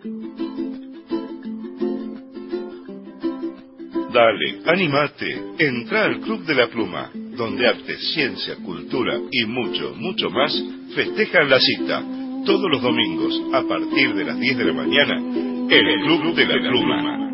Dale, animate, entra al Club de la Pluma, donde arte, ciencia, cultura y mucho, mucho más festejan la cita, todos los domingos, a partir de las 10 de la mañana, el Club de la Pluma.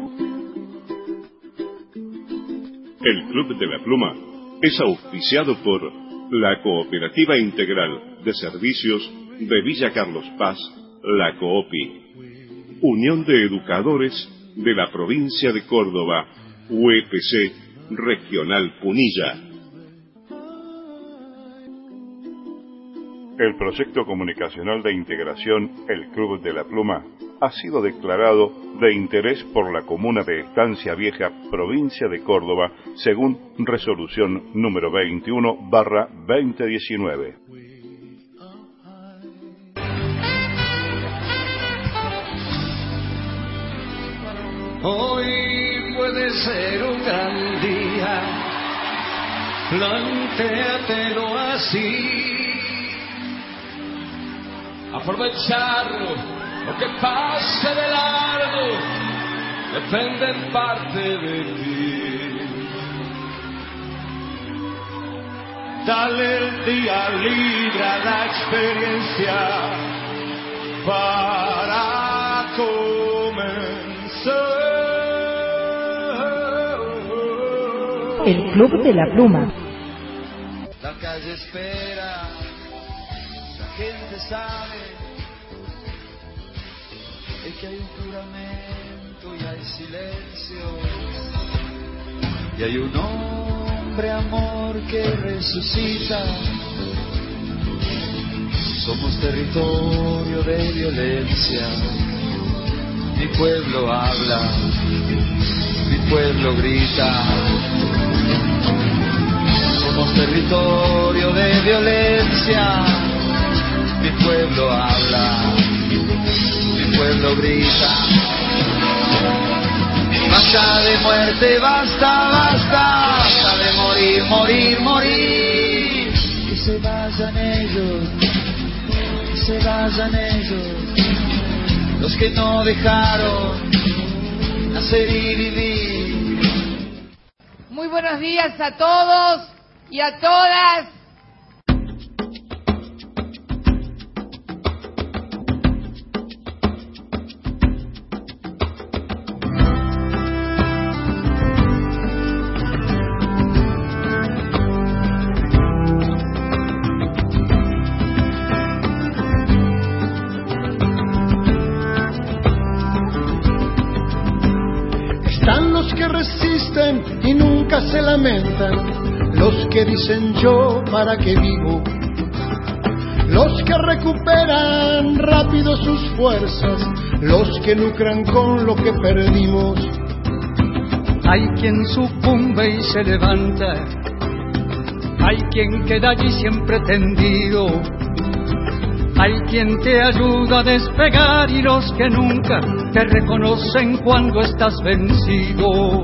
El Club de la Pluma es auspiciado por la Cooperativa Integral de Servicios de Villa Carlos Paz, la COOPI, Unión de Educadores de la Provincia de Córdoba, UEPC Regional Punilla. El proyecto comunicacional de integración El Club de la Pluma ha sido declarado de interés por la comuna de Estancia Vieja, provincia de Córdoba, según resolución número 21/2019. Hoy puede ser un gran día, plantéatelo así. Aprovechar lo que pase de largo depende en parte de ti. Dale el día libre a la experiencia para comenzar. El Club de la Pluma. La calle espera, la gente sabe que hay un juramento y hay silencio y hay un hombre amor que resucita. Somos territorio de violencia. Mi pueblo habla, mi pueblo grita. Somos territorio de violencia. Mi pueblo habla, mi pueblo grita. Basta de muerte, basta, basta, basta de morir, morir, morir. Que se vayan ellos, que se vayan ellos, los que no dejaron nacer y vivir. Muy buenos días a todos y a todas. Están los que resisten y nunca se lamentan, los que dicen yo para qué vivo, los que recuperan rápido sus fuerzas, los que lucran con lo que perdimos. Hay quien sucumbe y se levanta, hay quien queda allí siempre tendido, hay quien te ayuda a despegar y los que nunca te reconocen cuando estás vencido.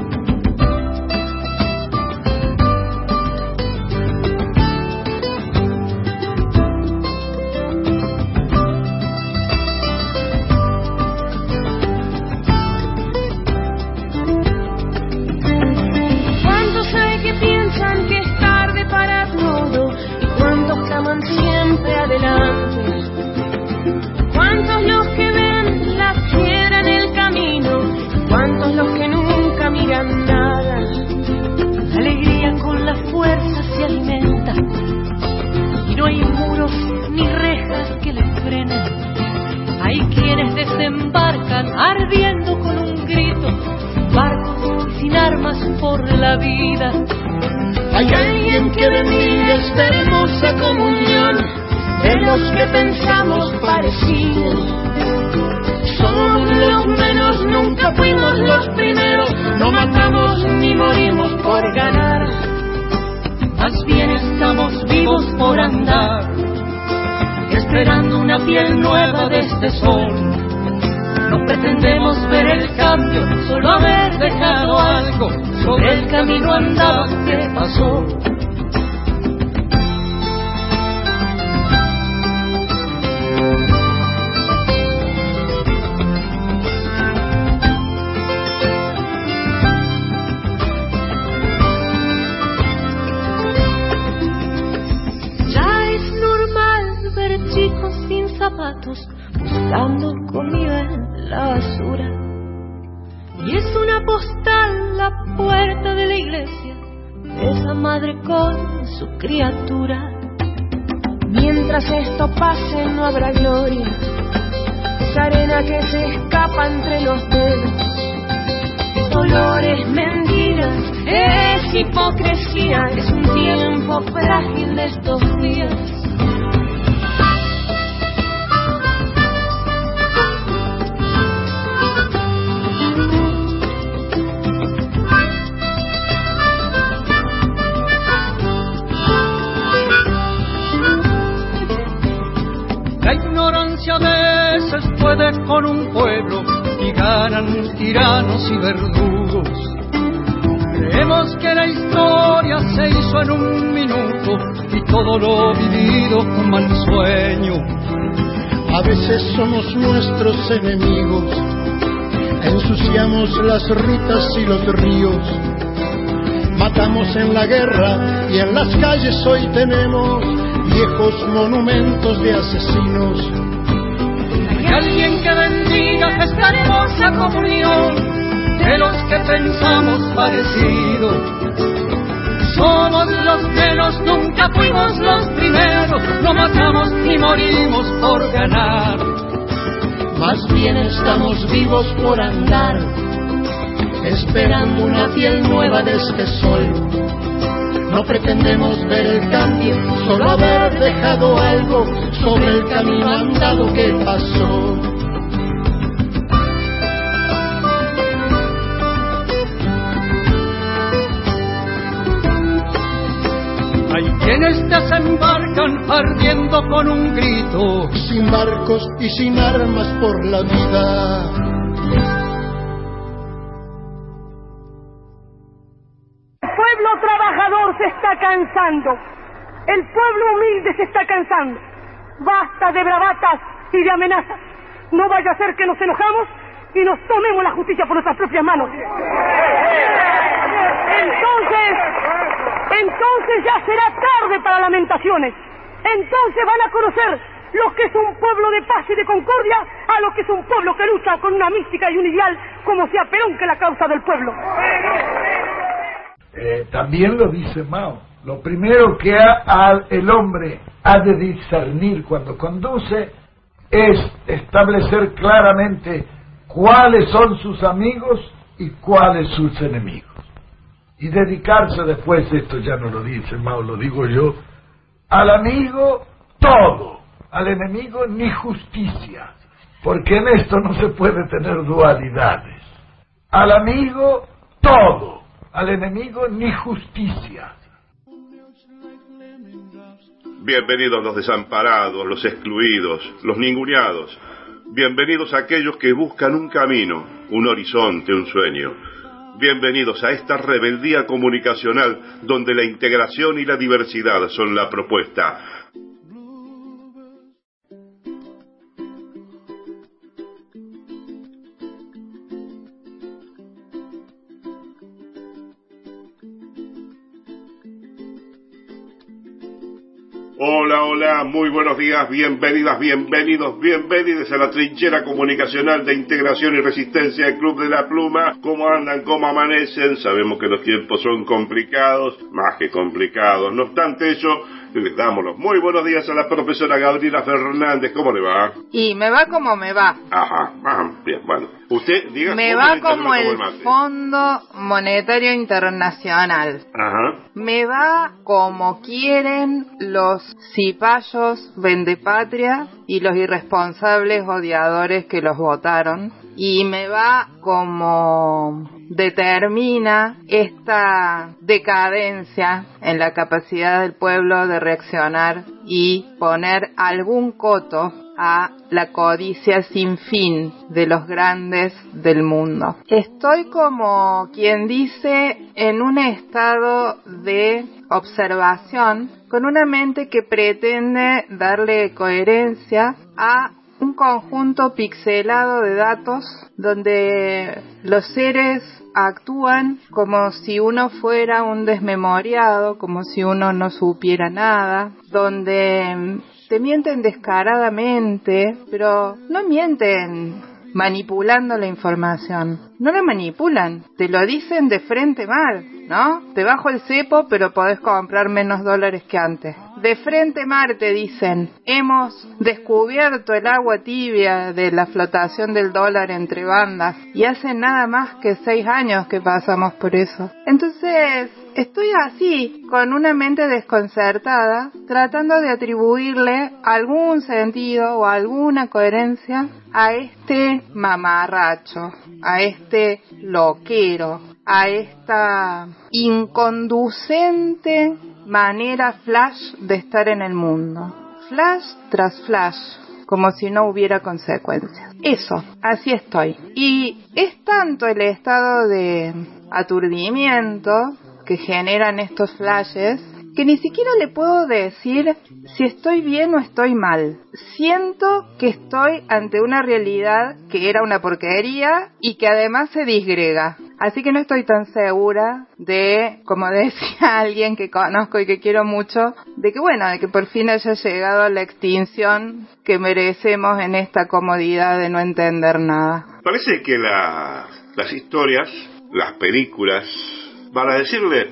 ¿Cuántos hay que piensan que es tarde para todo? ¿Y cuántos claman siempre adelante? ¿Cuántos los que ven la piedra en el camino? ¿Cuántos los que nunca miran nada? La alegría con la fuerza se alimenta y no hay muros ni rejas que le frenen. Hay quienes desembarcan ardiendo con un grito, barcos sin armas por la vida. Hay alguien que bendiga esta hermosa comunión de los que pensamos parecidos. Somos los menos, nunca fuimos los primeros. No matamos ni morimos por ganar. Más bien estamos vivos por andar, esperando una piel nueva de este sol. No pretendemos ver el cambio, solo haber dejado algo sobre el camino andado que pasó. comida en la basura. Y es una postal la puerta de la iglesia, esa madre con su criatura. Mientras esto pase no habrá gloria, esa arena que se escapa entre los dedos. Dolores, mentiras, es hipocresía, es un tiempo frágil de estos días. La ignorancia a veces puede con un pueblo y ganan tiranos y verdugos. Creemos que la historia se hizo en un minuto y todo lo vivido como un sueño. A veces somos nuestros enemigos, ensuciamos las rutas y los ríos, matamos en la guerra y en las calles hoy tenemos viejos monumentos de asesinos. Hay alguien que bendiga esta hermosa comunión de los que pensamos parecido. Somos los menos, nunca fuimos los primeros, no matamos ni morimos por ganar. Más bien estamos vivos por andar, esperando una piel nueva de este sol. No pretendemos ver el cambio, solo haber dejado algo sobre el camino andado que pasó. Hay quienes desembarcan ardiendo con un grito, sin barcos y sin armas por la vida. Se está cansando, el pueblo humilde se está cansando. Basta de bravatas y de amenazas. No vaya a ser que nos enojamos y nos tomemos la justicia por nuestras propias manos. Entonces ya será tarde para lamentaciones. Entonces van a conocer lo que es un pueblo de paz y de concordia a lo que es un pueblo que lucha con una mística y un ideal como sea Perón que la causa del pueblo. También lo dice Mao. Lo primero que el hombre ha de discernir cuando conduce es establecer claramente cuáles son sus amigos y cuáles sus enemigos. Y dedicarse después, esto ya no lo dice Mao, lo digo yo, al amigo todo, al enemigo ni justicia, porque en esto no se puede tener dualidades. Al amigo todo, al enemigo ni justicia. Bienvenidos los desamparados, los excluidos, los ninguneados. Bienvenidos a aquellos que buscan un camino, un horizonte, un sueño. Bienvenidos a esta rebeldía comunicacional donde la integración y la diversidad son la propuesta. Hola, muy buenos días, bienvenidas, bienvenidos a la trinchera comunicacional de integración y resistencia del Club de la Pluma. ¿Cómo andan? ¿Cómo amanecen? Sabemos que los tiempos son complicados, más que complicados. No obstante ello, les damos los muy buenos días a la profesora Gabriela Fernández. ¿Cómo le va? Y me va como me va. Ajá, bien, bueno. Usted diga. Me va como el Fondo Monetario Internacional. Ajá. Me va como quieren los cipayos vendepatria y los irresponsables odiadores que los votaron. Y me va como determina esta decadencia en la capacidad del pueblo de reaccionar y poner algún coto a la codicia sin fin de los grandes del mundo. Estoy como quien dice en un estado de observación con una mente que pretende darle coherencia a un conjunto pixelado de datos donde los seres actúan como si uno fuera un desmemoriado, como si uno no supiera nada, donde te mienten descaradamente, pero no mienten manipulando la información. No la manipulan, te lo dicen de frente mal, ¿no? Te bajo el cepo, pero podés comprar menos dólares que antes. De frente mal te dicen, hemos descubierto el agua tibia de la flotación del dólar entre bandas, y hace nada más que 6 años que pasamos por eso. Entonces, estoy así, con una mente desconcertada, tratando de atribuirle algún sentido o alguna coherencia a este mamarracho, a este loquero, a esta inconducente manera flash de estar en el mundo. Flash tras flash, como si no hubiera consecuencias. Eso, así estoy. Y es tanto el estado de aturdimiento que generan estos flashes que ni siquiera le puedo decir si estoy bien o estoy mal. Siento que estoy ante una realidad que era una porquería y que además se disgrega. Así que no estoy tan segura de, como decía alguien que conozco y que quiero mucho, de que por fin haya llegado a la extinción que merecemos en esta comodidad de no entender nada. Parece que las historias, las películas, para decirle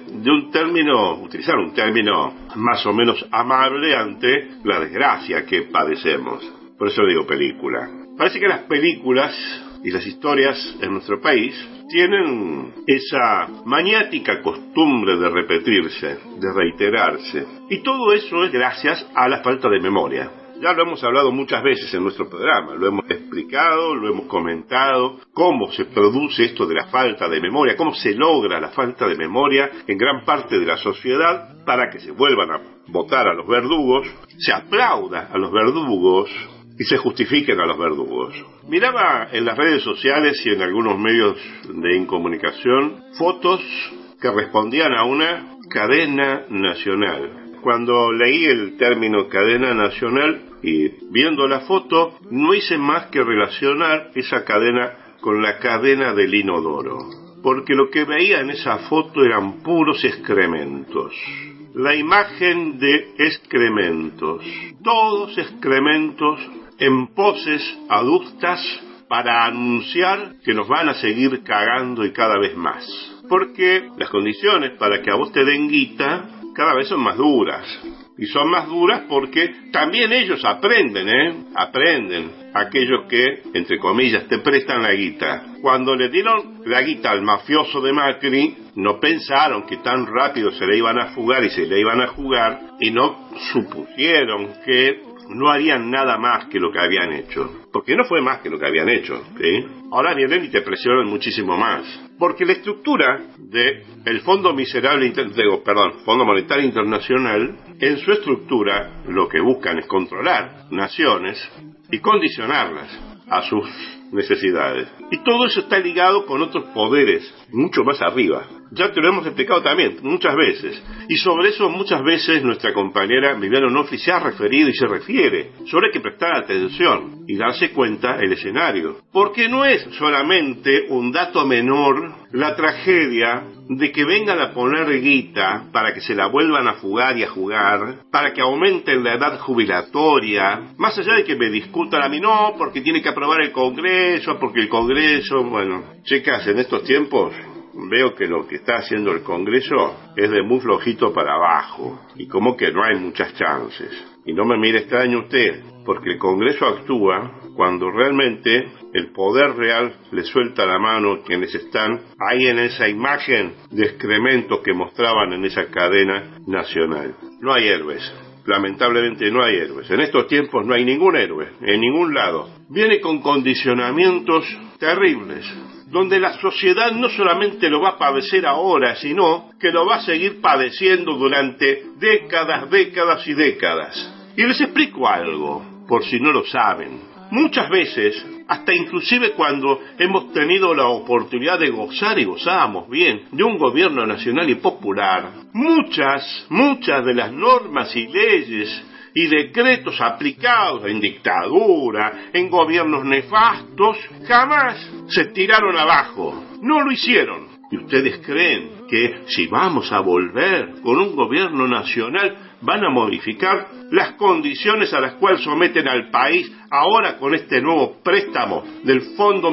utilizar un término más o menos amable ante la desgracia que padecemos. Por eso digo película. Parece que las películas y las historias en nuestro país tienen esa maniática costumbre de repetirse, de reiterarse. Y todo eso es gracias a la falta de memoria. Ya lo hemos hablado muchas veces en nuestro programa, lo hemos explicado, lo hemos comentado, cómo se produce esto de la falta de memoria, cómo se logra la falta de memoria en gran parte de la sociedad para que se vuelvan a votar a los verdugos, se aplauda a los verdugos y se justifiquen a los verdugos. Miraba en las redes sociales y en algunos medios de incomunicación fotos que respondían a una cadena nacional. Cuando leí el término cadena nacional y viendo la foto, no hice más que relacionar esa cadena con la cadena del inodoro, porque lo que veía en esa foto eran puros excrementos. La imagen de excrementos, todos excrementos en poses adustas para anunciar que nos van a seguir cagando y cada vez más. Porque las condiciones para que a vos te den guita cada vez son más duras. Y son más duras porque también ellos aprenden, Aprenden aquellos que, entre comillas, te prestan la guita. Cuando le dieron la guita al mafioso de Macri, no pensaron que tan rápido se le iban a fugar y se le iban a jugar, y no supusieron que no harían nada más que lo que habían hecho. Porque no fue más que lo que habían hecho, ¿sí? Ahora vienen y te presionan muchísimo más. Porque la estructura del Fondo Monetario Internacional, en su estructura, lo que buscan es controlar naciones y condicionarlas a sus necesidades. Y todo eso está ligado con otros poderes mucho más arriba. Ya te lo hemos explicado también muchas veces. Y sobre eso muchas veces nuestra compañera Viviana Onofri se ha referido y se refiere. Solo hay que prestar atención y darse cuenta el escenario. Porque no es solamente un dato menor la tragedia de que vengan a poner guita para que se la vuelvan a fugar y a jugar, para que aumenten la edad jubilatoria, más allá de que me discutan a mí, no, porque tiene que aprobar el Congreso, porque el Congreso, chicas, en estos tiempos veo que lo que está haciendo el Congreso es de muy flojito para abajo, y como que no hay muchas chances. Y no me mire extraño usted, porque el Congreso actúa cuando realmente el poder real le suelta la mano a quienes están ahí en esa imagen de excrementos que mostraban en esa cadena nacional. No hay héroes. Lamentablemente no hay héroes. En estos tiempos no hay ningún héroe, en ningún lado. Viene con condicionamientos terribles, donde la sociedad no solamente lo va a padecer ahora, sino que lo va a seguir padeciendo durante décadas, décadas y décadas. Y les explico algo, por si no lo saben. Muchas veces, hasta inclusive cuando hemos tenido la oportunidad de gozar y gozábamos bien de un gobierno nacional y popular, muchas de las normas y leyes y decretos aplicados en dictadura, en gobiernos nefastos, jamás se tiraron abajo. No lo hicieron. ¿Y ustedes creen que si vamos a volver con un gobierno nacional van a modificar las condiciones a las cuales someten al país ahora con este nuevo préstamo del Fondo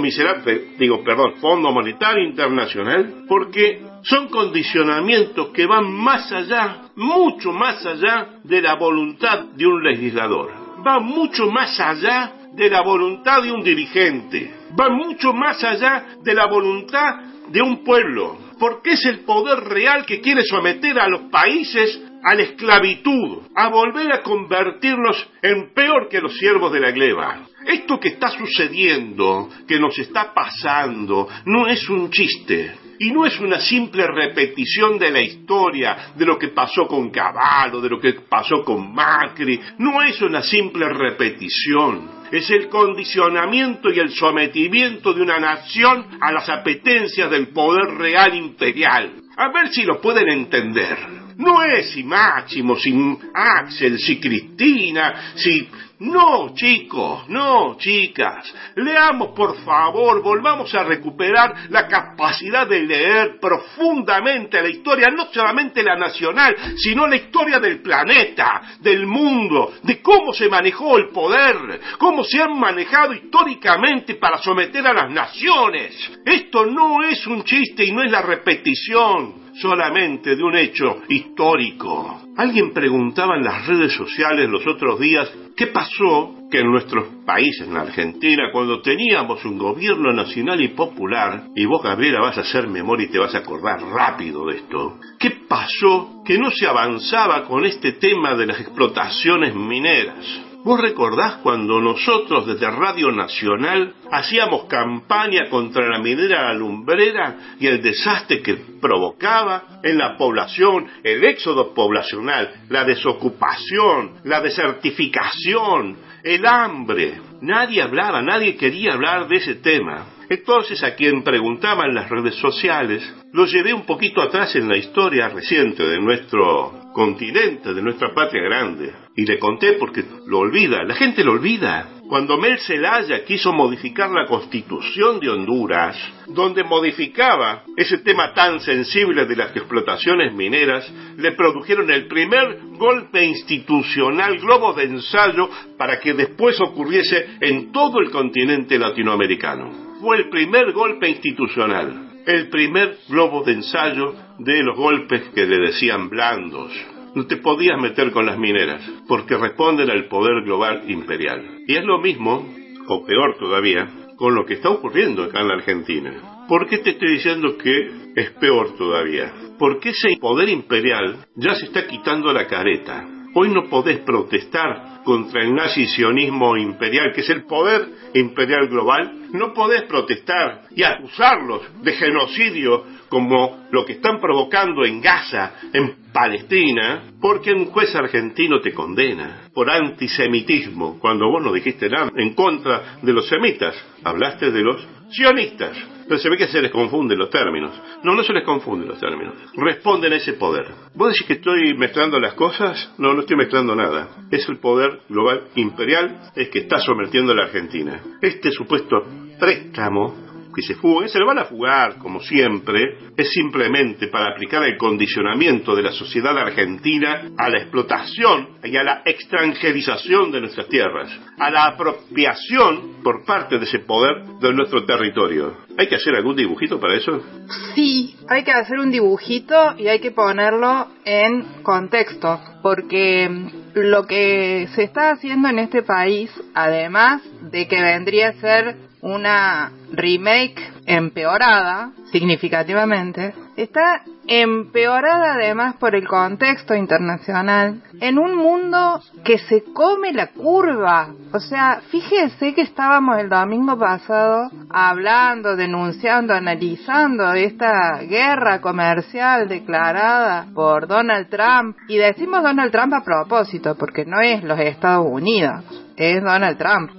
Monetario Internacional, porque son condicionamientos que van más allá, mucho más allá de la voluntad de un legislador, van mucho más allá de la voluntad de un dirigente, van mucho más allá de la voluntad de un pueblo, porque es el poder real que quiere someter a los países a la esclavitud, a volver a convertirnos en peor que los siervos de la gleba. Esto que está sucediendo, que nos está pasando, no es un chiste. Y no es una simple repetición de la historia, de lo que pasó con Cavallo, de lo que pasó con Macri. No es una simple repetición. Es el condicionamiento y el sometimiento de una nación a las apetencias del poder real imperial. A ver si lo pueden entender. No es si Máximo, si Axel, si Cristina, si... No, chicos, no, chicas. Leamos, por favor, volvamos a recuperar la capacidad de leer profundamente la historia, no solamente la nacional, sino la historia del planeta, del mundo, de cómo se manejó el poder, cómo se han manejado históricamente para someter a las naciones. Esto no es un chiste y no es la repetición solamente de un hecho histórico. Alguien preguntaba en las redes sociales los otros días qué pasó que en nuestros países, en Argentina, cuando teníamos un gobierno nacional y popular, y vos, Gabriela, vas a hacer memoria y te vas a acordar rápido de esto, ¿qué pasó que no se avanzaba con este tema de las explotaciones mineras? ¿Vos recordás cuando nosotros desde Radio Nacional hacíamos campaña contra la minera alumbrera y el desastre que provocaba en la población, el éxodo poblacional, la desocupación, la desertificación, el hambre? Nadie hablaba, nadie quería hablar de ese tema. Entonces, a quien preguntaba en las redes sociales, lo llevé un poquito atrás en la historia reciente de nuestro continente, de nuestra patria grande. Y le conté porque lo olvida, la gente lo olvida. Cuando Mel Zelaya quiso modificar la Constitución de Honduras, donde modificaba ese tema tan sensible de las explotaciones mineras, le produjeron el primer golpe institucional, globo de ensayo, para que después ocurriese en todo el continente latinoamericano. Fue el primer golpe institucional, el primer globo de ensayo de los golpes que le decían blandos. No te podías meter con las mineras, porque responden al poder global imperial. Y es lo mismo, o peor todavía, con lo que está ocurriendo acá en la Argentina. ¿Por qué te estoy diciendo que es peor todavía? Porque ese poder imperial ya se está quitando la careta. Hoy no podés protestar contra el nazi-sionismo imperial, que es el poder imperial global. No podés protestar y acusarlos de genocidio como lo que están provocando en Gaza, en Palestina, porque un juez argentino te condena por antisemitismo, cuando vos no dijiste nada en contra de los semitas, hablaste de los sionistas. Pero se ve que se les confunden los términos. No se les confunden los términos. Responden a ese poder. ¿Vos decís que estoy mezclando las cosas? No estoy mezclando nada. Es el poder global imperial el que está sometiendo a la Argentina. Este supuesto préstamo que se fugue, se lo van a fugar como siempre, es simplemente para aplicar el condicionamiento de la sociedad argentina a la explotación y a la extranjerización de nuestras tierras, a la apropiación por parte de ese poder de nuestro territorio. ¿Hay que hacer algún dibujito para eso? Sí, hay que hacer un dibujito y hay que ponerlo en contexto, porque lo que se está haciendo en este país, además de que vendría a ser una remake empeorada significativamente, está empeorada además por el contexto internacional en un mundo que se come la curva. O sea, fíjese que estábamos el domingo pasado hablando, denunciando, analizando esta guerra comercial declarada por Donald Trump, y decimos Donald Trump a propósito porque no es los Estados Unidos, es Donald Trump,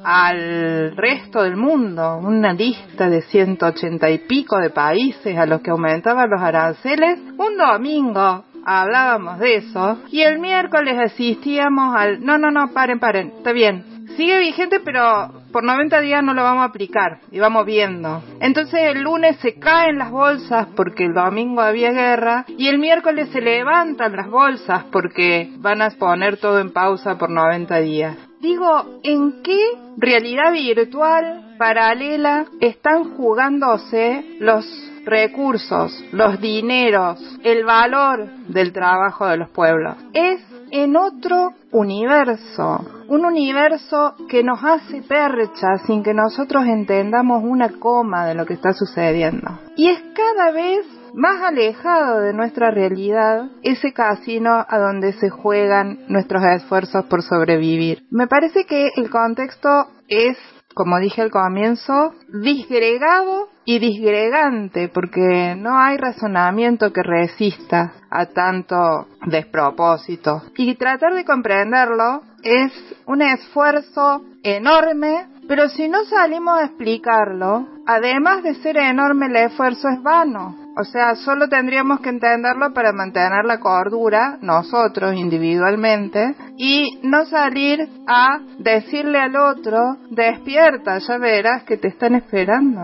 al resto del mundo, una lista de 180 y pico de países a los que aumentaban los aranceles. Un domingo hablábamos de eso y el miércoles asistíamos al... No, paren, está bien, sigue vigente, pero por 90 días no lo vamos a aplicar y vamos viendo. Entonces el lunes se caen las bolsas porque el domingo había guerra y el miércoles se levantan las bolsas porque van a poner todo en pausa por 90 días. Digo, ¿en qué realidad virtual paralela están jugándose los recursos, los dineros, el valor del trabajo de los pueblos? Es en otro universo, un universo que nos hace percha sin que nosotros entendamos una coma de lo que está sucediendo. Y es cada vez más alejado de nuestra realidad ese casino a donde se juegan nuestros esfuerzos por sobrevivir. Me parece que el contexto es, como dije al comienzo, disgregado y disgregante, porque no hay razonamiento que resista a tanto despropósito. Y tratar de comprenderlo es un esfuerzo enorme, pero si no salimos a explicarlo, además de ser enorme, el esfuerzo es vano. O sea, solo tendríamos que entenderlo para mantener la cordura, nosotros individualmente, y no salir a decirle al otro, despierta, ya verás que te están esperando.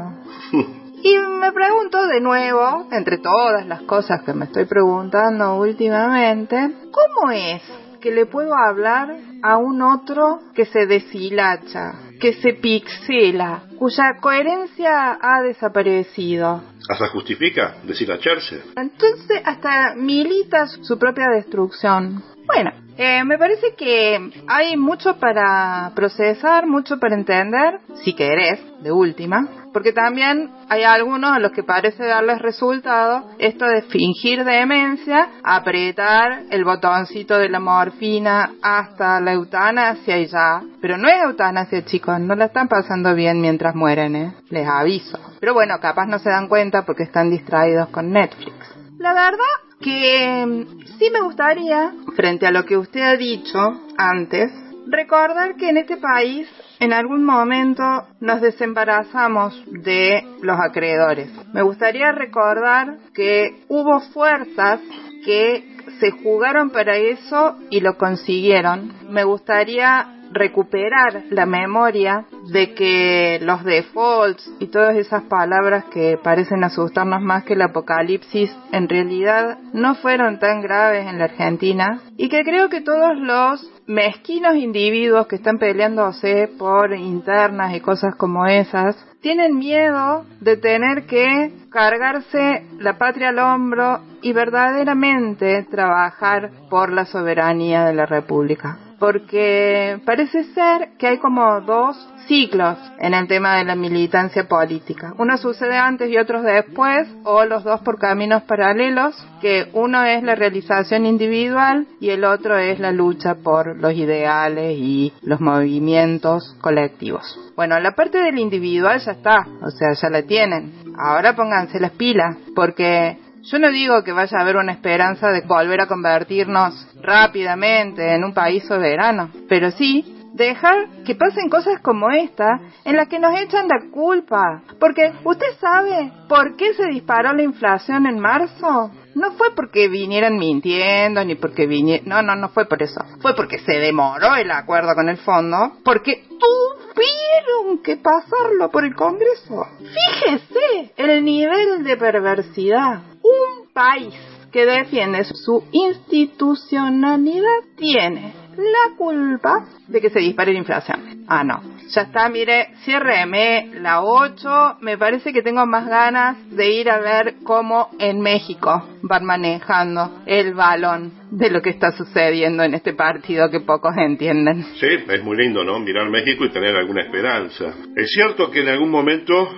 Y me pregunto de nuevo, entre todas las cosas que me estoy preguntando últimamente, ¿cómo es que le puedo hablar a un otro que se deshilacha, que se pixela, cuya coherencia ha desaparecido? ¿Hasta justifica deshilacharse? Entonces hasta milita su propia destrucción. Bueno, me parece que hay mucho para procesar, mucho para entender, si querés, de última, porque también hay algunos a los que parece darles resultado esto de fingir demencia, apretar el botoncito de la morfina hasta la eutanasia y ya. Pero no es eutanasia, chicos, no la están pasando bien mientras mueren, les aviso. Pero bueno, capaz no se dan cuenta porque están distraídos con Netflix. La verdad que sí me gustaría, frente a lo que usted ha dicho antes, recordar que en este país en algún momento nos desembarazamos de los acreedores. Me gustaría recordar que hubo fuerzas que se jugaron para eso y lo consiguieron. Me gustaría recuperar la memoria de que los defaults y todas esas palabras que parecen asustarnos más que el apocalipsis en realidad no fueron tan graves en la Argentina, y que creo que todos los mezquinos individuos que están peleándose por internas y cosas como esas tienen miedo de tener que cargarse la patria al hombro y verdaderamente trabajar por la soberanía de la República. Porque parece ser que hay como dos ciclos en el tema de la militancia política. Uno sucede antes y otros después, o los dos por caminos paralelos, que uno es la realización individual y el otro es la lucha por los ideales y los movimientos colectivos. Bueno, la parte del individual ya está, o sea, ya la tienen. Ahora pónganse las pilas, porque yo no digo que vaya a haber una esperanza de volver a convertirnos rápidamente en un país soberano, pero sí dejar que pasen cosas como esta en las que nos echan la culpa. Porque ¿usted sabe por qué se disparó la inflación en marzo? No fue porque vinieran mintiendo, ni porque no fue por eso. Fue porque se demoró el acuerdo con el fondo, porque tuvieron que pasarlo por el Congreso. Fíjese el nivel de perversidad. Un país que defiende su institucionalidad tiene la culpa de que se dispare la inflación. Ah, no. Ya está, mire, ciérreme la 8. Me parece que tengo más ganas de ir a ver cómo en México van manejando el balón de lo que está sucediendo en este partido que pocos entienden. Sí, es muy lindo, ¿no? Mirar México y tener alguna esperanza. Es cierto que en algún momento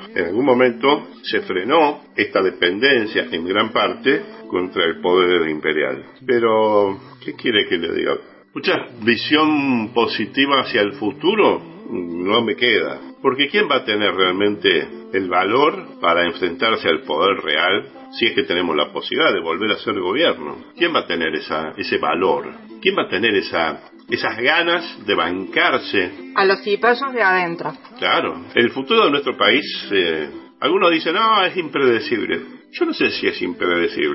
se frenó esta dependencia en gran parte contra el poder imperial. Pero, ¿qué quiere que le diga? Mucha visión positiva hacia el futuro no me queda, porque ¿quién va a tener realmente el valor para enfrentarse al poder real si es que tenemos la posibilidad de volver a ser gobierno? ¿Quién va a tener ese valor? ¿Quién va a tener esas ganas de bancarse a los cipayos de adentro? Claro, el futuro de nuestro país, algunos dicen, no, es impredecible. Yo no sé si es impredecible.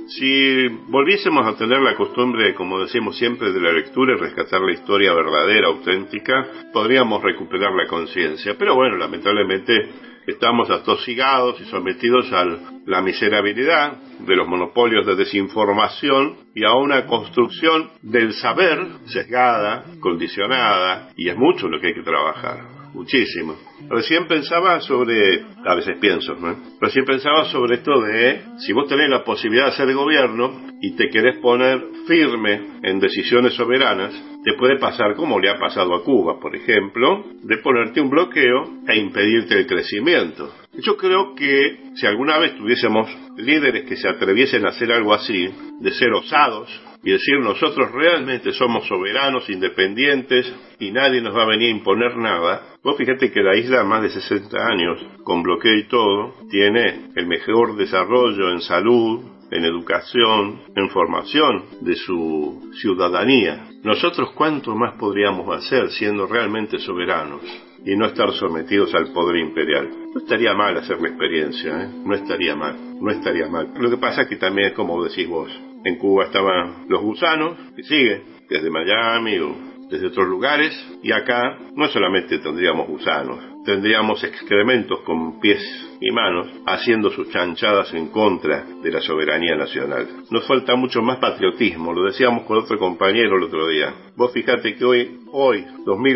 Si volviésemos a tener la costumbre, como decimos siempre, de la lectura y rescatar la historia verdadera, auténtica, podríamos recuperar la conciencia. Pero bueno, lamentablemente estamos atosigados y sometidos a la miserabilidad de los monopolios de desinformación y a una construcción del saber sesgada, condicionada, y es mucho lo que hay que trabajar, muchísimo. Recién pensaba sobre, a veces pienso, ¿no? Recién pensaba sobre esto de, si vos tenés la posibilidad de hacer gobierno y te querés poner firme en decisiones soberanas, te puede pasar como le ha pasado a Cuba, por ejemplo, de ponerte un bloqueo e impedirte el crecimiento. Yo creo que si alguna vez tuviésemos líderes que se atreviesen a hacer algo así, de ser osados y decir nosotros realmente somos soberanos, independientes y nadie nos va a venir a imponer nada. Vos fíjate que la isla, más de 60 años, con bloqueo y todo, tiene el mejor desarrollo en salud, en educación, en formación de su ciudadanía. Nosotros, ¿cuánto más podríamos hacer siendo realmente soberanos y no estar sometidos al poder imperial? No estaría mal hacer la experiencia, ¿eh? No estaría mal. Lo que pasa es que también es como decís vos. En Cuba estaban los gusanos, que siguen, desde Miami o desde otros lugares, y acá no solamente tendríamos gusanos, tendríamos excrementos con pies y manos haciendo sus chanchadas en contra de la soberanía nacional. Nos falta mucho más patriotismo, lo decíamos con otro compañero el otro día. Vos fíjate que hoy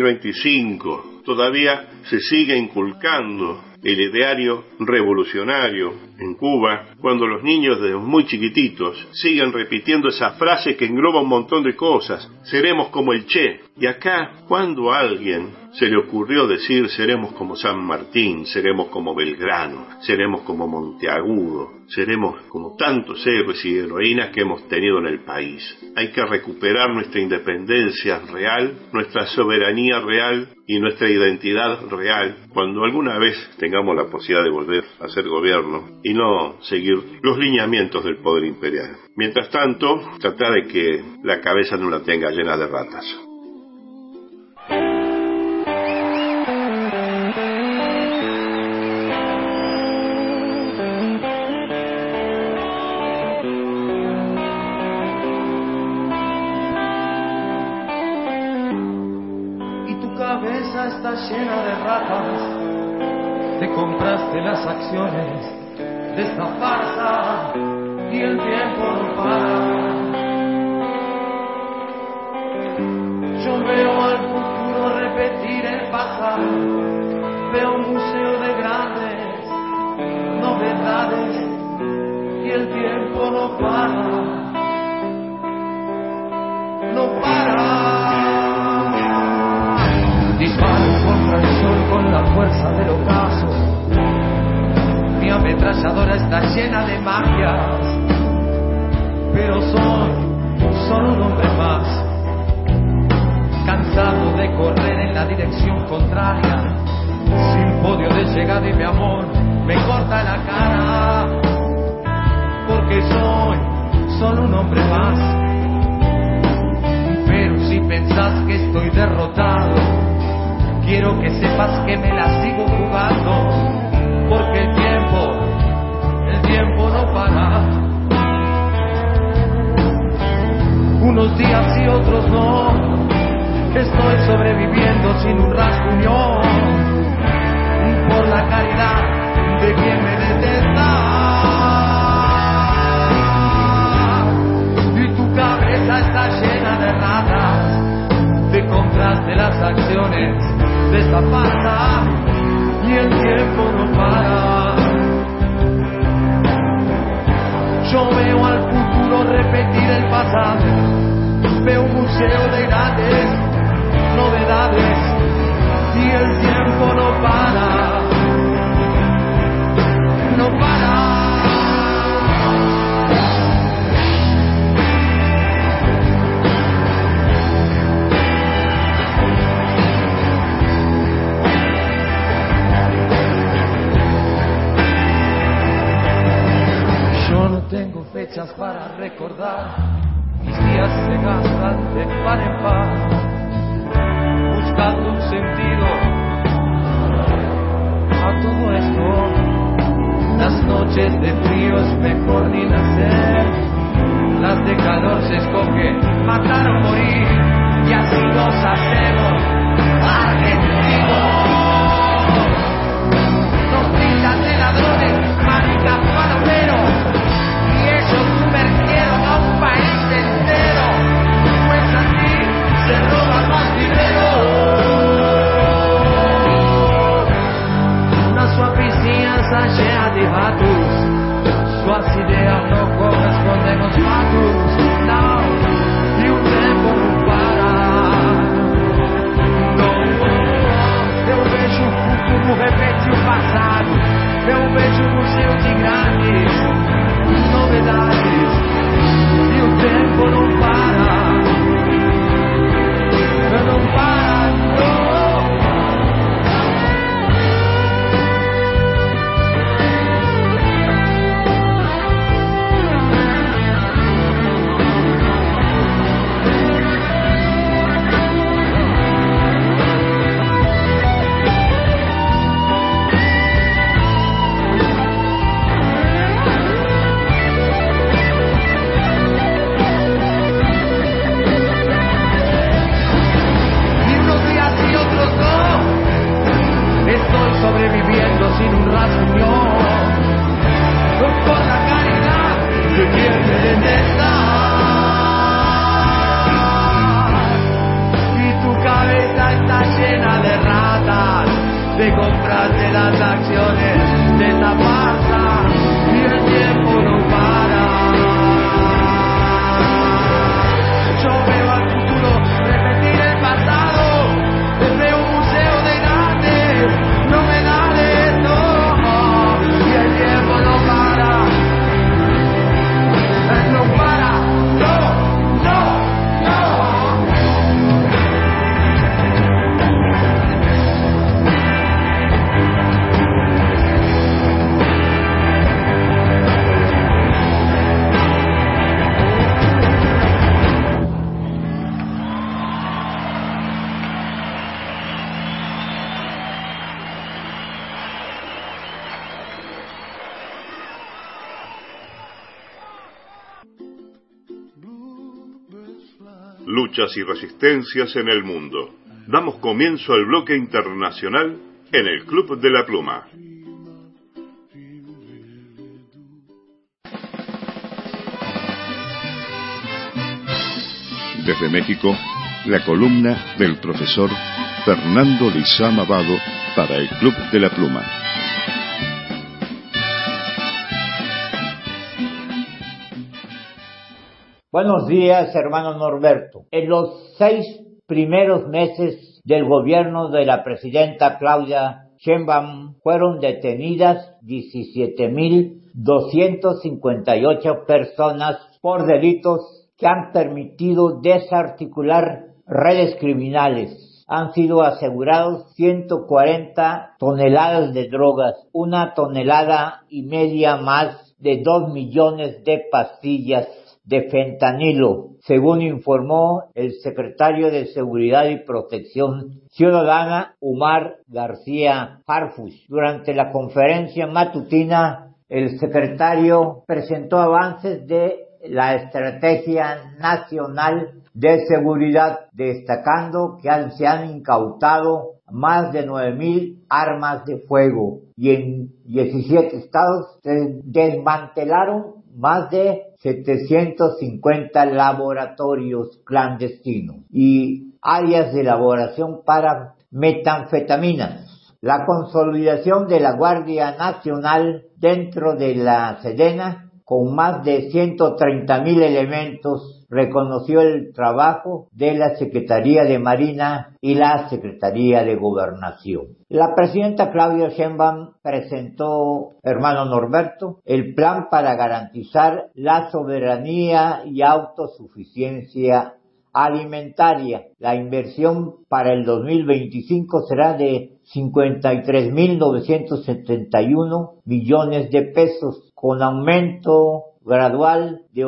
2025, todavía se sigue inculcando el ideario revolucionario en Cuba, cuando los niños desde muy chiquititos siguen repitiendo esa frase que engloba un montón de cosas: seremos como el Che. Y acá, cuando a alguien se le ocurrió decir seremos como San Martín, seremos como Belgrano, seremos como Monteagudo, seremos como tantos héroes y heroínas que hemos tenido en el país? Hay que recuperar nuestra independencia real, nuestra soberanía real y nuestra identidad real cuando alguna vez tengamos la posibilidad de volver a ser gobierno y no seguir los lineamientos del poder imperial. Mientras tanto, tratar de que la cabeza no la tenga llena de ratas. Está llena de ratas, te compraste las acciones de esta farsa y el tiempo no para. Yo veo al futuro repetir el pasado, veo un museo de grandes novedades y el tiempo no para, no para. Disparo contra el sol con la fuerza del ocaso. Mi ametralladora está llena de magias, pero soy solo un hombre más, cansado de correr en la dirección contraria, sin podio de llegada, y mi amor me corta la cara, porque soy solo un hombre más. Pero si pensás que estoy derrotado, quiero que sepas que me la sigo jugando, porque el tiempo no para. Unos días y otros no, estoy sobreviviendo sin un rasguño, por la caridad de quien me detesta. Y tu cabeza está llena de ratas, te compraste las acciones de esta farsa y el tiempo no para. Yo veo al futuro repetir el pasado, veo un museo de grandes novedades y el tiempo no para, no para. Tengo fechas para recordar, mis días se gastan de par en par, buscando un sentido a todo esto. Las noches de frío es mejor ni nacer, las de calor se escoge, matar o morir, y así nos hacemos argentinos. Nos tildan de ladrones, maricas, palomeros, y ellos sumergieron a un país entero, pues así se roba más dinero. Una sua vizinhança cheia de ratos, suas ideias não correspondem aos fatos, não, e o tempo não para. Não, eu vejo o futuro repetir o passado, eu vejo o museu de grandes novidades, e o tempo não para, não para, não. Sobreviviendo sin un rasguñón, por la caridad de quien me detesta. Y tu cabeza está llena de ratas, de comprarte las acciones de esta farsa, y el tiempo no para. Yo veo al futuro repetir el pasado, veo un museo de grandes novedades, no, y el tiempo no para, no para, no, no. Luchas y resistencias en el mundo. Damos comienzo al bloque internacional en el Club de la Pluma. Desde México, la columna del profesor Fernando Lizama Vado para el Club de la Pluma. Buenos días, hermano Norberto. En los 6 primeros meses del gobierno de la presidenta Claudia Sheinbaum fueron detenidas 17.258 personas por delitos que han permitido desarticular redes criminales. Han sido asegurados 140 toneladas de drogas, 1,5 toneladas más de 2 millones de pastillas de fentanilo, según informó el secretario de Seguridad y Protección Ciudadana, Omar García Harfuch. Durante la conferencia matutina, el secretario presentó avances de la Estrategia Nacional de Seguridad, destacando que se han incautado más de 9,000 armas de fuego y en 17 estados se desmantelaron más de 750 laboratorios clandestinos y áreas de elaboración para metanfetaminas. La consolidación de la Guardia Nacional dentro de la Sedena, con más de 130,000 elementos, reconoció el trabajo de la Secretaría de Marina y la Secretaría de Gobernación. La presidenta Claudia Sheinbaum presentó, hermano Norberto, el plan para garantizar la soberanía y autosuficiencia alimentaria. La inversión para el 2025 será de 53.971 millones de pesos, con aumento gradual de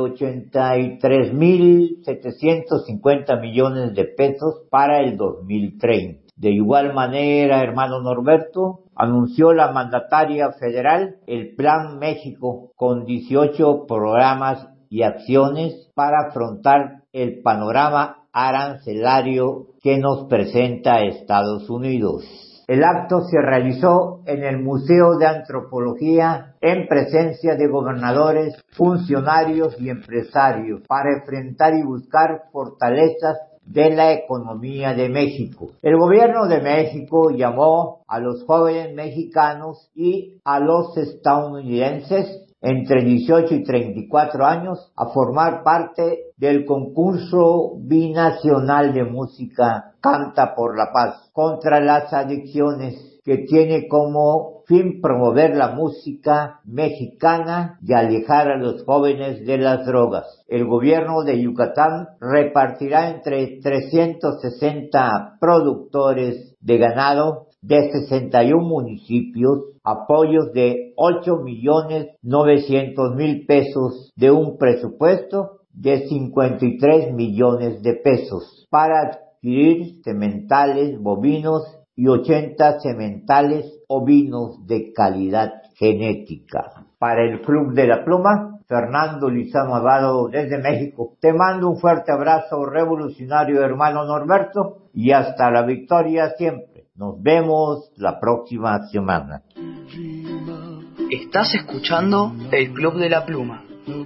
83.750 millones de pesos para el 2030. De igual manera, hermano Norberto, anunció la mandataria federal el Plan México con 18 programas y acciones para afrontar el panorama arancelario que nos presenta Estados Unidos. El acto se realizó en el Museo de Antropología en presencia de gobernadores, funcionarios y empresarios para enfrentar y buscar fortalezas de la economía de México. El gobierno de México llamó a los jóvenes mexicanos y a los estadounidenses entre 18 y 34 años a formar parte del concurso binacional de música Canta por la Paz contra las adicciones, que tiene como fin promover la música mexicana y alejar a los jóvenes de las drogas. El gobierno de Yucatán repartirá entre 360 productores de ganado de 61 municipios apoyos de 8.900.000 pesos de un presupuesto de 53 millones de pesos para adquirir sementales bovinos y 80 sementales ovinos de calidad genética. Para el Club de la Pluma, Fernando Lizano Avado desde México. Te mando un fuerte abrazo revolucionario, hermano Norberto, y hasta la victoria siempre. Nos vemos la próxima semana. Estás escuchando el Club de la Pluma.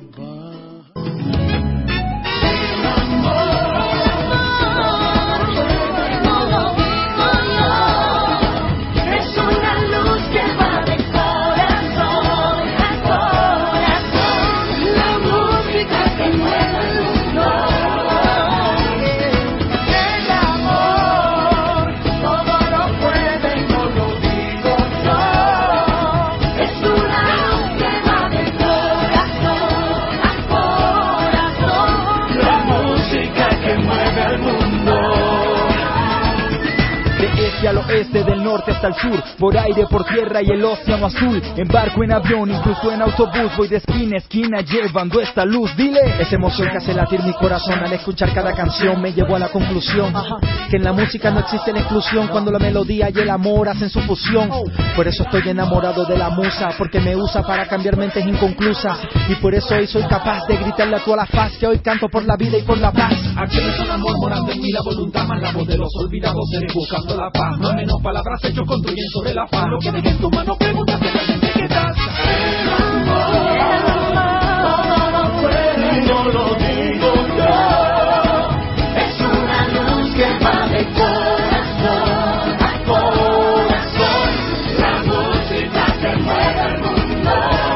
Al oeste, del norte hasta el sur, por aire, por tierra y el océano azul, en barco, en avión, incluso en autobús, voy de esquina a esquina llevando esta luz. Dile, esa emoción que hace latir mi corazón al escuchar cada canción me llevó a la conclusión que en la música no existe la exclusión cuando la melodía y el amor hacen su fusión. Por eso estoy enamorado de la musa, porque me usa para cambiar mentes inconclusas, y por eso hoy soy capaz de gritarle a toda la faz que hoy canto por la vida y por la paz. Acciones son amor, morando en mí la voluntad, más la voz de los olvidados, seré buscando la paz. No menos palabras, hechos construyen sobre la paz. Lo que deje en tu mano, pregúntate realmente qué das. El amor, todo lo puede, no lo digo yo. Es una luz que va de corazón a corazón. La música que mueve el mundo.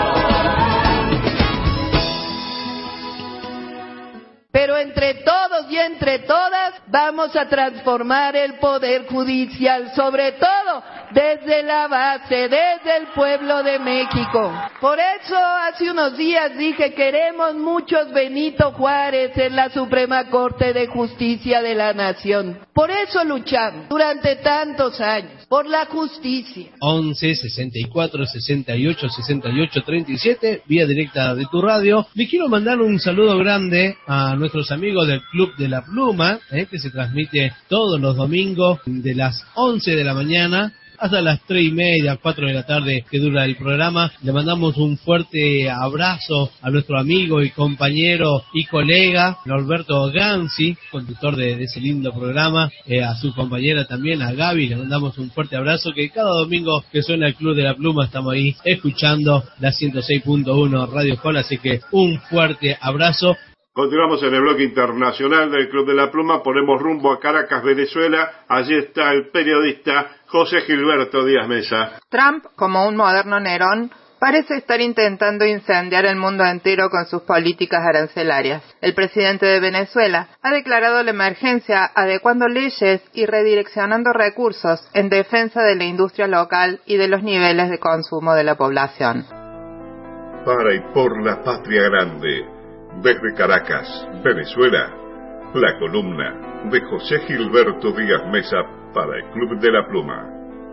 Pero entre todos y entre todas vamos a transformar el poder judicial, sobre todo desde la base, desde el pueblo de México. Por eso hace unos días dije, queremos muchos Benito Juárez en la Suprema Corte de Justicia de la Nación. Por eso luchamos durante tantos años, por la justicia. 11 64 68 68 37, vía directa de tu radio. Le quiero mandar un saludo grande a nuestros amigos del Club de la Pluma, que se transmite todos los domingos de las 11 de la mañana hasta las 3:30, 4 de la tarde que dura el programa. Le mandamos un fuerte abrazo a nuestro amigo y compañero y colega Norberto Gansi, conductor de ese lindo programa, a su compañera también, a Gaby, le mandamos un fuerte abrazo, que cada domingo que suena el Club de la Pluma estamos ahí escuchando la 106.1 Radio Col, así que un fuerte abrazo. Continuamos en el bloque internacional del Club de la Pluma, ponemos rumbo a Caracas, Venezuela. Allí está el periodista José Gilberto Díaz Mesa. Trump, como un moderno Nerón, parece estar intentando incendiar el mundo entero con sus políticas arancelarias. El presidente de Venezuela ha declarado la emergencia adecuando leyes y redireccionando recursos en defensa de la industria local y de los niveles de consumo de la población. Para y por la patria grande. Desde Caracas, Venezuela, la columna de José Gilberto Díaz Mesa para el Club de la Pluma.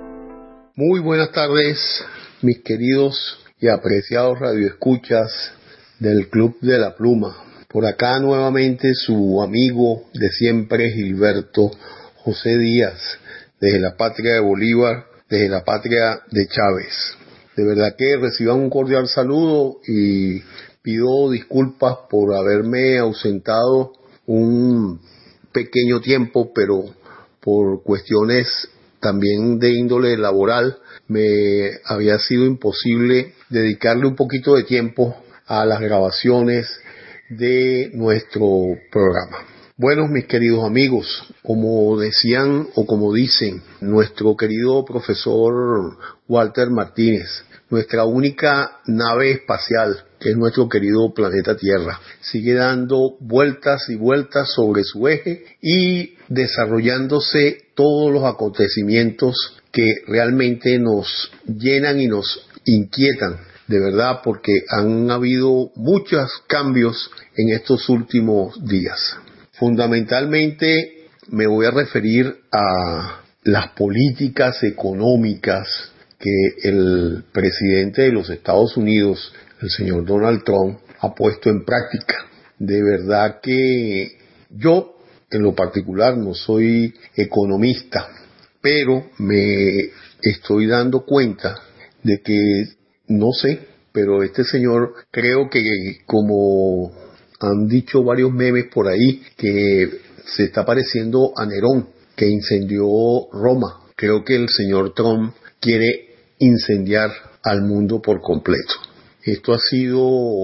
Muy buenas tardes, mis queridos y apreciados radioescuchas del Club de la Pluma. Por acá nuevamente su amigo de siempre, Gilberto José Díaz, desde la patria de Bolívar, desde la patria de Chávez. De verdad que reciban un cordial saludo y Pido disculpas por haberme ausentado un pequeño tiempo, pero por cuestiones también de índole laboral me había sido imposible dedicarle un poquito de tiempo a las grabaciones de nuestro programa. Bueno, mis queridos amigos, como decían o como dicen nuestro querido profesor Walter Martínez, nuestra única nave espacial, que es nuestro querido planeta Tierra, sigue dando vueltas y vueltas sobre su eje y desarrollándose todos los acontecimientos que realmente nos llenan y nos inquietan, de verdad, porque han habido muchos cambios en estos últimos días. Fundamentalmente me voy a referir a las políticas económicas que el presidente de los Estados Unidos, el señor Donald Trump, ha puesto en práctica. De verdad que yo, en lo particular, no soy economista, pero me estoy dando cuenta de que, no sé, pero este señor creo que, como han dicho varios memes por ahí, que se está pareciendo a Nerón, que incendió Roma. Creo que el señor Trump quiere incendiar al mundo por completo. Esto ha sido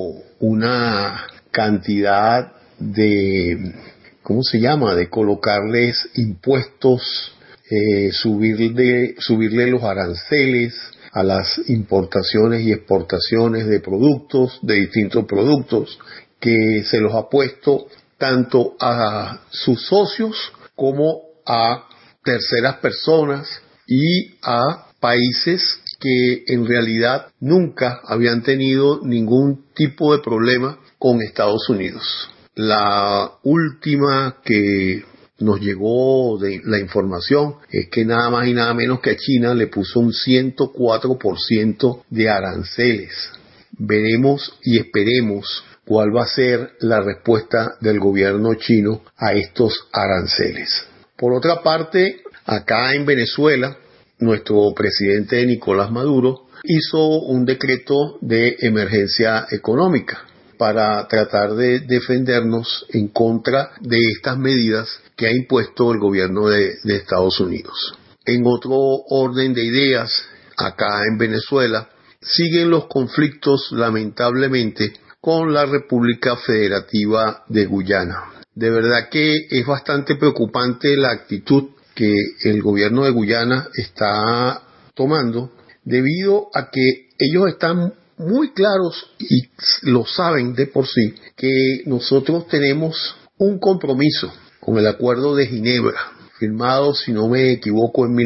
una cantidad de, ¿cómo se llama?, de colocarles impuestos, subirle los aranceles a las importaciones y exportaciones de productos, de distintos productos, que se los ha puesto tanto a sus socios como a terceras personas y a países que en realidad nunca habían tenido ningún tipo de problema con Estados Unidos. La última que nos llegó de la información es que nada más y nada menos que a China le puso un 104% de aranceles. Veremos y esperemos cuál va a ser la respuesta del gobierno chino a estos aranceles. Por otra parte, acá en Venezuela, nuestro presidente Nicolás Maduro hizo un decreto de emergencia económica para tratar de defendernos en contra de estas medidas que ha impuesto el gobierno de Estados Unidos. En otro orden de ideas, acá en Venezuela, siguen los conflictos lamentablemente con la República Federativa de Guyana. De verdad que es bastante preocupante la actitud que el gobierno de Guyana está tomando, debido a que ellos están muy claros y lo saben de por sí, que nosotros tenemos un compromiso con el Acuerdo de Ginebra, firmado, si no me equivoco, en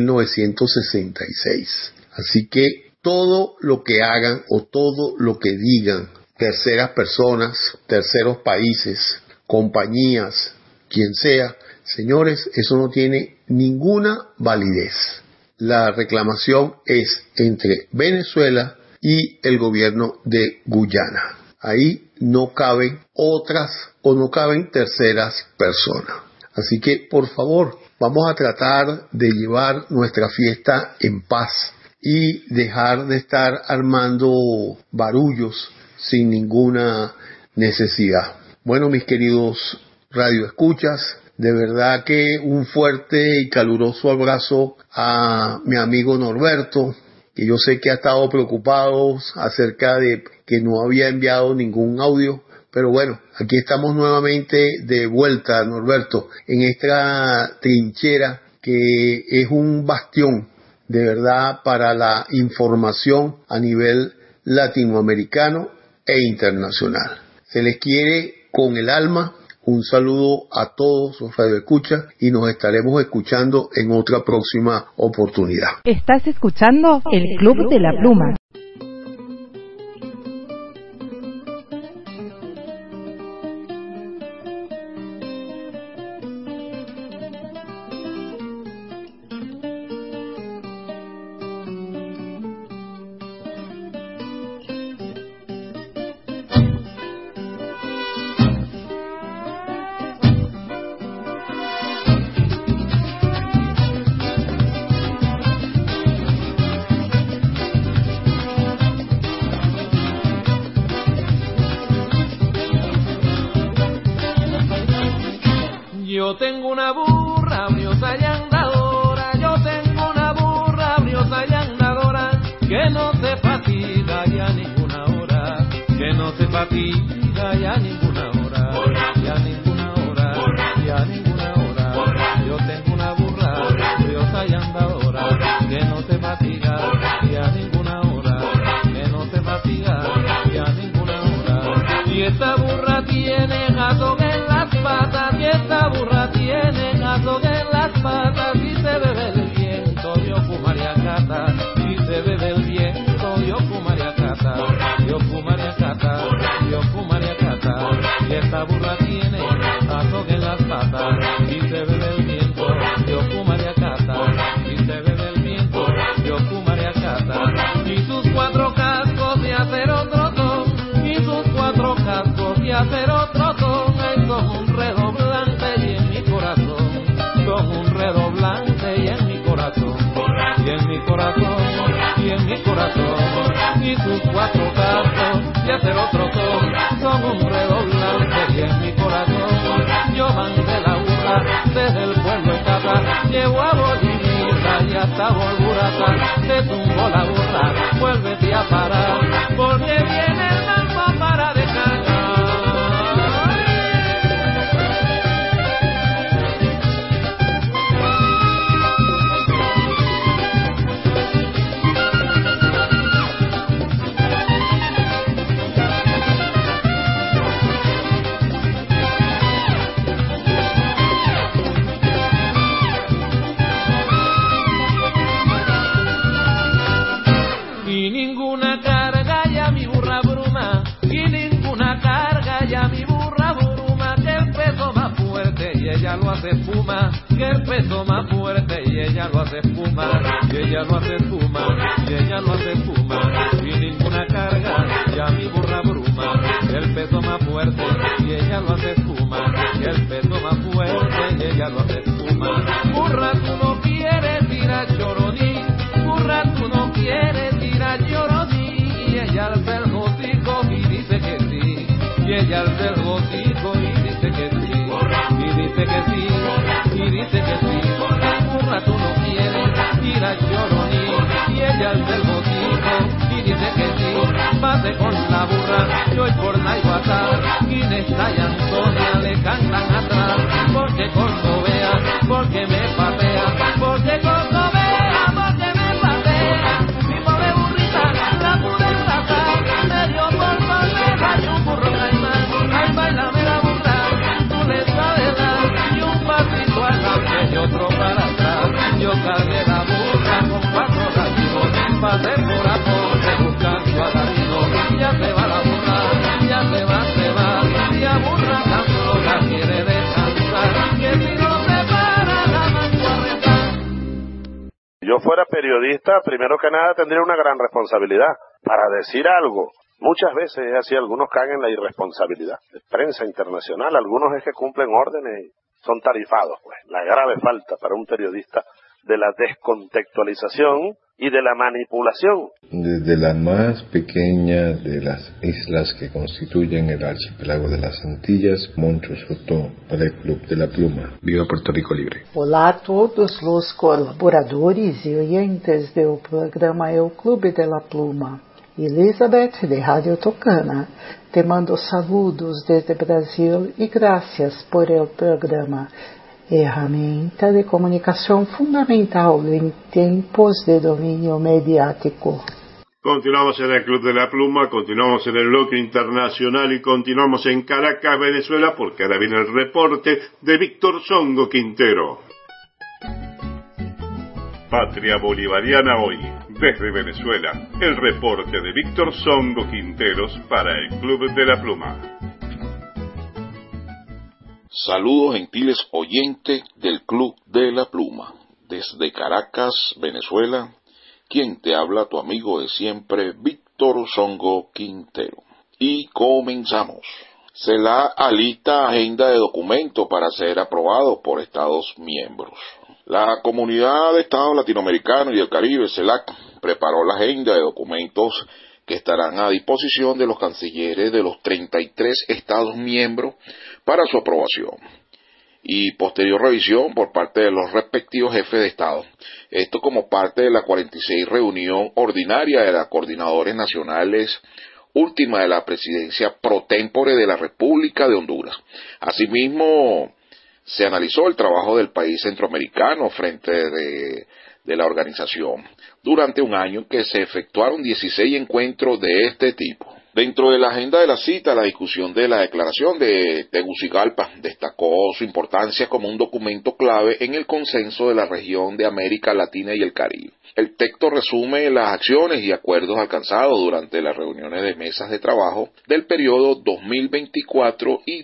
1966. Así que todo lo que hagan o todo lo que digan terceras personas, terceros países, compañías, quien sea, señores, eso no tiene ninguna validez. La reclamación es entre Venezuela y el gobierno de Guyana. Ahí no caben otras o no caben terceras personas. Así que, por favor, vamos a tratar de llevar nuestra fiesta en paz y dejar de estar armando barullos sin ninguna necesidad. Bueno, mis queridos radioescuchas, de verdad que un fuerte y caluroso abrazo a mi amigo Norberto, que yo sé que ha estado preocupado acerca de que no había enviado ningún audio, pero bueno, aquí estamos nuevamente de vuelta, Norberto, en esta trinchera que es un bastión de verdad para la información a nivel latinoamericano e internacional. Se les quiere con el alma. Un saludo a todos los radioescuchas y nos estaremos escuchando en otra próxima oportunidad. Estás escuchando el Club de la Pluma. Yo tengo una burra briosa y andadora, yo tengo una burra briosa y andadora, que no se fatiga ya ninguna hora, que no se fatiga ya ninguna hora, ya ninguna hora, ya ninguna hora. Yo tengo una burra briosa y andadora, que no se fatiga ya ninguna hora, que no se fatiga ya ninguna hora. Y esta burra tiene gato en las patas, y esta burra tiene gato en las patas, y se bebe el viento, yo fumaría cata, y se bebe el viento, yo fumaría cata, yo fumaría cata, yo fumaría cata. Y esta burra tiene gato en las patas, y se bebe el viento, yo fumaría cata, y se bebe el viento, yo fumaría cata. Y sus cuatro cascos de acero trotón, y sus cuatro cascos de acero trotón, son un redoblante y en mi corazón, son un redoblante y en mi corazón, y en mi corazón, y en mi corazón. Y sus cuatro cascos de acero trotón, son un redoblante y en mi corazón. Yo mandé la burra desde el pueblo de Cata, llevo a Bolivia y hasta Bolburata, te tumbó la burra, vuélvete a parar, porque viene el alma para descargar. Y ninguna carga ya mi burra bruma, y ninguna carga ya mi burra bruma, que el peso más fuerte y ella lo hace espuma, que el peso más fuerte y ella lo hace espuma, y ella lo hace espuma, y ella lo hace espuma. Y ninguna carga ya mi burra bruma, que el peso más fuerte y ella lo hace espuma, que el peso más fuerte y ella lo hace espuma. Burra, tú no quieres ir a Choroní, burra, tú no quieres ir a Choroní, y ella alza el hocico y dice que sí, y ella alza el hocico y dice que sí, y dice que sí, y dice que sí. Burra, tú no quieres ir a Choroní, y ella alza el hocico y dice que sí. Pase con la burra, yo voy por Naiguatá, Inesta y Antonia le cantan atrás, porque Cordobea, porque me patea, porque Cordobea, porque me patea. Mi pobre burrita la pude emplazar, me dio por bandeja y un burro caimán. Ay, bailame la burra, tú le sabes dar, y un pasito adelante y otro para atrás. Yo cargué la burra con cuatro gallinos, pasé por Aponte buscando a Darino. Ya se va la burra, ya se va, y a burra cansona quiere descansar, que si no se para la mando a rezar. Yo fuera periodista, primero que nada tendría una gran responsabilidad para decir algo. Muchas veces es así, algunos caen en la irresponsabilidad. Prensa internacional, algunos es que cumplen órdenes y son tarifados, pues. La grave falta para un periodista de la descontextualización y de la manipulación. Desde la más pequeña de las islas que constituyen el archipiélago de las Antillas, Moncho Soto para el Club de la Pluma. Viva Puerto Rico Libre. Olá a todos os colaboradores e oyentes do programa El Club de la Pluma. Elizabeth de Radio Tocana, te mando saludos desde Brasil e graças por el programa. Herramienta de comunicación fundamental en tiempos de dominio mediático. Continuamos en el Club de la Pluma, continuamos en el bloque internacional y continuamos en Caracas, Venezuela, porque ahora viene el reporte de Víctor Songo Quintero. Patria Bolivariana hoy, desde Venezuela, el reporte de Víctor Songo Quinteros para el Club de la Pluma. Saludos gentiles oyentes del Club de la Pluma. Desde Caracas, Venezuela, quien te habla, tu amigo de siempre, Víctor Songo Quintero. Y comenzamos. Se la alista agenda de documentos para ser aprobado por Estados miembros. La Comunidad de Estados Latinoamericanos y del Caribe, CELAC, preparó la agenda de documentos que estarán a disposición de los cancilleres de los 33 Estados miembros para su aprobación. y posterior revisión por parte de los respectivos jefes de Estado. Esto como parte de la 46 reunión ordinaria de las coordinadores nacionales última de la presidencia pro tempore de la República de Honduras. Asimismo, se analizó el trabajo del país centroamericano frente de la organización durante un año en que se efectuaron 16 encuentros de este tipo. Dentro de la agenda de la cita, la discusión de la declaración de Tegucigalpa destacó su importancia como un documento clave en el consenso de la región de América Latina y el Caribe. El texto resume las acciones y acuerdos alcanzados durante las reuniones de mesas de trabajo del periodo 2024 y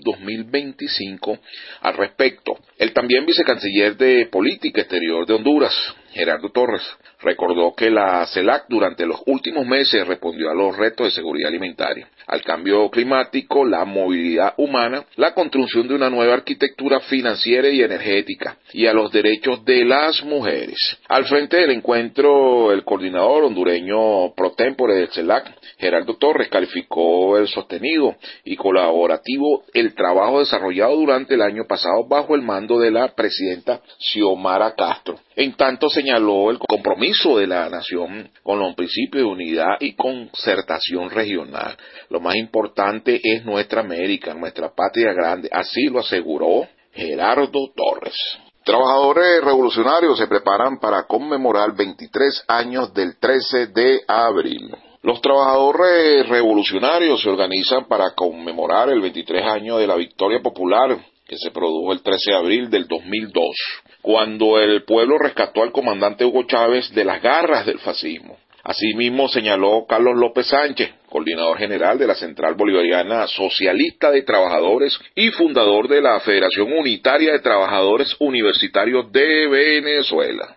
2025 al respecto. El también vicecanciller de Política Exterior de Honduras, Gerardo Torres, recordó que la CELAC durante los últimos meses respondió a los retos de seguridad alimentaria, al cambio climático, la movilidad humana, la construcción de una nueva arquitectura financiera y energética y a los derechos de las mujeres. Al frente del encuentro, el coordinador hondureño pro tempore del CELAC, Gerardo Torres, calificó el sostenido y colaborativo el trabajo desarrollado durante el año pasado bajo el mando de la presidenta Xiomara Castro. En tanto, señaló el compromiso de la nación con los principios de unidad y concertación regional. Lo más importante es nuestra América, nuestra patria grande, así lo aseguró Gerardo Torres. Trabajadores revolucionarios se preparan para conmemorar 23 años del 13 de abril. Los trabajadores revolucionarios se organizan para conmemorar el 23 años de la victoria popular que se produjo el 13 de abril del 2002, cuando el pueblo rescató al comandante Hugo Chávez de las garras del fascismo. Asimismo señaló Carlos López Sánchez, coordinador general de la Central Bolivariana Socialista de Trabajadores y fundador de la Federación Unitaria de Trabajadores Universitarios de Venezuela.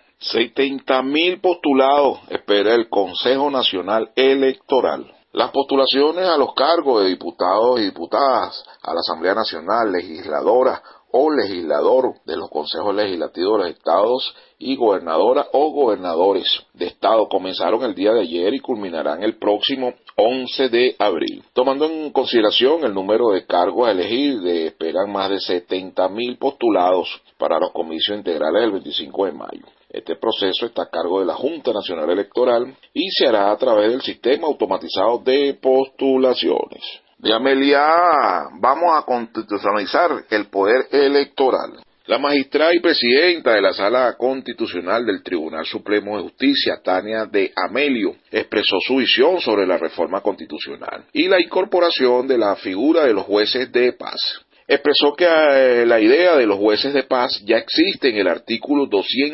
70.000 postulados espera el Consejo Nacional Electoral. Las postulaciones a los cargos de diputados y diputadas a la Asamblea Nacional, legisladora o legislador de los consejos legislativos de los estados y gobernadora o gobernadores de estado comenzaron el día de ayer y culminarán el próximo 11 de abril. Tomando en consideración el número de cargos a elegir, esperan más de 70.000 postulados para los comicios integrales del 25 de mayo. Este proceso está a cargo de la Junta Nacional Electoral y se hará a través del sistema automatizado de postulaciones. De Amelia, vamos a constitucionalizar el poder electoral. La magistrada y presidenta de la Sala Constitucional del Tribunal Supremo de Justicia, Tania de Amelio, expresó su visión sobre la reforma constitucional y la incorporación de la figura de los jueces de paz. Expresó que la idea de los jueces de paz ya existe en el artículo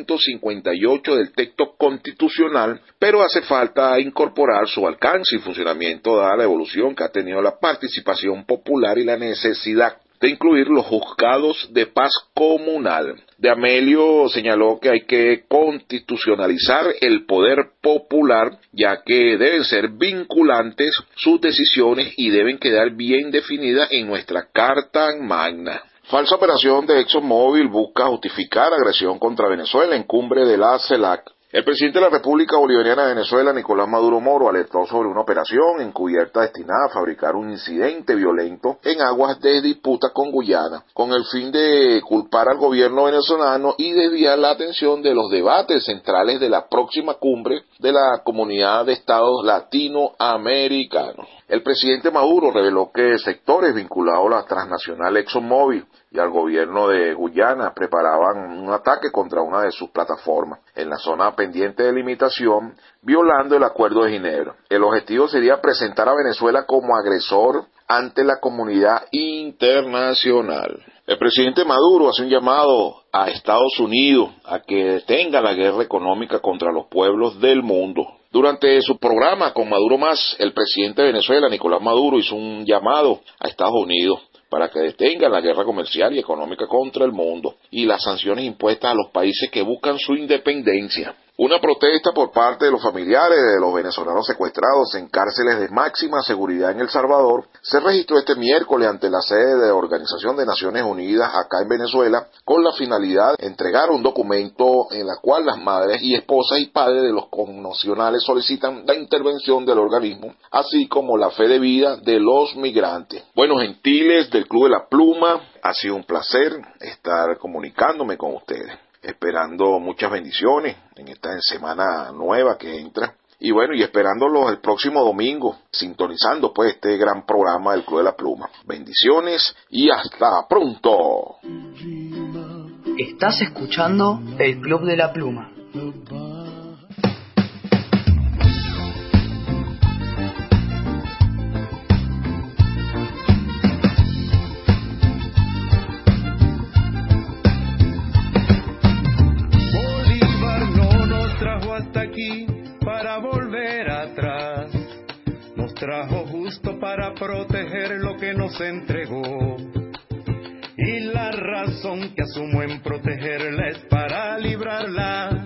258 del texto constitucional, pero hace falta incorporar su alcance y funcionamiento dada la evolución que ha tenido la participación popular y la necesidad de incluir los juzgados de paz comunal. De Amelio señaló que hay que constitucionalizar el poder popular, ya que deben ser vinculantes sus decisiones y deben quedar bien definidas en nuestra Carta Magna. Falsa operación de ExxonMobil busca justificar agresión contra Venezuela en cumbre de la CELAC. El presidente de la República Bolivariana de Venezuela, Nicolás Maduro Moro, alertó sobre una operación encubierta destinada a fabricar un incidente violento en aguas de disputa con Guyana, con el fin de culpar al gobierno venezolano y desviar la atención de los debates centrales de la próxima cumbre de la Comunidad de Estados Latinoamericanos. El presidente Maduro reveló que sectores vinculados a la transnacional ExxonMobil y al gobierno de Guyana preparaban un ataque contra una de sus plataformas en la zona pendiente de limitación, violando el Acuerdo de Ginebra. El objetivo sería presentar a Venezuela como agresor ante la comunidad internacional. El presidente Maduro hace un llamado a Estados Unidos a que detenga la guerra económica contra los pueblos del mundo. Durante su programa con Maduro Más, el presidente de Venezuela, Nicolás Maduro, hizo un llamado a Estados Unidos para que detengan la guerra comercial y económica contra el mundo y las sanciones impuestas a los países que buscan su independencia. Una protesta por parte de los familiares de los venezolanos secuestrados en cárceles de máxima seguridad en El Salvador se registró este miércoles ante la sede de la Organización de Naciones Unidas acá en Venezuela con la finalidad de entregar un documento en la cual las madres y esposas y padres de los connacionales solicitan la intervención del organismo, así como la fe de vida de los migrantes. Bueno, gentiles del Club de la Pluma, ha sido un placer estar comunicándome con ustedes, esperando muchas bendiciones en esta semana nueva que entra. Y bueno, y esperándolos el próximo domingo, sintonizando pues este gran programa del Club de la Pluma. Bendiciones y hasta pronto. Estás escuchando el Club de la Pluma. Bolívar no nos trajo hasta aquí para volver atrás, nos trajo justo para proteger lo que nos entregó, y la razón que asumo en protegerla es para librarla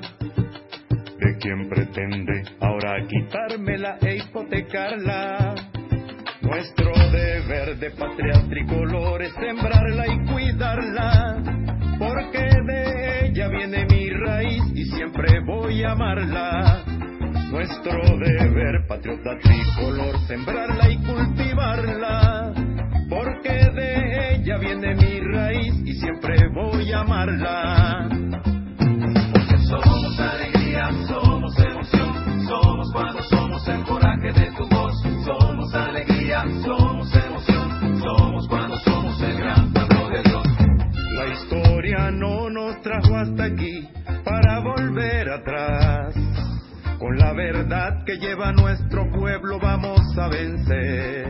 de quien pretende ahora quitármela e hipotecarla. Nuestro deber de patria tricolor es sembrarla y cuidarla, porque de ella viene mi raíz y siempre voy a amarla. Nuestro deber, patriota tricolor, sembrarla y cultivarla, porque de ella viene mi raíz y siempre voy a amarla. Porque somos alegría, somos emoción, somos cuando somos el coraje de tu voz. Somos alegría, somos emoción, somos cuando somos el gran pueblo de Dios. La historia no nos trajo hasta aquí para volver atrás. Con la verdad que lleva nuestro pueblo vamos a vencer.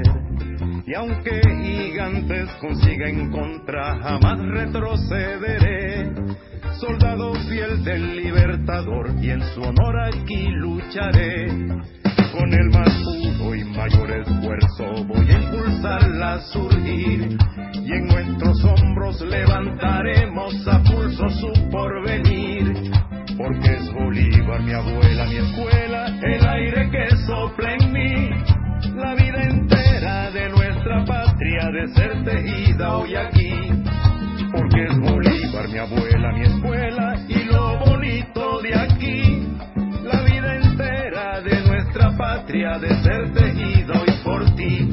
Y aunque gigantes consiga en contra, jamás retrocederé. Soldado fiel del Libertador y en su honor aquí lucharé. Con el más puro y mayor esfuerzo voy a impulsarla a surgir. Y en nuestros hombros levantaremos a pulso su porvenir. Porque es Bolívar mi abuela, mi escuela, el aire que sopla en mí. La vida entera de nuestra patria de ser tejida hoy aquí. Porque es Bolívar mi abuela, mi escuela y lo bonito de aquí. La vida entera de nuestra patria de ser tejida hoy por ti.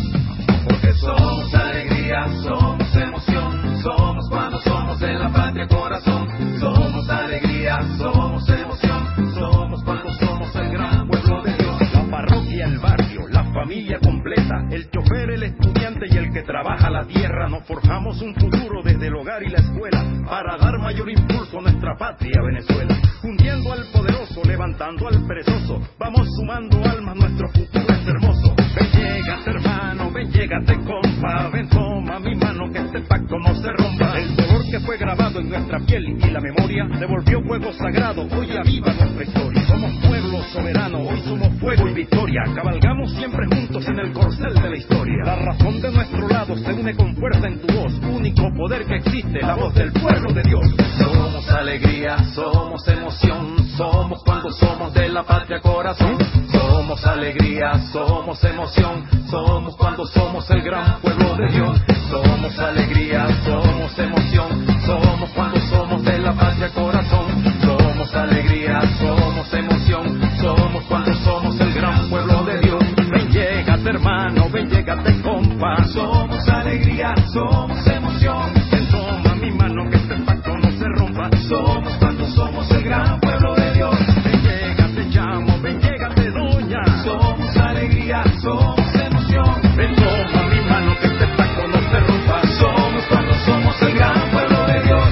Porque somos alegría, somos emoción, somos cuando somos de la patria corazón. Somos alegría, somos emoción, somos cuando somos el gran pueblo de Dios. La parroquia, el barrio, la familia completa, el chofer, el estudiante y el que trabaja la tierra. Nos forjamos un futuro desde el hogar y la escuela para dar mayor impulso a nuestra patria Venezuela. Hundiendo al poderoso, levantando al perezoso, vamos sumando almas, nuestro futuro es hermoso. Ven, llégate hermano, ven, llégate compa, ven, toma mi mano que este pacto no se rompa. El dolor que fue grabado en nuestra piel y la memoria devolvió fuego sagrado, hoy aviva nuestra historia. Somos pueblo soberano, hoy somos fuego y victoria. Cabalgamos siempre juntos en el corcel de la historia. La razón de nuestro lado se une con fuerza en tu voz, único poder que existe, la voz del pueblo de Dios. Somos alegría, somos emoción, somos cuando somos de la patria corazón. Somos alegría, somos emoción, somos cuando somos el gran pueblo de Dios. Somos alegría, somos emoción, somos cuando somos de la patria corazón. Somos alegría, somos emoción, somos cuando somos el gran pueblo de Dios. Ven, llégate hermano, ven, llégate compa. Somos alegría, somos emoción, ven, toma mi mano que este pacto no se rompa. Somos cuando somos el gran pueblo de Dios. Ven, llégate chamo, ven, llégate doña. Somos alegría, somos emoción, ven, toma mi mano que este pacto no se rompa. Somos cuando somos el gran pueblo de Dios.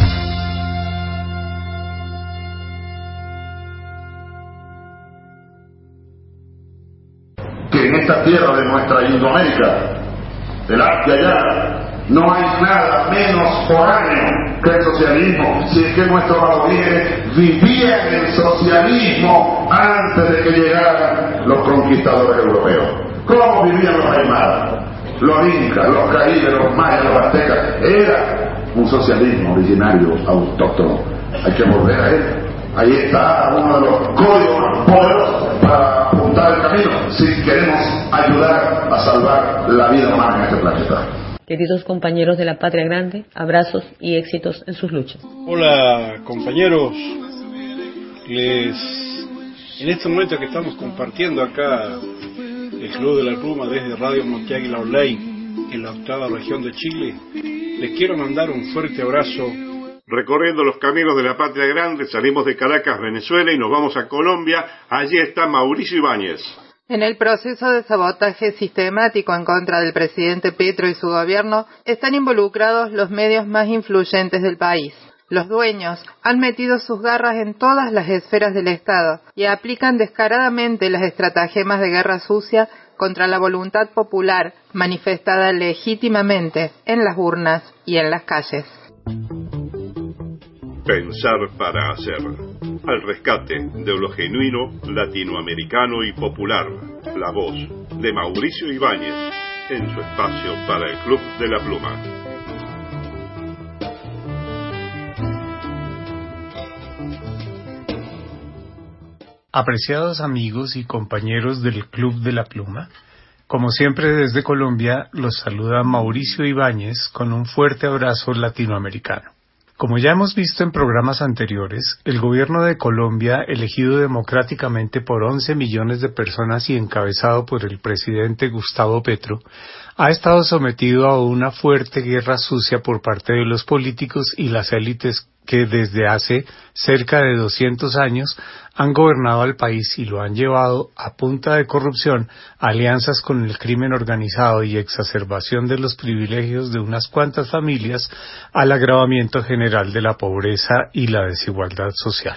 Que en esta tierra de nuestra Indoamérica, del arte allá, no hay nada menos foráneo que el socialismo, si es que nuestros aborígenes vivían el socialismo antes de que llegaran los conquistadores europeos. ¿Cómo vivían los aymaras, los incas, los caíbes, los mayas, los aztecas? Era un socialismo originario, autóctono. Hay que volver a él. Ahí está uno de los códigos más poderosos para apuntar el camino si queremos ayudar a salvar la vida humana en este planeta. Queridos compañeros de la Patria Grande, abrazos y éxitos en sus luchas. Hola compañeros, en este momento que estamos compartiendo acá el Club de la Pluma desde Radio Monte Águila Online en la 8ª región de Chile, les quiero mandar un fuerte abrazo. Recorriendo los caminos de la Patria Grande, salimos de Caracas, Venezuela, y nos vamos a Colombia. Allí está Mauricio Ibáñez. En el proceso de sabotaje sistemático en contra del presidente Petro y su gobierno están involucrados los medios más influyentes del país. Los dueños han metido sus garras en todas las esferas del Estado y aplican descaradamente las estratagemas de guerra sucia contra la voluntad popular manifestada legítimamente en las urnas y en las calles. Pensar para hacer. Al rescate de lo genuino, latinoamericano y popular. La voz de Mauricio Ibáñez en su espacio para el Club de la Pluma. Apreciados amigos y compañeros del Club de la Pluma, como siempre desde Colombia los saluda Mauricio Ibáñez con un fuerte abrazo latinoamericano. Como ya hemos visto en programas anteriores, el gobierno de Colombia, elegido democráticamente por 11 millones de personas y encabezado por el presidente Gustavo Petro, ha estado sometido a una fuerte guerra sucia por parte de los políticos y las élites que desde hace cerca de 200 años han gobernado al país y lo han llevado a punta de corrupción, alianzas con el crimen organizado y exacerbación de los privilegios de unas cuantas familias al agravamiento general de la pobreza y la desigualdad social.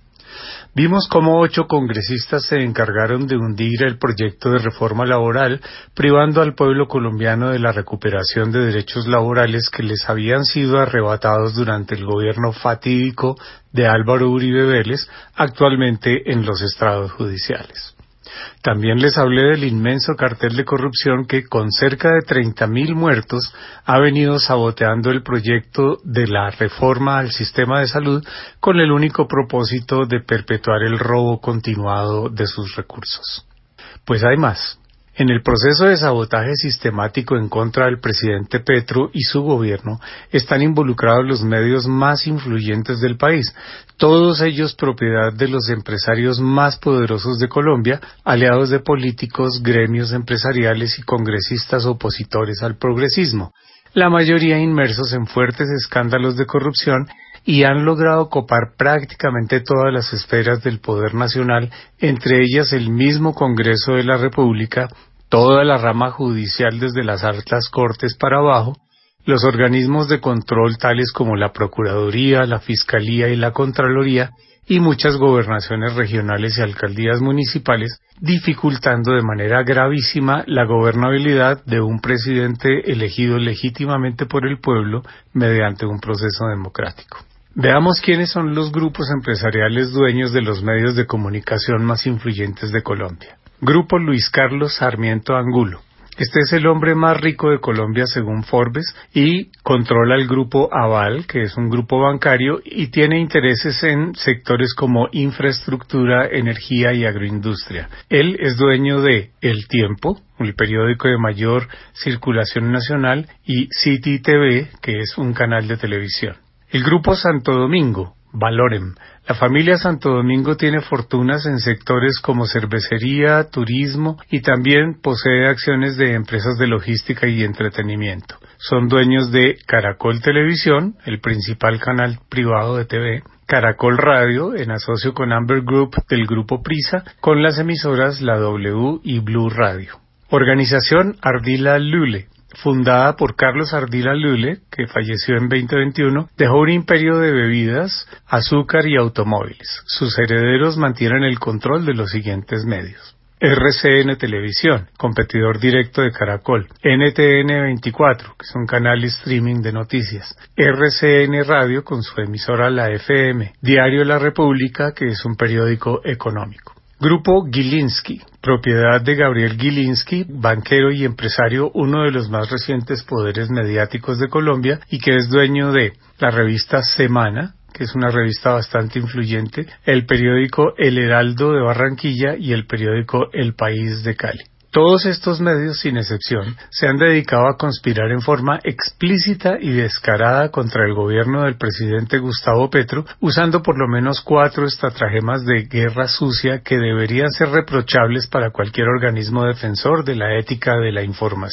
Vimos cómo 8 congresistas se encargaron de hundir el proyecto de reforma laboral, privando al pueblo colombiano de la recuperación de derechos laborales que les habían sido arrebatados durante el gobierno fatídico de Álvaro Uribe Vélez, actualmente en los estrados judiciales. También les hablé del inmenso cartel de corrupción que, con cerca de 30.000 muertos, ha venido saboteando el proyecto de la reforma al sistema de salud con el único propósito de perpetuar el robo continuado de sus recursos. Pues hay más. En el proceso de sabotaje sistemático en contra del presidente Petro y su gobierno están involucrados los medios más influyentes del país, todos ellos propiedad de los empresarios más poderosos de Colombia, aliados de políticos, gremios empresariales y congresistas opositores al progresismo, la mayoría inmersos en fuertes escándalos de corrupción y han logrado copar prácticamente todas las esferas del poder nacional, entre ellas el mismo Congreso de la República, toda la rama judicial desde las altas cortes para abajo, los organismos de control tales como la Procuraduría, la Fiscalía y la Contraloría, y muchas gobernaciones regionales y alcaldías municipales, dificultando de manera gravísima la gobernabilidad de un presidente elegido legítimamente por el pueblo mediante un proceso democrático. Veamos quiénes son los grupos empresariales dueños de los medios de comunicación más influyentes de Colombia. Grupo Luis Carlos Sarmiento Angulo. Este es el hombre más rico de Colombia según Forbes y controla el grupo Aval, que es un grupo bancario, y tiene intereses en sectores como infraestructura, energía y agroindustria. Él es dueño de El Tiempo, el periódico de mayor circulación nacional, y City TV, que es un canal de televisión. El grupo Santo Domingo, Valorem. La familia Santo Domingo tiene fortunas en sectores como cervecería, turismo y también posee acciones de empresas de logística y entretenimiento. Son dueños de Caracol Televisión, el principal canal privado de TV, Caracol Radio, en asocio con Amber Group del grupo Prisa, con las emisoras La W y Blue Radio. Organización Ardila Lule. Fundada por Carlos Ardila Lule, que falleció en 2021, dejó un imperio de bebidas, azúcar y automóviles. Sus herederos mantienen el control de los siguientes medios. RCN Televisión, competidor directo de Caracol. NTN 24, que es un canal streaming de noticias. RCN Radio, con su emisora La FM. Diario La República, que es un periódico económico. Grupo Gilinski, propiedad de Gabriel Gilinski, banquero y empresario, uno de los más recientes poderes mediáticos de Colombia y que es dueño de la revista Semana, que es una revista bastante influyente, el periódico El Heraldo de Barranquilla y el periódico El País de Cali. Todos estos medios, sin excepción, se han dedicado a conspirar en forma explícita y descarada contra el gobierno del presidente Gustavo Petro, usando por lo menos 4 estratagemas de guerra sucia que deberían ser reprochables para cualquier organismo defensor de la ética de la información.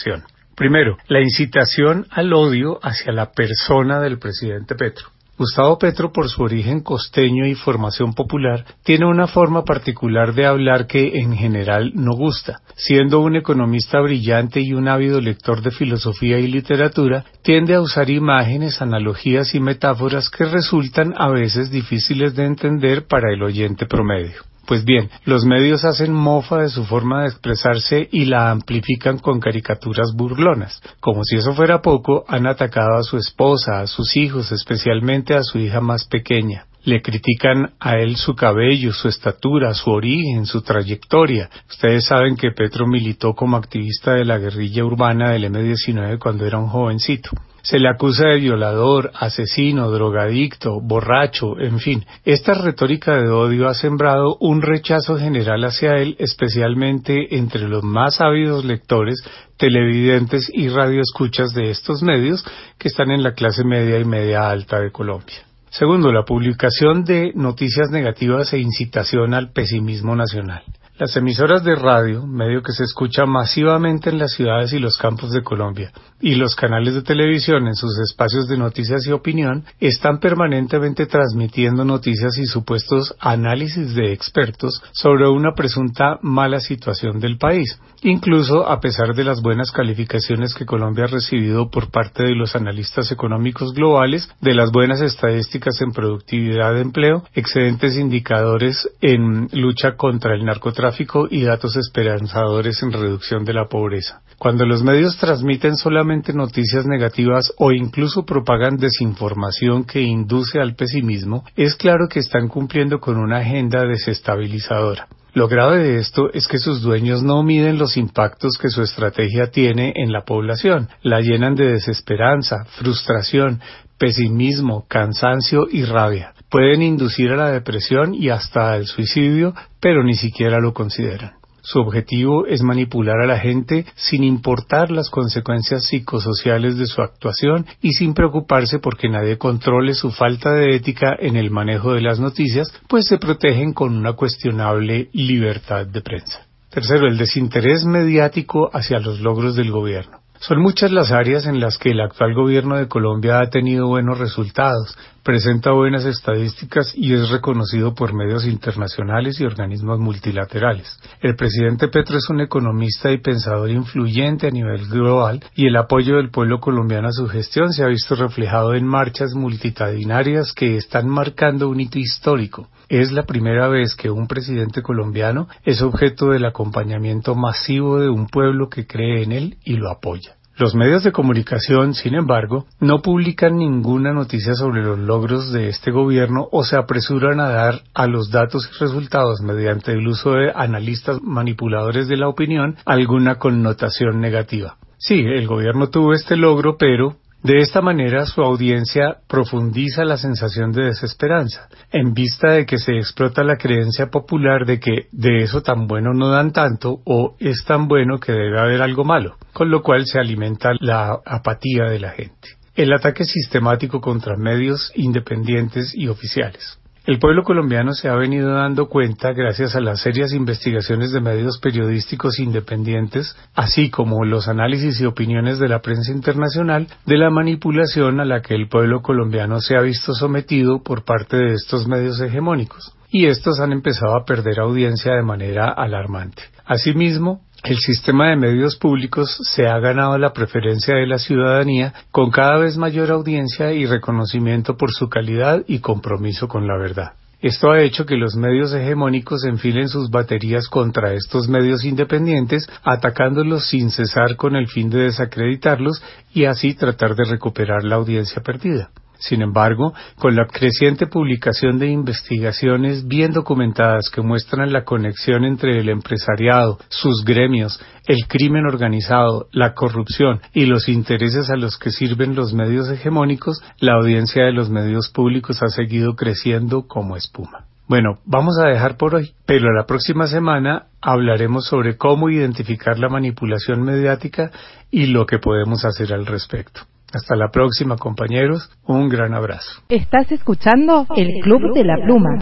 Primero, la incitación al odio hacia la persona del presidente Petro. Gustavo Petro, por su origen costeño y formación popular, tiene una forma particular de hablar que en general no gusta. Siendo un economista brillante y un ávido lector de filosofía y literatura, tiende a usar imágenes, analogías y metáforas que resultan a veces difíciles de entender para el oyente promedio. Pues bien, los medios hacen mofa de su forma de expresarse y la amplifican con caricaturas burlonas. Como si eso fuera poco, han atacado a su esposa, a sus hijos, especialmente a su hija más pequeña. Le critican a él su cabello, su estatura, su origen, su trayectoria. Ustedes saben que Petro militó como activista de la guerrilla urbana del M-19 cuando era un jovencito. Se le acusa de violador, asesino, drogadicto, borracho, en fin. Esta retórica de odio ha sembrado un rechazo general hacia él, especialmente entre los más ávidos lectores, televidentes y radioescuchas de estos medios que están en la clase media y media alta de Colombia. Segundo, la publicación de noticias negativas e incitación al pesimismo nacional. Las emisoras de radio, medio que se escucha masivamente en las ciudades y los campos de Colombia, y los canales de televisión en sus espacios de noticias y opinión, están permanentemente transmitiendo noticias y supuestos análisis de expertos sobre una presunta mala situación del país, incluso a pesar de las buenas calificaciones que Colombia ha recibido por parte de los analistas económicos globales, de las buenas estadísticas en productividad de empleo, excelentes indicadores en lucha contra el narcotráfico y datos esperanzadores en reducción de la pobreza. Cuando los medios transmiten solamente noticias negativas o incluso propagan desinformación que induce al pesimismo, es claro que están cumpliendo con una agenda desestabilizadora. Lo grave de esto es que sus dueños no miden los impactos que su estrategia tiene en la población, la llenan de desesperanza, frustración, pesimismo, cansancio y rabia. Pueden inducir a la depresión y hasta al suicidio, pero ni siquiera lo consideran. Su objetivo es manipular a la gente sin importar las consecuencias psicosociales de su actuación y sin preocuparse porque nadie controle su falta de ética en el manejo de las noticias, pues se protegen con una cuestionable libertad de prensa. Tercero, el desinterés mediático hacia los logros del gobierno. Son muchas las áreas en las que el actual gobierno de Colombia ha tenido buenos resultados, presenta buenas estadísticas y es reconocido por medios internacionales y organismos multilaterales. El presidente Petro es un economista y pensador influyente a nivel global y el apoyo del pueblo colombiano a su gestión se ha visto reflejado en marchas multitudinarias que están marcando un hito histórico. Es la primera vez que un presidente colombiano es objeto del acompañamiento masivo de un pueblo que cree en él y lo apoya. Los medios de comunicación, sin embargo, no publican ninguna noticia sobre los logros de este gobierno o se apresuran a dar a los datos y resultados mediante el uso de analistas manipuladores de la opinión alguna connotación negativa. Sí, el gobierno tuvo este logro, pero de esta manera su audiencia profundiza la sensación de desesperanza, en vista de que se explota la creencia popular de que de eso tan bueno no dan tanto o es tan bueno que debe haber algo malo, con lo cual se alimenta la apatía de la gente. El ataque sistemático contra medios independientes y oficiales. El pueblo colombiano se ha venido dando cuenta, gracias a las serias investigaciones de medios periodísticos independientes, así como los análisis y opiniones de la prensa internacional, de la manipulación a la que el pueblo colombiano se ha visto sometido por parte de estos medios hegemónicos, y estos han empezado a perder audiencia de manera alarmante. Asimismo, el sistema de medios públicos se ha ganado la preferencia de la ciudadanía con cada vez mayor audiencia y reconocimiento por su calidad y compromiso con la verdad. Esto ha hecho que los medios hegemónicos enfilen sus baterías contra estos medios independientes, atacándolos sin cesar con el fin de desacreditarlos y así tratar de recuperar la audiencia perdida. Sin embargo, con la creciente publicación de investigaciones bien documentadas que muestran la conexión entre el empresariado, sus gremios, el crimen organizado, la corrupción y los intereses a los que sirven los medios hegemónicos, la audiencia de los medios públicos ha seguido creciendo como espuma. Bueno, vamos a dejar por hoy, pero la próxima semana hablaremos sobre cómo identificar la manipulación mediática y lo que podemos hacer al respecto. Hasta la próxima, compañeros. Un gran abrazo. Estás escuchando el Club de la Pluma.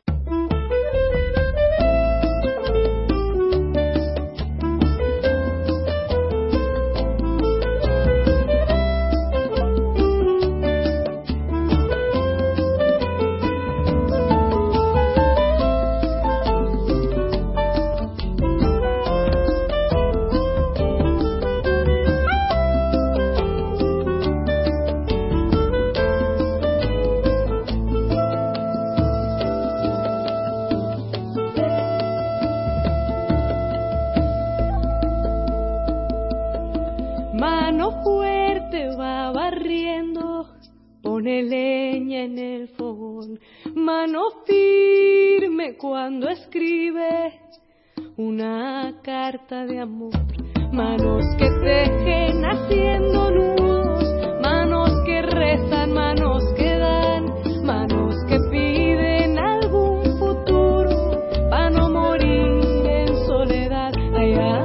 Mano fuerte va barriendo, pone leña en el fogón. Mano firme cuando escribe una carta de amor. Manos que tejen haciendo nudos, manos que rezan, manos que dan, manos que piden algún futuro para no morir en soledad. Allá,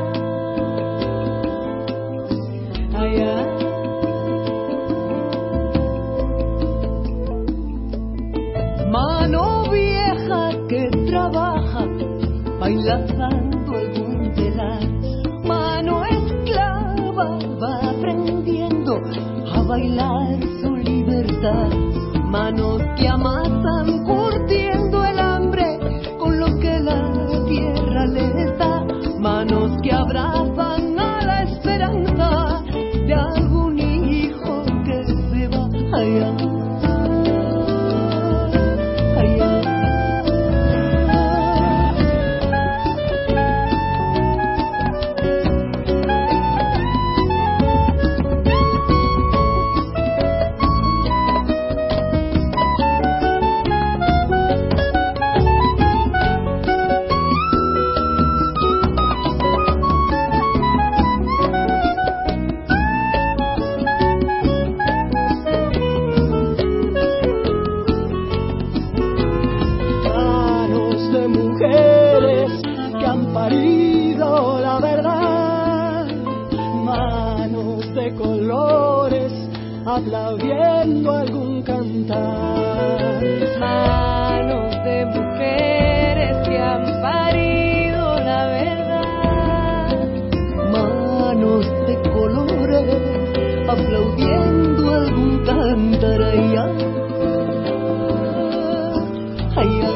allá. Mano vieja que trabaja bailando algún telar. Mano esclava va aprendiendo a bailar su libertad. Manos que amasan curtiendo el hambre con lo que la tierra les da. Manos que abrazan a la esperanza de algún hijo que se va allá. Aplaudiendo algún cantar. Manos de mujeres que han parido la verdad. Manos de colores aplaudiendo algún cantar. Allá, allá.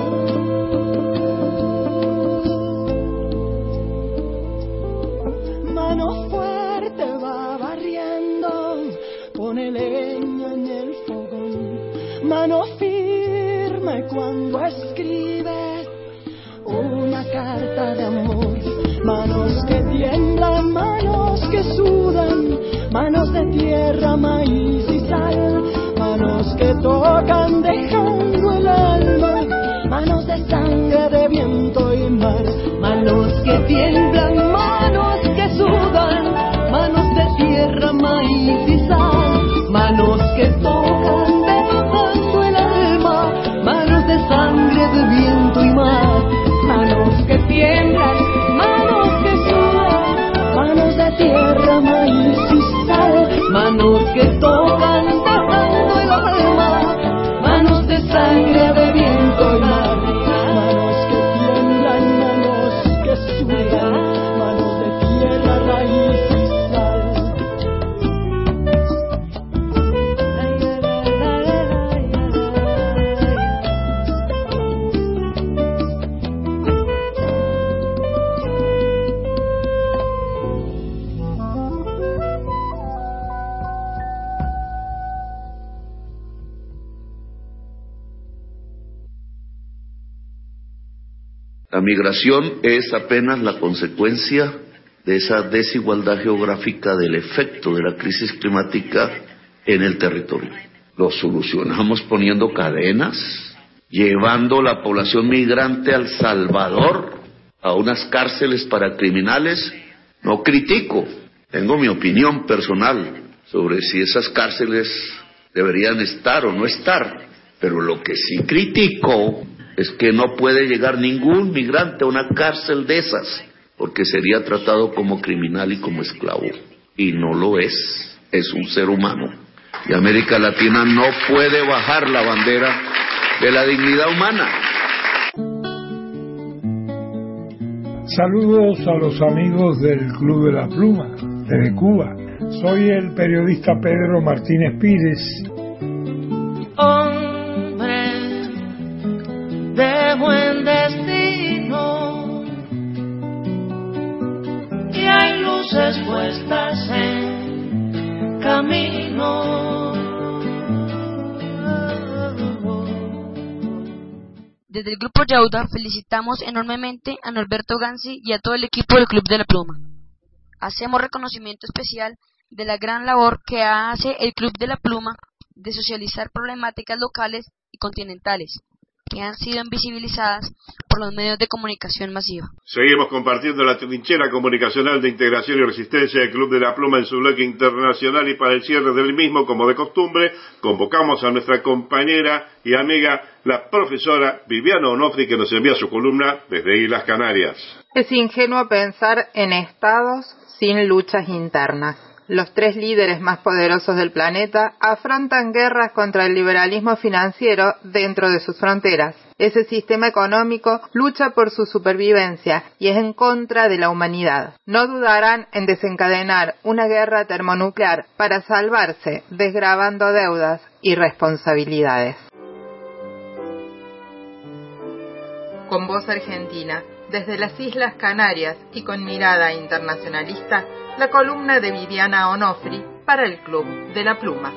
Mano fuerte va barriendo, pone leña en el fogón. Mano firme cuando escribe una carta de amor. Manos que tiemblan, manos que sudan, manos de tierra, maíz y sal. Manos que tocan dejando el alma, manos de sangre, de viento y mar. Manos que tiemblan, manos que sudan, manos de tierra, maíz y sal. Manos que tocan dejando el alma, manos de sangre, de viento y mar. Manos que tiemblan, manos que sudan, manos de tierra, maíz y sal. Manos que tocan dejando el alma, manos de sangre, de viento y mar. Manos que tiemblan, manos que sudan, manos de tierra, raíz y sal. La migración es apenas la consecuencia de esa desigualdad geográfica del efecto de la crisis climática en el territorio. Lo solucionamos poniendo cadenas, llevando la población migrante al Salvador, a unas cárceles para criminales. No critico, tengo mi opinión personal sobre si esas cárceles deberían estar o no estar, pero lo que sí critico es que no puede llegar ningún migrante a una cárcel de esas, porque sería tratado como criminal y como esclavo. Y no lo es un ser humano. Y América Latina no puede bajar la bandera de la dignidad humana. Saludos a los amigos del Club de la Pluma, desde Cuba. Soy el periodista Pedro Martínez Pires. De buen destino, y hay luces puestas en camino. Desde el Grupo Yauda felicitamos enormemente a Norberto Gansi y a todo el equipo del Club de la Pluma. Hacemos reconocimiento especial de la gran labor que hace el Club de la Pluma de socializar problemáticas locales y continentales que han sido invisibilizadas por los medios de comunicación masiva. Seguimos compartiendo la trinchera comunicacional de integración y resistencia del Club de la Pluma en su bloque internacional, y para el cierre del mismo, como de costumbre, convocamos a nuestra compañera y amiga, la profesora Viviana Onofri, que nos envía su columna desde Islas Canarias. Es ingenuo pensar en estados sin luchas internas. Los 3 líderes más poderosos del planeta afrontan guerras contra el liberalismo financiero dentro de sus fronteras. Ese sistema económico lucha por su supervivencia y es en contra de la humanidad. No dudarán en desencadenar una guerra termonuclear para salvarse, desgravando deudas y responsabilidades. Con voz argentina, desde las Islas Canarias y con mirada internacionalista, la columna de Viviana Onofri para el Club de la Pluma.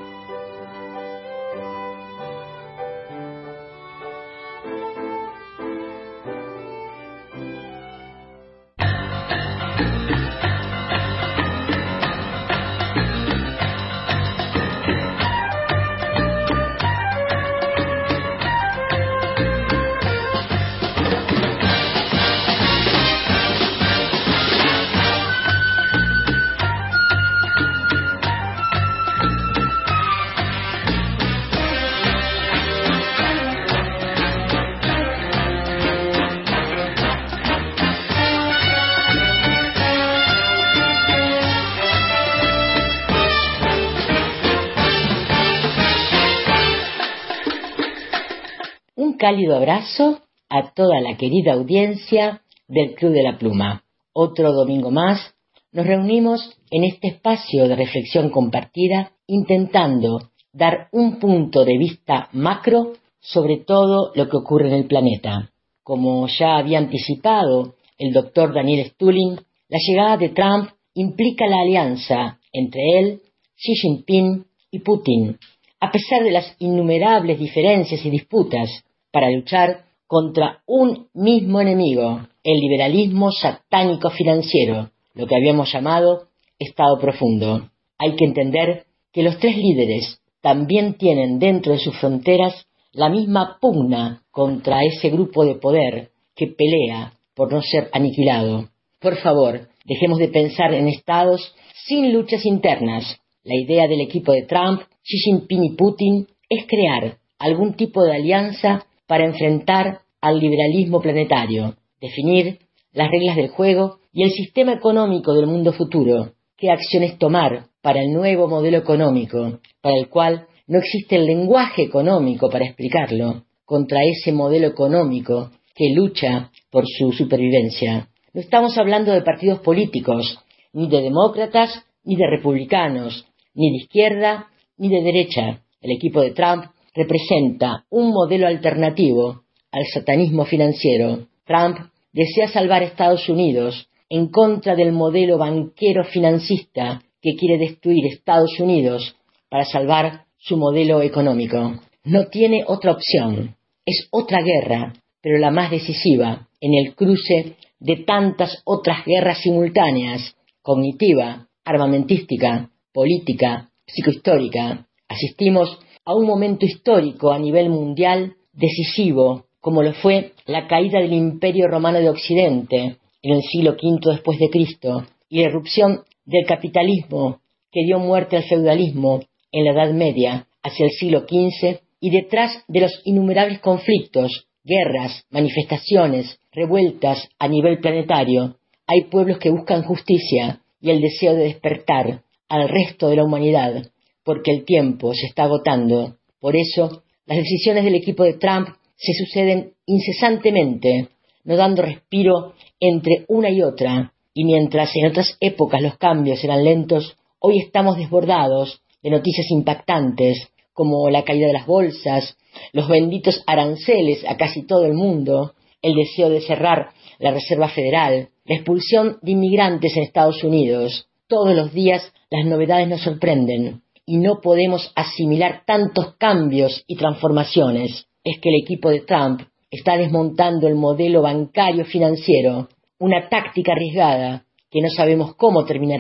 Cálido abrazo a toda la querida audiencia del Club de la Pluma. Otro domingo más nos reunimos en este espacio de reflexión compartida, intentando dar un punto de vista macro sobre todo lo que ocurre en el planeta. Como ya había anticipado el doctor Daniel Stulin, la llegada de Trump implica la alianza entre él, Xi Jinping y Putin, a pesar de las innumerables diferencias y disputas, para luchar contra un mismo enemigo, el liberalismo satánico financiero, lo que habíamos llamado Estado profundo. Hay que entender que los 3 líderes también tienen dentro de sus fronteras la misma pugna contra ese grupo de poder que pelea por no ser aniquilado. Por favor, dejemos de pensar en estados sin luchas internas. La idea del equipo de Trump, Xi Jinping y Putin es crear algún tipo de alianza para enfrentar al liberalismo planetario, definir las reglas del juego y el sistema económico del mundo futuro, qué acciones tomar para el nuevo modelo económico, para el cual no existe el lenguaje económico para explicarlo, contra ese modelo económico que lucha por su supervivencia. No estamos hablando de partidos políticos, ni de demócratas, ni de republicanos, ni de izquierda, ni de derecha. El equipo de Trump representa un modelo alternativo al satanismo financiero. Trump desea salvar a Estados Unidos en contra del modelo banquero financista que quiere destruir Estados Unidos para salvar su modelo económico. No tiene otra opción. Es otra guerra, pero la más decisiva en el cruce de tantas otras guerras simultáneas, cognitiva, armamentística, política, psicohistórica. Asistimos a un momento histórico a nivel mundial decisivo, como lo fue la caída del Imperio Romano de Occidente en el siglo V después de Cristo y la irrupción del capitalismo que dio muerte al feudalismo en la Edad Media hacia el siglo XV, y detrás de los innumerables conflictos, guerras, manifestaciones, revueltas a nivel planetario, hay pueblos que buscan justicia y el deseo de despertar al resto de la humanidad, porque el tiempo se está agotando. Por eso, las decisiones del equipo de Trump se suceden incesantemente, no dando respiro entre una y otra, y mientras en otras épocas los cambios eran lentos, hoy estamos desbordados de noticias impactantes, como la caída de las bolsas, los benditos aranceles a casi todo el mundo, el deseo de cerrar la Reserva Federal, la expulsión de inmigrantes en Estados Unidos. Todos los días las novedades nos sorprenden y no podemos asimilar tantos cambios y transformaciones. Es que el equipo de Trump está desmontando el modelo bancario financiero, una táctica arriesgada que no sabemos cómo terminará,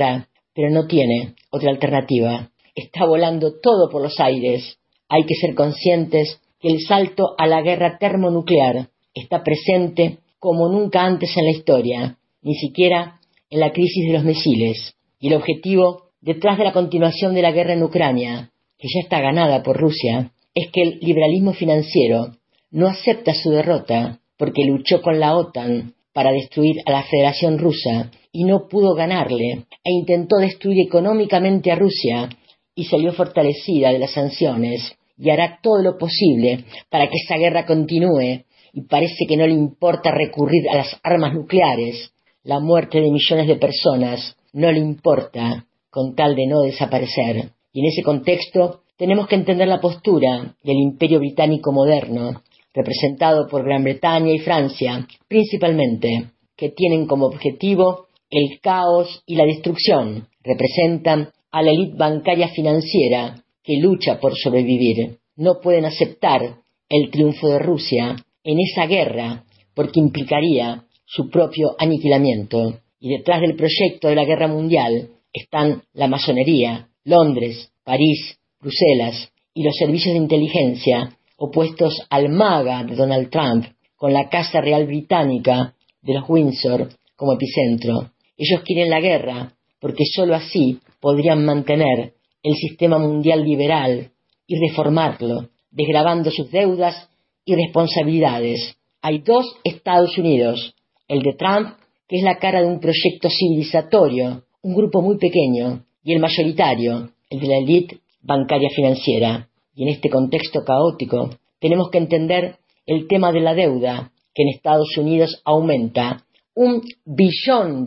pero no tiene otra alternativa. Está volando todo por los aires. Hay que ser conscientes que el salto a la guerra termonuclear está presente como nunca antes en la historia, ni siquiera en la crisis de los misiles. Y el objetivo detrás de la continuación de la guerra en Ucrania, que ya está ganada por Rusia, es que el liberalismo financiero no acepta su derrota porque luchó con la OTAN para destruir a la Federación Rusa y no pudo ganarle, e intentó destruir económicamente a Rusia y salió fortalecida de las sanciones y hará todo lo posible para que esa guerra continúe, y parece que no le importa recurrir a las armas nucleares. La muerte de millones de personas no le importa con tal de no desaparecer. Y en ese contexto tenemos que entender la postura del Imperio Británico moderno, representado por Gran Bretaña y Francia, principalmente, que tienen como objetivo el caos y la destrucción. Representan a la élite bancaria financiera que lucha por sobrevivir. No pueden aceptar el triunfo de Rusia en esa guerra porque implicaría su propio aniquilamiento. Y detrás del proyecto de la guerra mundial están la masonería, Londres, París, Bruselas y los servicios de inteligencia opuestos al MAGA de Donald Trump, con la Casa Real Británica de los Windsor como epicentro. Ellos quieren la guerra porque sólo así podrían mantener el sistema mundial liberal y reformarlo, desgravando sus deudas y responsabilidades. Hay dos Estados Unidos, el de Trump, que es la cara de un proyecto civilizatorio, un grupo muy pequeño, y el mayoritario, el de la élite bancaria financiera. Y en este contexto caótico tenemos que entender el tema de la deuda, que en Estados Unidos aumenta $1 billón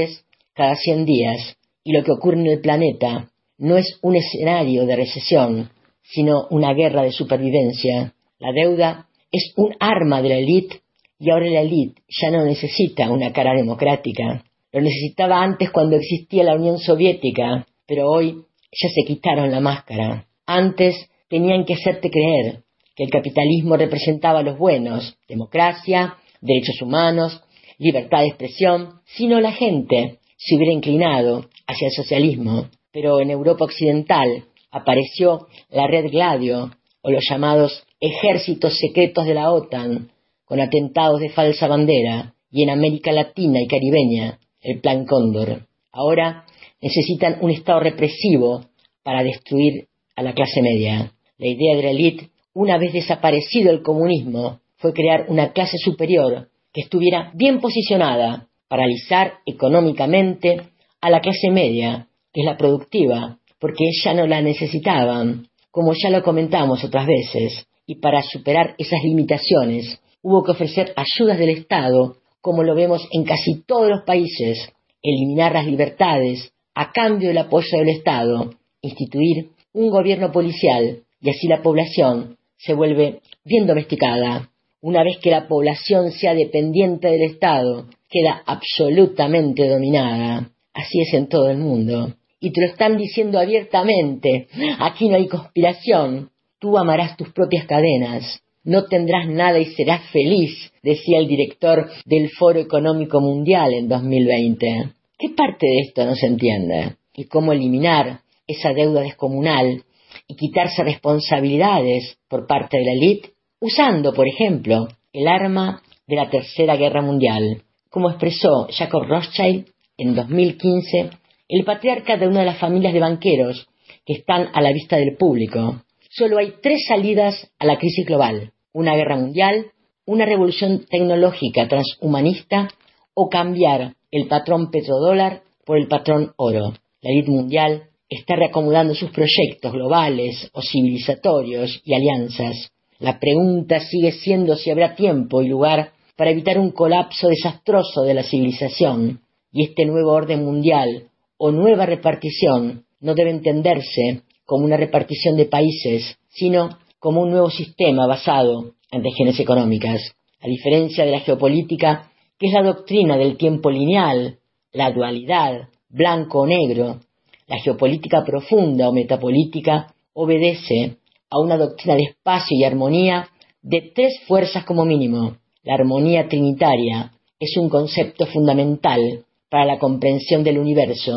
cada 100 días, y lo que ocurre en el planeta no es un escenario de recesión, sino una guerra de supervivencia. La deuda es un arma de la élite, y ahora la élite ya no necesita una cara democrática. Lo necesitaba antes cuando existía la Unión Soviética, pero hoy ya se quitaron la máscara. Antes tenían que hacerte creer que el capitalismo representaba a los buenos, democracia, derechos humanos, libertad de expresión, sino la gente se hubiera inclinado hacia el socialismo. Pero en Europa Occidental apareció la Red Gladio, o los llamados ejércitos secretos de la OTAN, con atentados de falsa bandera, y en América Latina y Caribeña, el Plan Cóndor. Ahora necesitan un Estado represivo para destruir a la clase media. La idea de la élite, una vez desaparecido el comunismo, fue crear una clase superior que estuviera bien posicionada para alisar económicamente a la clase media, que es la productiva, porque ya no la necesitaban, como ya lo comentamos otras veces, y para superar esas limitaciones hubo que ofrecer ayudas del Estado, como lo vemos en casi todos los países, eliminar las libertades a cambio del apoyo del Estado, instituir un gobierno policial, y así la población se vuelve bien domesticada. Una vez que la población sea dependiente del Estado, queda absolutamente dominada. Así es en todo el mundo. Y te lo están diciendo abiertamente. Aquí no hay conspiración. Tú amarás tus propias cadenas. No tendrás nada y serás feliz, decía el director del Foro Económico Mundial en 2020. ¿Qué parte de esto no se entiende? ¿Y cómo eliminar esa deuda descomunal y quitarse responsabilidades por parte de la élite? Usando, por ejemplo, el arma de la Tercera Guerra Mundial. Como expresó Jacob Rothschild en 2015, el patriarca de una de las familias de banqueros que están a la vista del público. Solo hay 3 salidas a la crisis global: una guerra mundial, una revolución tecnológica transhumanista o cambiar el patrón petrodólar por el patrón oro. La élite mundial está reacomodando sus proyectos globales o civilizatorios y alianzas. La pregunta sigue siendo si habrá tiempo y lugar para evitar un colapso desastroso de la civilización, y este nuevo orden mundial o nueva repartición no debe entenderse como una repartición de países, sino como un nuevo sistema basado en regiones económicas. A diferencia de la geopolítica, que es la doctrina del tiempo lineal, la dualidad, blanco o negro, la geopolítica profunda o metapolítica obedece a una doctrina de espacio y armonía de 3 fuerzas como mínimo. La armonía trinitaria es un concepto fundamental para la comprensión del universo,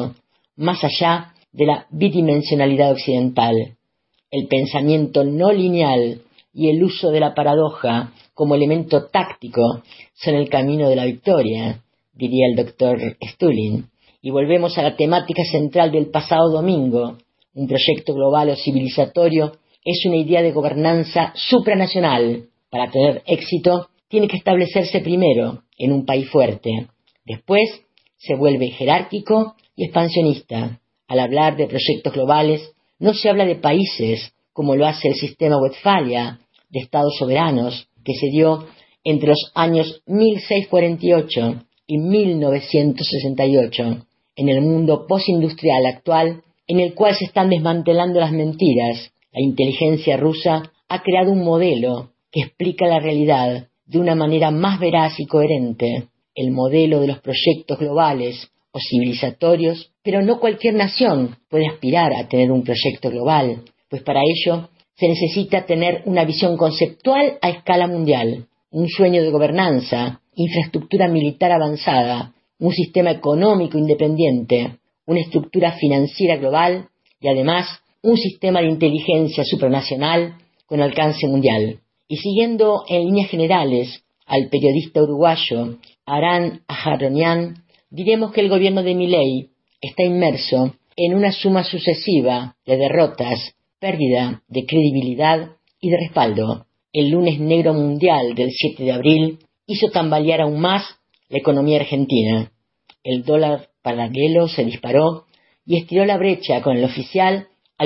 más allá de la bidimensionalidad occidental. El pensamiento no lineal y el uso de la paradoja como elemento táctico son el camino de la victoria, diría el doctor Stulin. Y volvemos a la temática central del pasado domingo. Un proyecto global o civilizatorio es una idea de gobernanza supranacional. Para tener éxito, tiene que establecerse primero en un país fuerte. Después, se vuelve jerárquico y expansionista. Al hablar de proyectos globales, no se habla de países, como lo hace el sistema Westfalia, de estados soberanos, que se dio entre los años 1648 y 1968, en el mundo postindustrial actual, en el cual se están desmantelando las mentiras. La inteligencia rusa ha creado un modelo que explica la realidad de una manera más veraz y coherente, el modelo de los proyectos globales o civilizatorios, pero no cualquier nación puede aspirar a tener un proyecto global, pues para ello se necesita tener una visión conceptual a escala mundial, un sueño de gobernanza, infraestructura militar avanzada, un sistema económico independiente, una estructura financiera global y además un sistema de inteligencia supranacional con alcance mundial. Y siguiendo en líneas generales al periodista uruguayo Aran Aharonian, diremos que el gobierno de Milei está inmerso en una suma sucesiva de derrotas, pérdida de credibilidad y de respaldo. El lunes negro mundial del 7 de abril hizo tambalear aún más la economía argentina. El dólar paralelo se disparó y estiró la brecha con el oficial al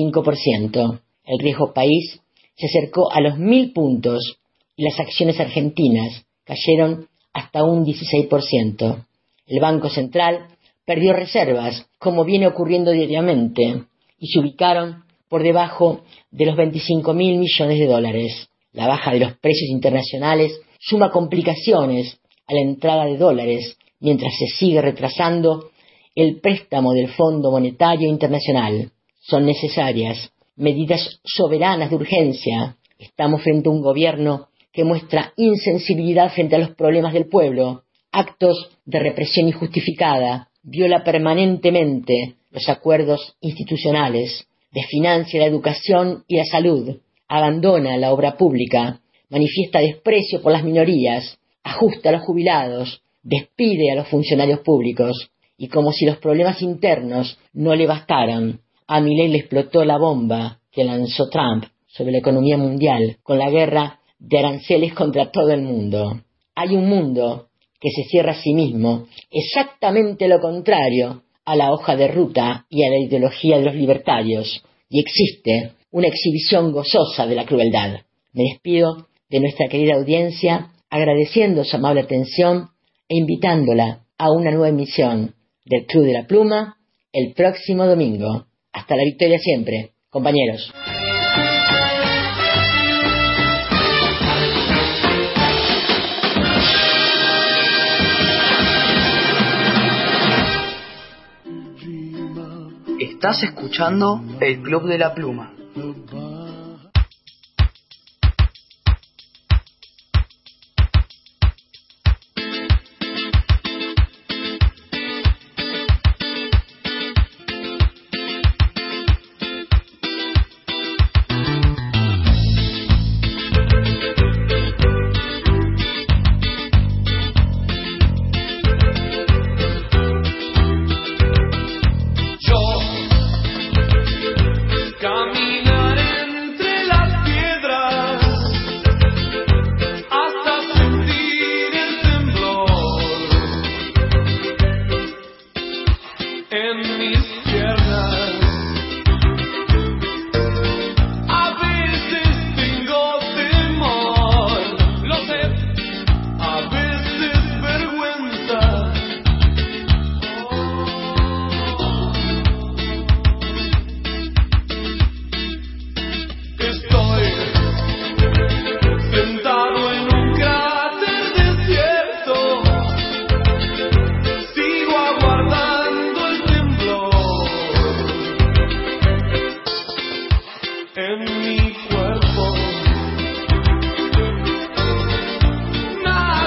25%. El riesgo país se acercó a los 1.000 puntos y las acciones argentinas cayeron hasta un 16%. El Banco Central perdió reservas, como viene ocurriendo diariamente, y se ubicaron por debajo de los 25.000 millones de dólares. La baja de los precios internacionales suma complicaciones a la entrada de dólares, mientras se sigue retrasando el préstamo del Fondo Monetario Internacional. Son necesarias medidas soberanas de urgencia. Estamos frente a un gobierno que muestra insensibilidad frente a los problemas del pueblo, actos de represión injustificada, viola permanentemente los acuerdos institucionales, desfinancia la educación y la salud, abandona la obra pública, manifiesta desprecio por las minorías, ajusta a los jubilados, despide a los funcionarios públicos, y como si los problemas internos no le bastaran, a Milei le explotó la bomba que lanzó Trump sobre la economía mundial con la guerra de aranceles contra todo el mundo. Hay un mundo que se cierra a sí mismo, exactamente lo contrario a la hoja de ruta y a la ideología de los libertarios, y existe una exhibición gozosa de la crueldad. Me despido de nuestra querida audiencia agradeciendo su amable atención e invitándola a una nueva emisión del Club de la Pluma el próximo domingo. Hasta la victoria siempre, compañeros. Estás escuchando el Club de la Pluma.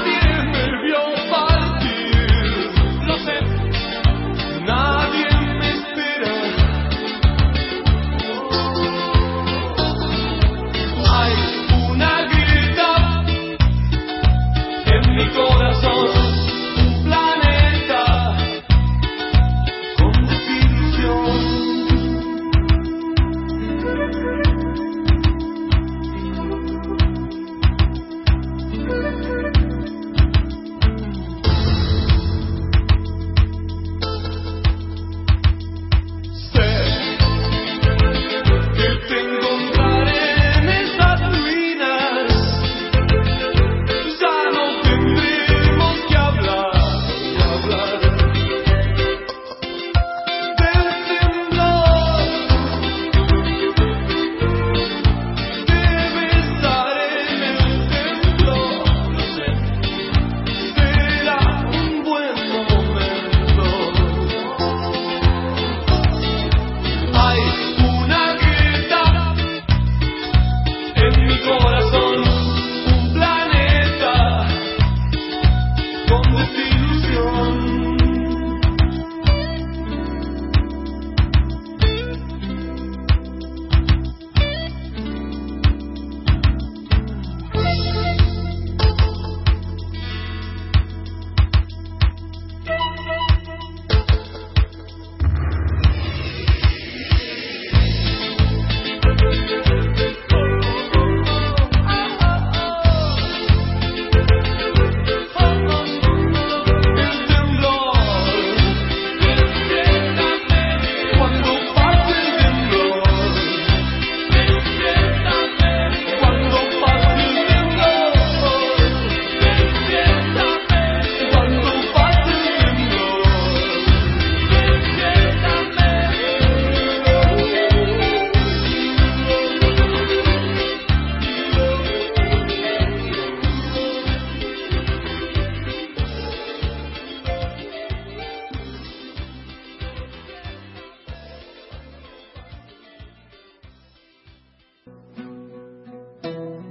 Nadie me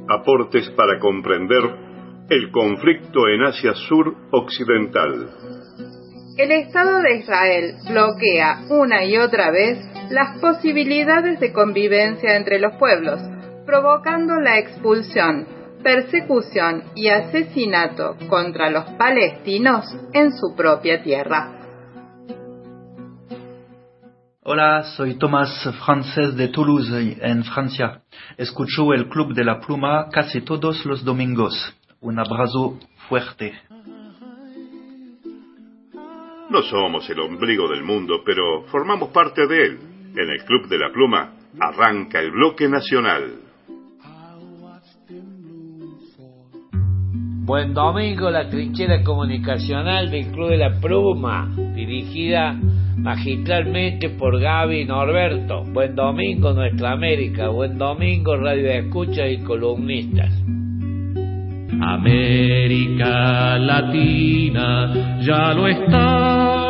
Aportes para comprender el conflicto en Asia Sur Occidental. El Estado de Israel bloquea una y otra vez las posibilidades de convivencia entre los pueblos, provocando la expulsión, persecución y asesinato contra los palestinos en su propia tierra. Hola, soy Tomás Francés de Toulouse, en Francia. Escucho el Club de la Pluma casi todos los domingos. Un abrazo fuerte. No somos el ombligo del mundo, pero formamos parte de él. En el Club de la Pluma arranca el bloque nacional. Buen domingo, la trinchera comunicacional del Club de la Pluma, dirigida magistralmente por Gaby y Norberto. Buen domingo, Nuestra América. Buen domingo, radio escuchas y columnistas. América Latina ya lo está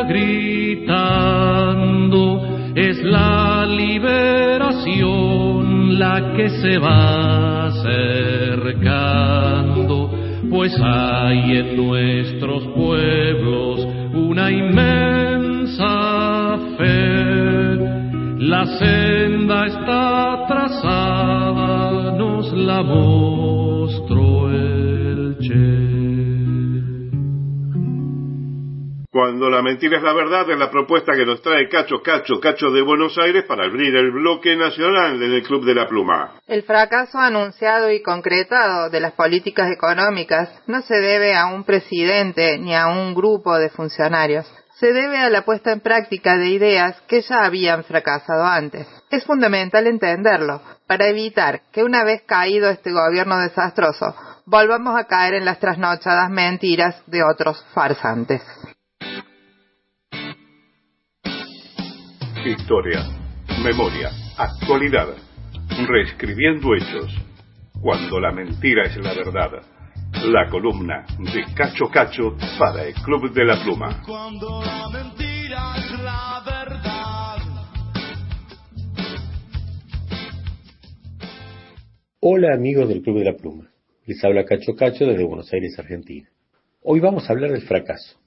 gritando, es la liberación la que se va acercando, pues hay en nuestros pueblos una inmensa fe, la senda está trazada, nos la mostró el Che. Cuando la mentira es la verdad, es la propuesta que nos trae Cacho de Buenos Aires para abrir el bloque nacional del Club de la Pluma. El fracaso anunciado y concretado de las políticas económicas no se debe a un presidente ni a un grupo de funcionarios. Se debe a la puesta en práctica de ideas que ya habían fracasado antes. Es fundamental entenderlo para evitar que una vez caído este gobierno desastroso, volvamos a caer en las trasnochadas mentiras de otros farsantes. Historia, memoria, actualidad, reescribiendo hechos. Cuando la mentira es la verdad. La columna de Cacho para el Club de la Pluma. Cuando la mentira es la verdad. Hola amigos del Club de la Pluma. Les habla Cacho desde Buenos Aires, Argentina. Hoy vamos a hablar del fracaso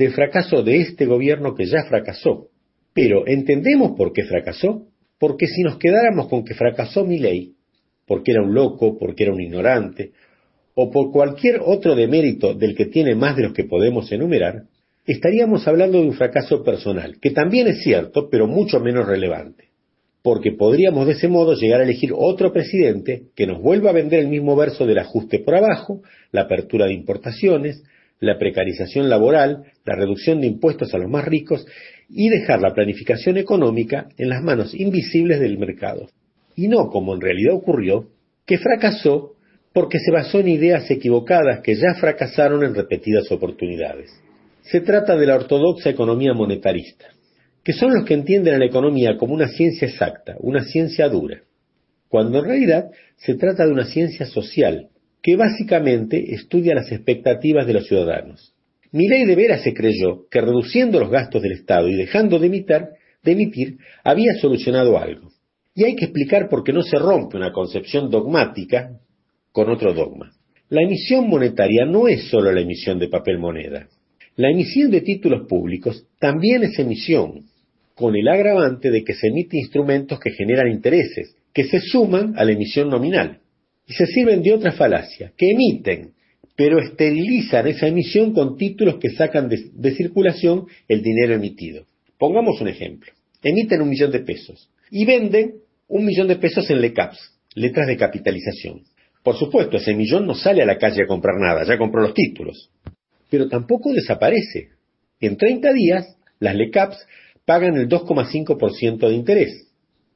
de este gobierno que ya fracasó. Pero ¿entendemos por qué fracasó? Porque si nos quedáramos con que fracasó Milei, porque era un loco, porque era un ignorante, o por cualquier otro demérito del que tiene más de los que podemos enumerar, estaríamos hablando de un fracaso personal, que también es cierto, pero mucho menos relevante. Porque podríamos de ese modo llegar a elegir otro presidente que nos vuelva a vender el mismo verso del ajuste por abajo, la apertura de importaciones, la precarización laboral, la reducción de impuestos a los más ricos y dejar la planificación económica en las manos invisibles del mercado. Y no, como en realidad ocurrió, que fracasó porque se basó en ideas equivocadas que ya fracasaron en repetidas oportunidades. Se trata de la ortodoxa economía monetarista, que son los que entienden a la economía como una ciencia exacta, una ciencia dura, cuando en realidad se trata de una ciencia social, que básicamente estudia las expectativas de los ciudadanos. Milei de veras se creyó que reduciendo los gastos del Estado y dejando de emitir había solucionado algo. Y hay que explicar por qué no se rompe una concepción dogmática con otro dogma. La emisión monetaria no es solo la emisión de papel moneda. La emisión de títulos públicos también es emisión, con el agravante de que se emiten instrumentos que generan intereses, que se suman a la emisión nominal. Y se sirven de otra falacia, que emiten, pero esterilizan esa emisión con títulos que sacan de circulación el dinero emitido. Pongamos un ejemplo. Emiten 1 millón de pesos y venden 1 millón de pesos en LECAPs, letras de capitalización. Por supuesto, ese millón no sale a la calle a comprar nada, ya compró los títulos. Pero tampoco desaparece. En 30 días, las LECAPs pagan el 2,5% de interés.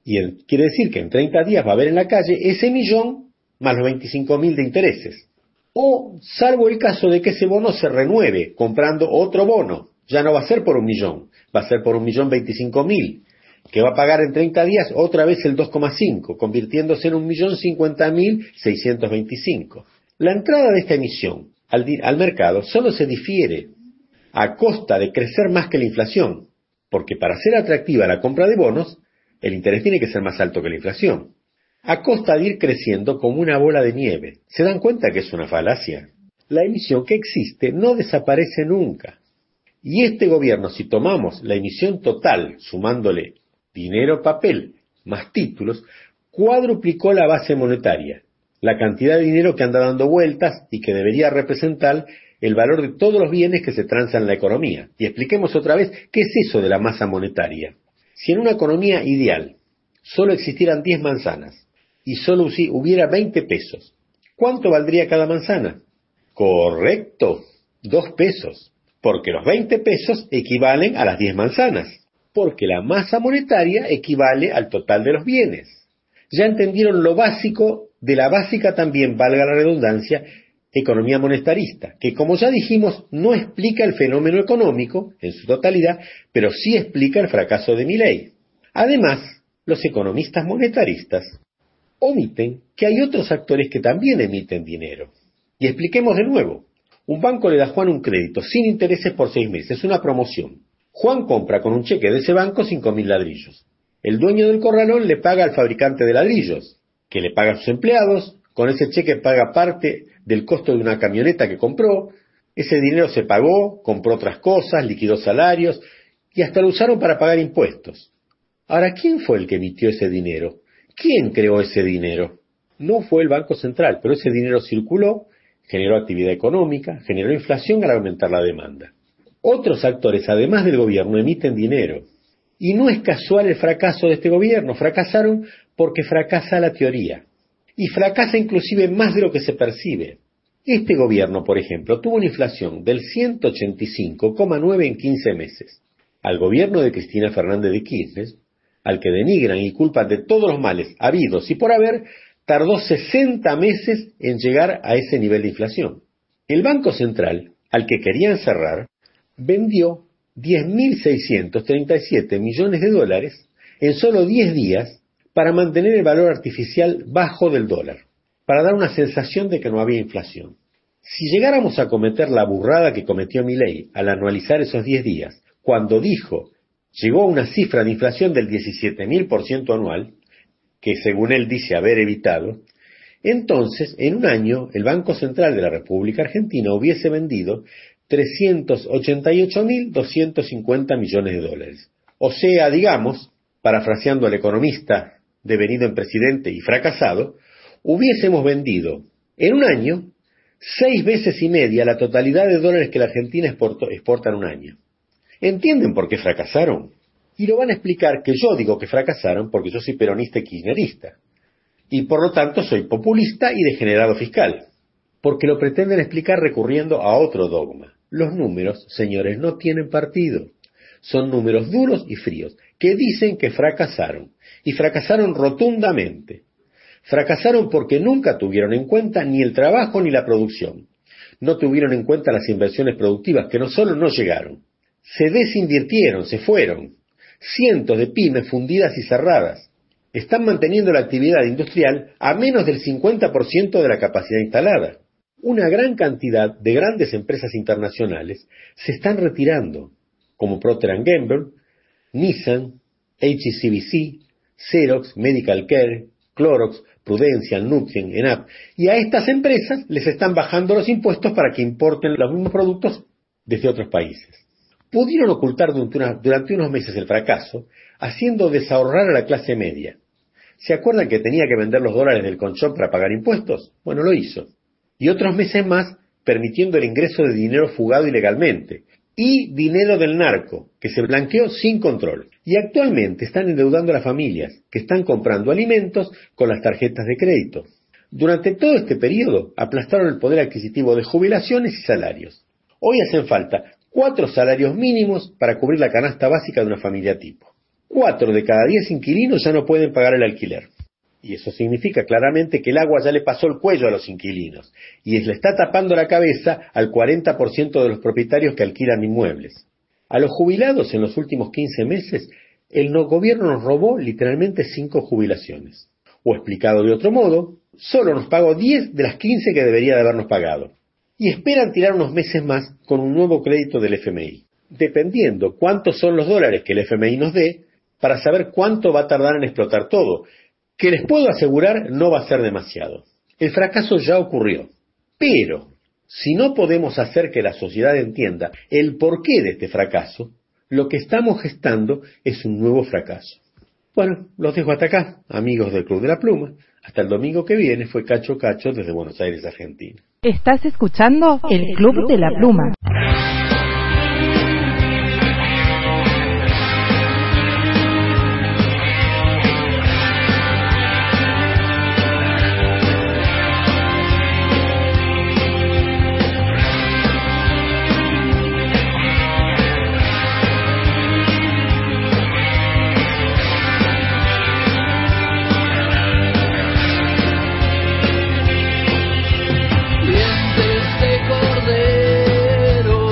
Y quiere decir que en 30 días va a haber en la calle ese millón más los 25.000 de intereses. O, salvo el caso de que ese bono se renueve comprando otro bono, ya no va a ser por 1 millón, va a ser por 1.025.000, que va a pagar en 30 días otra vez el 2,5, convirtiéndose en 1.050.625. La entrada de esta emisión al mercado solo se difiere a costa de crecer más que la inflación, porque para ser atractiva la compra de bonos, el interés tiene que ser más alto que la inflación. a costa de ir creciendo como una bola de nieve. ¿Se dan cuenta que es una falacia? La emisión que existe no desaparece nunca. Y este gobierno, si tomamos la emisión total, sumándole dinero, papel, más títulos, cuadruplicó la base monetaria, la cantidad de dinero que anda dando vueltas y que debería representar el valor de todos los bienes que se transan en la economía. Y expliquemos otra vez qué es eso de la masa monetaria. Si en una economía ideal solo existieran 10 manzanas y solo hubiera 20 pesos, ¿cuánto valdría cada manzana? Correcto, 2 pesos, porque los 20 pesos equivalen a las 10 manzanas, porque la masa monetaria equivale al total de los bienes. Ya entendieron lo básico de la básica también, valga la redundancia, economía monetarista, que como ya dijimos no explica el fenómeno económico en su totalidad, pero sí explica el fracaso de Milei. Además, los economistas monetaristas omiten que hay otros actores que también emiten dinero. Y expliquemos de nuevo. Un banco le da a Juan un crédito sin intereses por 6 meses, una promoción. Juan compra con un cheque de ese banco 5.000 ladrillos. El dueño del corralón le paga al fabricante de ladrillos, que le paga a sus empleados, con ese cheque paga parte del costo de una camioneta que compró, ese dinero se pagó, compró otras cosas, liquidó salarios y hasta lo usaron para pagar impuestos. Ahora, ¿quién fue el que emitió ese dinero? ¿Quién creó ese dinero? No fue el Banco Central, pero ese dinero circuló, generó actividad económica, generó inflación al aumentar la demanda. Otros actores, además del gobierno, emiten dinero. Y no es casual el fracaso de este gobierno. Fracasaron porque fracasa la teoría. Y fracasa inclusive más de lo que se percibe. Este gobierno, por ejemplo, tuvo una inflación del 185,9 en 15 meses. Al gobierno de Cristina Fernández de Kirchner, al que denigran y culpan de todos los males habidos y por haber, tardó 60 meses en llegar a ese nivel de inflación. El Banco Central, al que querían cerrar, vendió 10.637 millones de dólares en solo 10 días para mantener el valor artificial bajo del dólar, para dar una sensación de que no había inflación. Si llegáramos a cometer la burrada que cometió Milei al anualizar esos 10 días, cuando llegó a una cifra de inflación del 17.000% anual, que según él dice haber evitado, entonces en un año el Banco Central de la República Argentina hubiese vendido 388.250 millones de dólares. O sea, digamos, parafraseando al economista devenido en presidente y fracasado, hubiésemos vendido en un año 6 veces y media la totalidad de dólares que la Argentina exporta en un año. ¿Entienden por qué fracasaron? Y lo van a explicar que yo digo que fracasaron porque yo soy peronista y kirchnerista. Y por lo tanto soy populista y degenerado fiscal. Porque lo pretenden explicar recurriendo a otro dogma. Los números, señores, no tienen partido. Son números duros y fríos, que dicen que fracasaron. Y fracasaron rotundamente. Fracasaron porque nunca tuvieron en cuenta ni el trabajo ni la producción. No tuvieron en cuenta las inversiones productivas, que no solo no llegaron, se desinvirtieron, se fueron. Cientos de pymes fundidas y cerradas. Están manteniendo la actividad industrial a menos del 50% de la capacidad instalada. Una gran cantidad de grandes empresas internacionales se están retirando, como Procter & Gamble, Nissan, HSBC, Xerox, Medical Care, Clorox, Prudential, Nutrien, ENAP, y a estas empresas les están bajando los impuestos para que importen los mismos productos desde otros países. Pudieron ocultar durante unos meses el fracaso, haciendo desahorrar a la clase media. ¿Se acuerdan que tenía que vender los dólares del colchón para pagar impuestos? Bueno, lo hizo. Y otros meses más, permitiendo el ingreso de dinero fugado ilegalmente, y dinero del narco, que se blanqueó sin control. Y actualmente están endeudando a las familias, que están comprando alimentos con las tarjetas de crédito. Durante todo este periodo, aplastaron el poder adquisitivo de jubilaciones y salarios. Hoy hacen falta 4 salarios mínimos para cubrir la canasta básica de una familia tipo. 4 de cada 10 inquilinos ya no pueden pagar el alquiler. Y eso significa claramente que el agua ya le pasó el cuello a los inquilinos y le está tapando la cabeza al 40% de los propietarios que alquilan inmuebles. A los jubilados en los últimos 15 meses, el gobierno nos robó literalmente 5 jubilaciones. O explicado de otro modo, solo nos pagó 10 de las 15 que debería de habernos pagado. Y esperan tirar unos meses más con un nuevo crédito del FMI, dependiendo cuántos son los dólares que el FMI nos dé, para saber cuánto va a tardar en explotar todo. que les puedo asegurar no va a ser demasiado. El fracaso ya ocurrió, pero si no podemos hacer que la sociedad entienda el porqué de este fracaso, lo que estamos gestando es un nuevo fracaso. Bueno, los dejo hasta acá, amigos del Club de la Pluma. Hasta el domingo que viene. Fue Cacho Cacho desde Buenos Aires, Argentina. Estás escuchando el Club de la Pluma. Dientes de cordero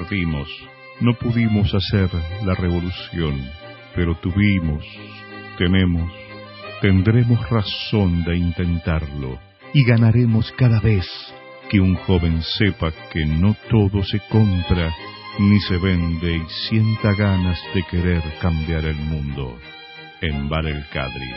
perdimos. No pudimos hacer la revolución, pero tendremos razón de intentarlo y ganaremos cada vez que un joven sepa que no todo se compra ni se vende y sienta ganas de querer cambiar el mundo. En Bar El Cadri.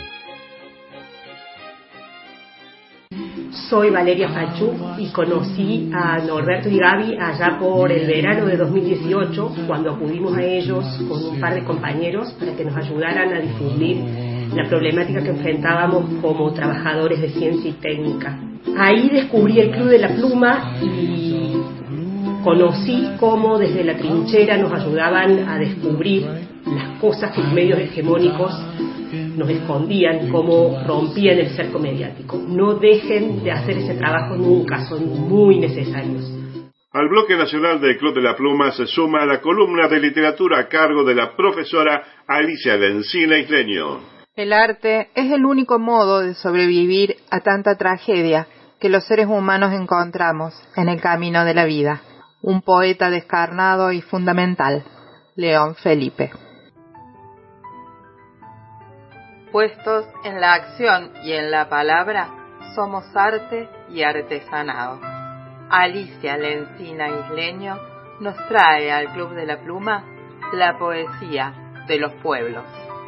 Soy Valeria Pachú y conocí a Norberto y Gaby allá por el verano de 2018, cuando acudimos a ellos con un par de compañeros para que nos ayudaran a difundir la problemática que enfrentábamos como trabajadores de ciencia y técnica. Ahí descubrí el Club de la Pluma y conocí cómo desde la trinchera nos ayudaban a descubrir las cosas que los medios hegemónicos nos escondían, cómo rompían el cerco mediático. No dejen de hacer ese trabajo nunca, son muy necesarios. Al bloque nacional del Club de la Pluma se suma la columna de literatura a cargo de la profesora Alicia Lencina Isleño. El arte es el único modo de sobrevivir a tanta tragedia que los seres humanos encontramos en el camino de la vida. Un poeta descarnado y fundamental, León Felipe. Puestos en la acción y en la palabra, somos arte y artesanado. Alicia Lencina Isleño nos trae al Club de la Pluma la poesía de los pueblos.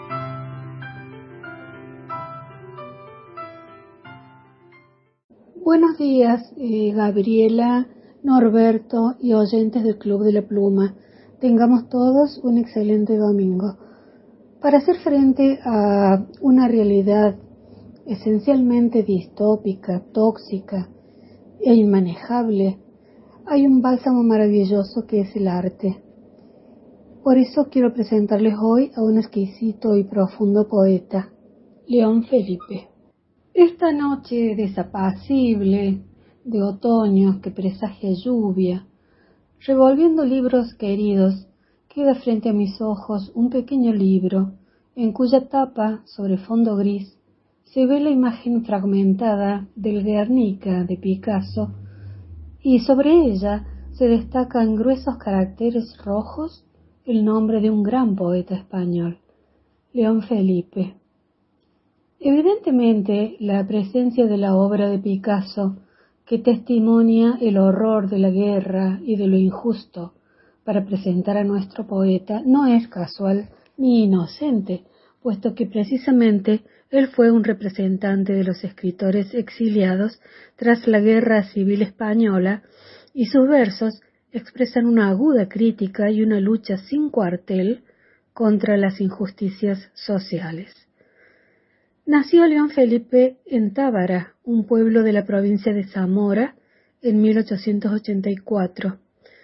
Buenos días, Gabriela, Norberto y oyentes del Club de la Pluma. Tengamos todos un excelente domingo. Para hacer frente a una realidad esencialmente distópica, tóxica e inmanejable, hay un bálsamo maravilloso que es el arte. Por eso quiero presentarles hoy a un exquisito y profundo poeta, León Felipe. Esta noche desapacible de otoño que presagia lluvia, revolviendo libros queridos, queda frente a mis ojos un pequeño libro, en cuya tapa, sobre fondo gris, se ve la imagen fragmentada del Guernica de Picasso, y sobre ella se destaca en gruesos caracteres rojos el nombre de un gran poeta español, León Felipe. Evidentemente, la presencia de la obra de Picasso, que testimonia el horror de la guerra y de lo injusto, para presentar a nuestro poeta, no es casual ni inocente, puesto que precisamente él fue un representante de los escritores exiliados tras la Guerra Civil Española, y sus versos expresan una aguda crítica y una lucha sin cuartel contra las injusticias sociales. Nació León Felipe en Tábara, un pueblo de la provincia de Zamora, en 1884.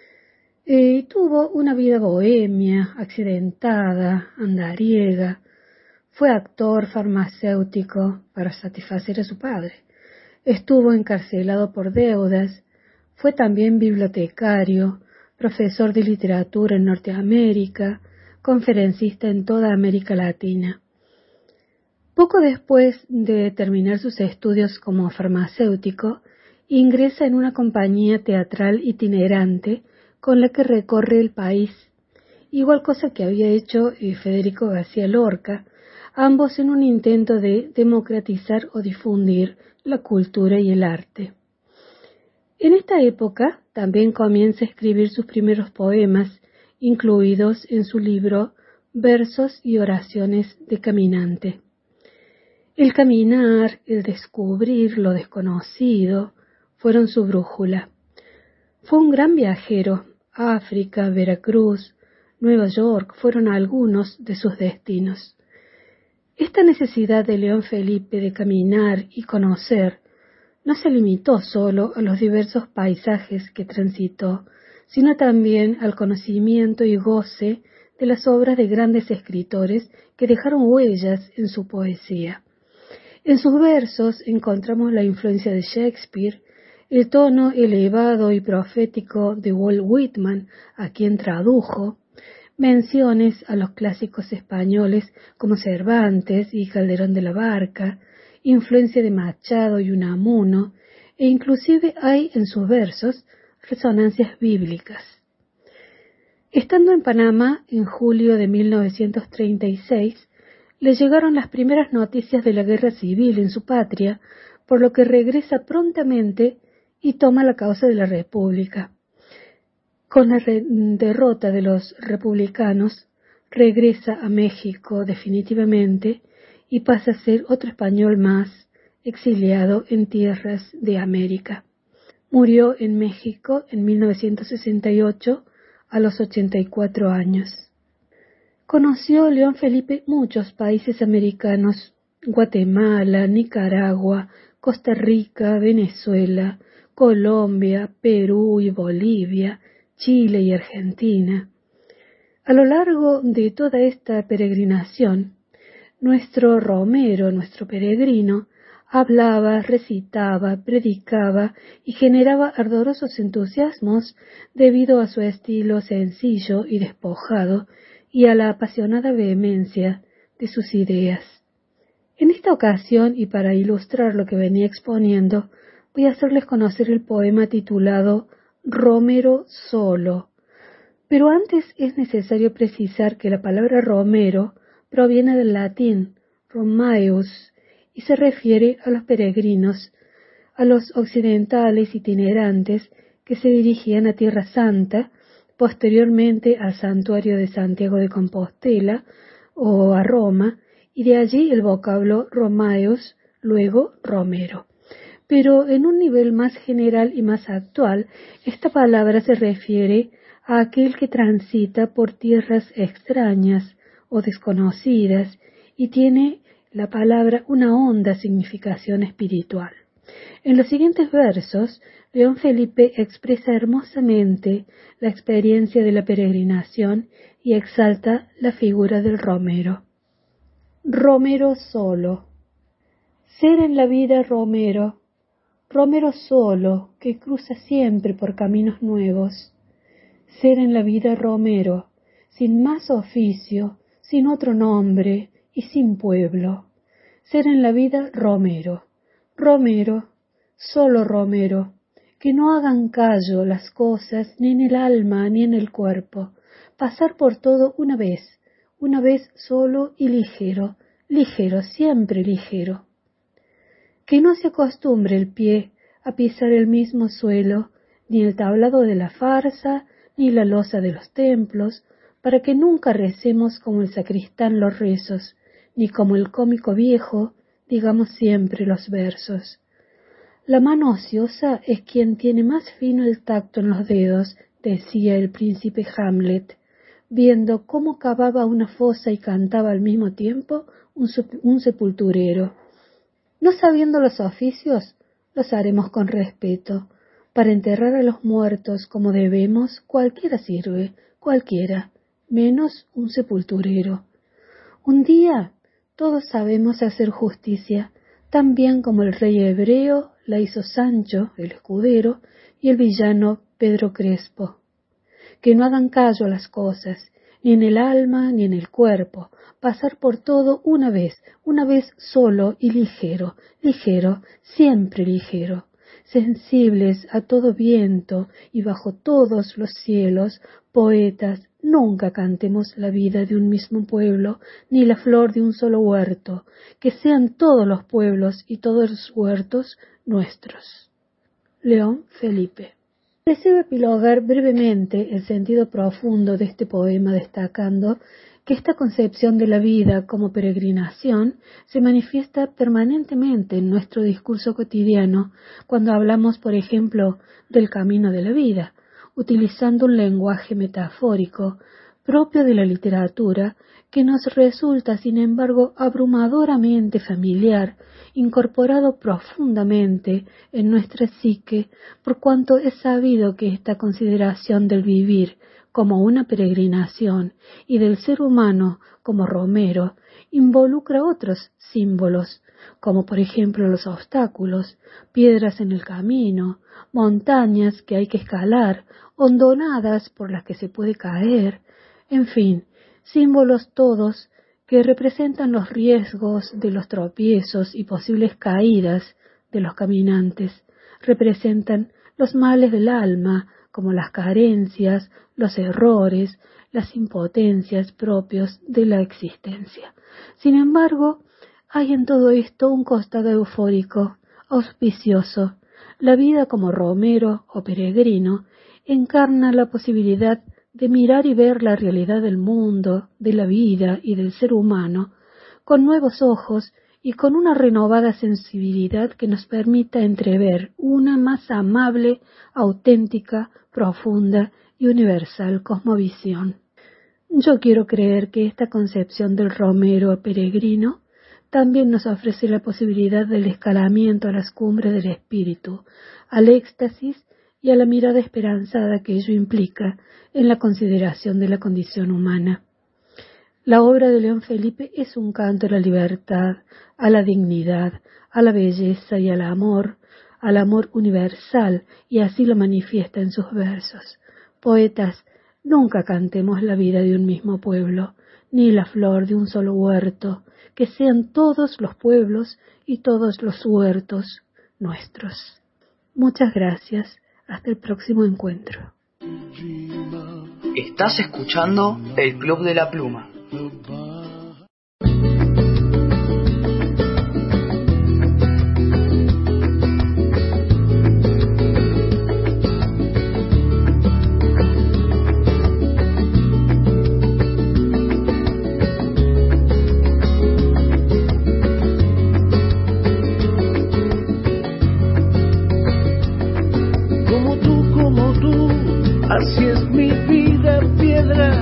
Tuvo una vida bohemia, accidentada, andariega. Fue actor farmacéutico para satisfacer a su padre. Estuvo encarcelado por deudas. Fue también bibliotecario, profesor de literatura en Norteamérica, conferencista en toda América Latina. Poco después de terminar sus estudios como farmacéutico, ingresa en una compañía teatral itinerante con la que recorre el país, igual cosa que había hecho Federico García Lorca, ambos en un intento de democratizar o difundir la cultura y el arte. En esta época también comienza a escribir sus primeros poemas, incluidos en su libro Versos y oraciones de caminante. El caminar, el descubrir lo desconocido, fueron su brújula. Fue un gran viajero. África, Veracruz, Nueva York fueron algunos de sus destinos. Esta necesidad de León Felipe de caminar y conocer no se limitó solo a los diversos paisajes que transitó, sino también al conocimiento y goce de las obras de grandes escritores que dejaron huellas en su poesía. En sus versos encontramos la influencia de Shakespeare, el tono elevado y profético de Walt Whitman, a quien tradujo, menciones a los clásicos españoles como Cervantes y Calderón de la Barca, influencia de Machado y Unamuno, e inclusive hay en sus versos resonancias bíblicas. Estando en Panamá en julio de 1936, le llegaron las primeras noticias de la guerra civil en su patria, por lo que regresa prontamente y toma la causa de la República. Con la derrota de los republicanos, regresa a México definitivamente y pasa a ser otro español más exiliado en tierras de América. Murió en México en 1968 a los 84 años. Conoció León Felipe muchos países americanos: Guatemala, Nicaragua, Costa Rica, Venezuela, Colombia, Perú y Bolivia, Chile y Argentina. A lo largo de toda esta peregrinación, nuestro romero, nuestro peregrino, hablaba, recitaba, predicaba y generaba ardorosos entusiasmos debido a su estilo sencillo y despojado y a la apasionada vehemencia de sus ideas. En esta ocasión, y para ilustrar lo que venía exponiendo, voy a hacerles conocer el poema titulado Romero solo. Pero antes es necesario precisar que la palabra romero proviene del latín Romaeus y se refiere a los peregrinos, a los occidentales itinerantes que se dirigían a Tierra Santa, posteriormente al santuario de Santiago de Compostela o a Roma, y de allí el vocablo Romaeus, luego romero. Pero en un nivel más general y más actual, esta palabra se refiere a aquel que transita por tierras extrañas o desconocidas y tiene la palabra una honda significación espiritual. En los siguientes versos, León Felipe expresa hermosamente la experiencia de la peregrinación y exalta la figura del romero. Romero solo. Ser en la vida romero, romero solo que cruza siempre por caminos nuevos. Ser en la vida romero, sin más oficio, sin otro nombre y sin pueblo. Ser en la vida romero, romero, solo romero, que no hagan callo las cosas ni en el alma ni en el cuerpo, pasar por todo una vez solo y ligero, ligero, siempre ligero. Que no se acostumbre el pie a pisar el mismo suelo, ni el tablado de la farsa, ni la losa de los templos, para que nunca recemos como el sacristán los rezos, ni como el cómico viejo digamos siempre los versos. La mano ociosa es quien tiene más fino el tacto en los dedos, decía el príncipe Hamlet, viendo cómo cavaba una fosa y cantaba al mismo tiempo un sepulturero. No sabiendo los oficios, los haremos con respeto. Para enterrar a los muertos como debemos, cualquiera sirve, cualquiera, menos un sepulturero. Un día todos sabemos hacer justicia, tan bien como el rey hebreo la hizo Sancho, el escudero, y el villano Pedro Crespo. Que no hagan callo a las cosas, ni en el alma ni en el cuerpo, pasar por todo una vez solo y ligero, ligero, siempre ligero, sensibles a todo viento y bajo todos los cielos, poetas, nunca cantemos la vida de un mismo pueblo, ni la flor de un solo huerto, que sean todos los pueblos y todos los huertos nuestros. León Felipe. Deseo epilogar brevemente el sentido profundo de este poema, destacando que esta concepción de la vida como peregrinación se manifiesta permanentemente en nuestro discurso cotidiano cuando hablamos, por ejemplo, del camino de la vida, utilizando un lenguaje metafórico propio de la literatura que nos resulta, sin embargo, abrumadoramente familiar, incorporado profundamente en nuestra psique, por cuanto es sabido que esta consideración del vivir como una peregrinación y del ser humano como romero involucra otros símbolos, como por ejemplo los obstáculos, piedras en el camino, montañas que hay que escalar, hondonadas por las que se puede caer, en fin, símbolos todos que representan los riesgos de los tropiezos y posibles caídas de los caminantes, representan los males del alma como las carencias, los errores, las impotencias propios de la existencia. Sin embargo, hay en todo esto un costado eufórico, auspicioso. La vida como romero o peregrino encarna la posibilidad de mirar y ver la realidad del mundo, de la vida y del ser humano con nuevos ojos y con una renovada sensibilidad que nos permita entrever una más amable, auténtica, profunda y universal cosmovisión. Yo quiero creer que esta concepción del romero peregrino también nos ofrece la posibilidad del escalamiento a las cumbres del espíritu, al éxtasis y a la mirada esperanzada que ello implica en la consideración de la condición humana. La obra de León Felipe es un canto a la libertad, a la dignidad, a la belleza y al amor universal, y así lo manifiesta en sus versos. Poetas, nunca cantemos la vida de un mismo pueblo, ni la flor de un solo huerto, que sean todos los pueblos y todos los huertos nuestros. Muchas gracias. Hasta el próximo encuentro. Estás escuchando el Club de la Pluma. Así es mi vida, piedra,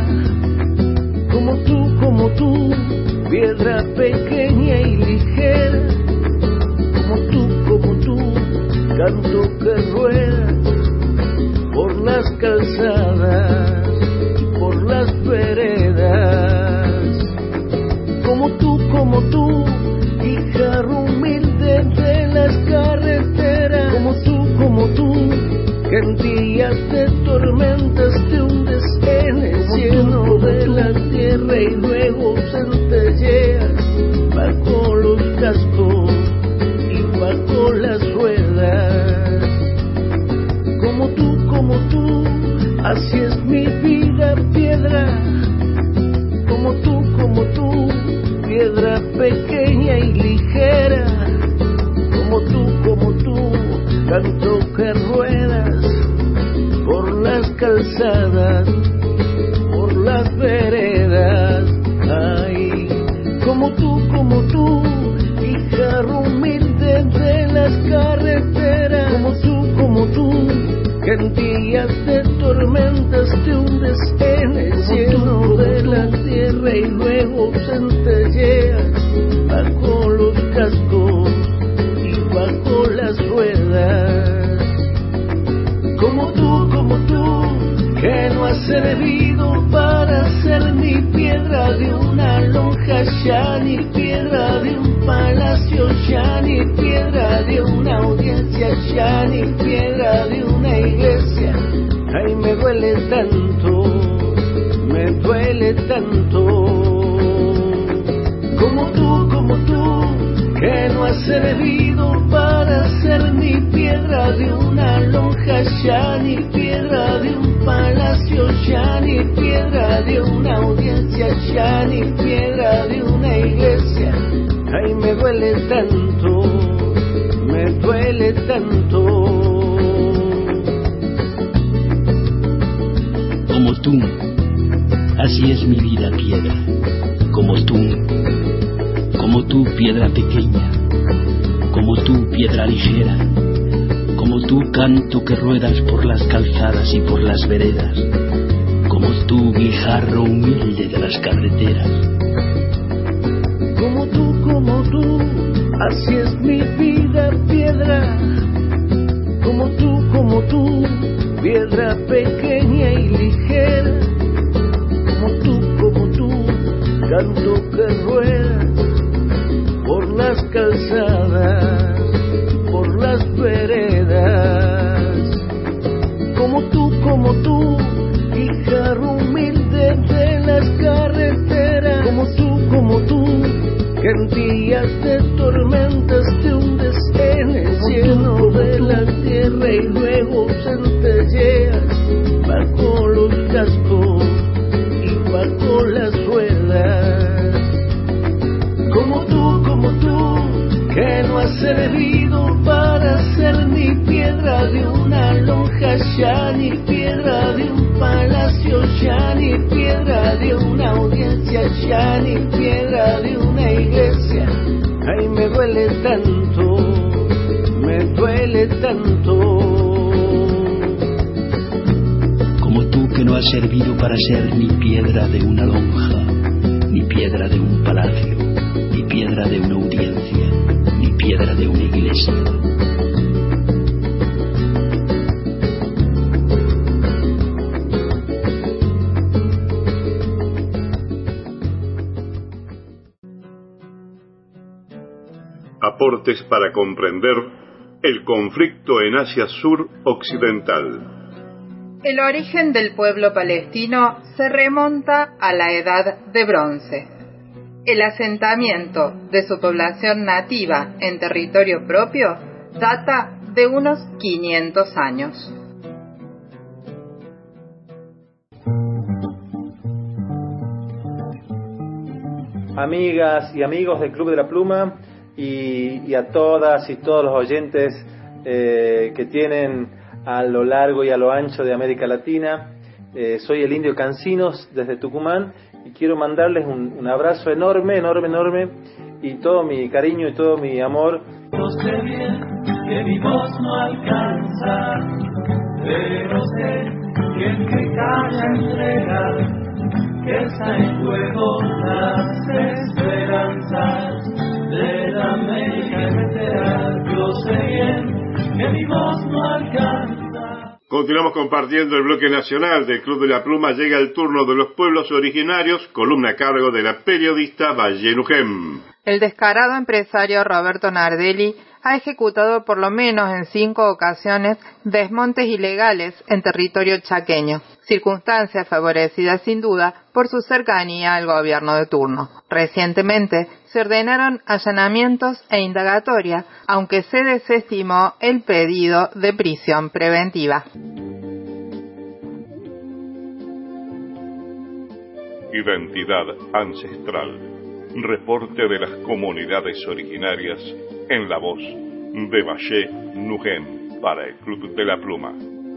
como tú, piedra pequeña y ligera, como tú, canto que rueda por las calzadas, por las veredas, como tú, hija humilde de las carreteras, como tú, que en días de tormentas te hundes en el cielo de la tierra y luego centelleas bajo los cascos y bajo las ruedas. Como tú, así es mi vida, piedra. Como tú, piedra pequeña y ligera. Como tú, canto que ruedas por las calzadas, por las veredas. Ay, como tú, hija humilde de las carreteras. Como tú, que en días de tormentas te hundes en el cielo de la tierra y luego centelleas bajo los cascos y bajo las ruedas. Como tú, que no has servido para ser ni piedra de una lonja, ya ni piedra de un palacio, ya ni piedra de una audiencia, ya ni piedra de una iglesia. Ay, me duele tanto, como tú, que no has servido para ser ni piedra de una lonja, ya ni piedra de un palacio, ya ni piedra de una audiencia, ya ni piedra de una iglesia. Ay, me duele tanto, Como tú, así es mi vida, piedra. Como tú, piedra pequeña. Como tú, piedra ligera. Como tú, canto que ruedas por las calzadas y por las veredas. Como tú, guijarro humilde de las carreteras. Como tú, así es mi vida, piedra. Como tú, piedra pequeña y ligera. Como tú, canto que ruedas por las calzadas, por las veredas. Como tú, hija humilde de las carreteras. Como tú, que en días de tormentas te hundes en el cielo de la tierra y luego centelleas servido para ser ni piedra de una lonja, ya ni piedra de un palacio, ya ni piedra de una audiencia, ya ni piedra de una iglesia. Ay, me duele tanto, me duele tanto. Como tú que no has servido para ser ni piedra de una lonja, ni piedra de un palacio, ni piedra de una audiencia, ni piedra de una iglesia. Aportes para comprender el conflicto en Asia Sur Occidental. El origen del pueblo palestino se remonta a la Edad de Bronce. El asentamiento de su población nativa en territorio propio data de unos 500 años. Amigas y amigos del Club de la Pluma y a todas y todos los oyentes que tienen a lo largo y a lo ancho de América Latina. Soy el Indio Cancinos desde Tucumán y quiero mandarles un abrazo enorme, enorme, enorme, y todo mi cariño y todo mi amor. No sé bien que mi voz no alcanza, pero sé que el que calla entrega, que está en juego las esperanzas de la América entera. Yo sé bien que mi voz no alcanza. Continuamos compartiendo el bloque nacional del Club de la Pluma. Llega el turno de los pueblos originarios, columna a cargo de la periodista Valle Nujem. El descarado empresario Roberto Nardelli ha ejecutado por lo menos en 5 ocasiones desmontes ilegales en territorio chaqueño, circunstancia favorecida sin duda por su cercanía al gobierno de turno. Recientemente se ordenaron allanamientos e indagatoria, aunque se desestimó el pedido de prisión preventiva. Identidad ancestral. Reporte de las comunidades originarias en la voz de Valle Nujem para el Club de la Pluma.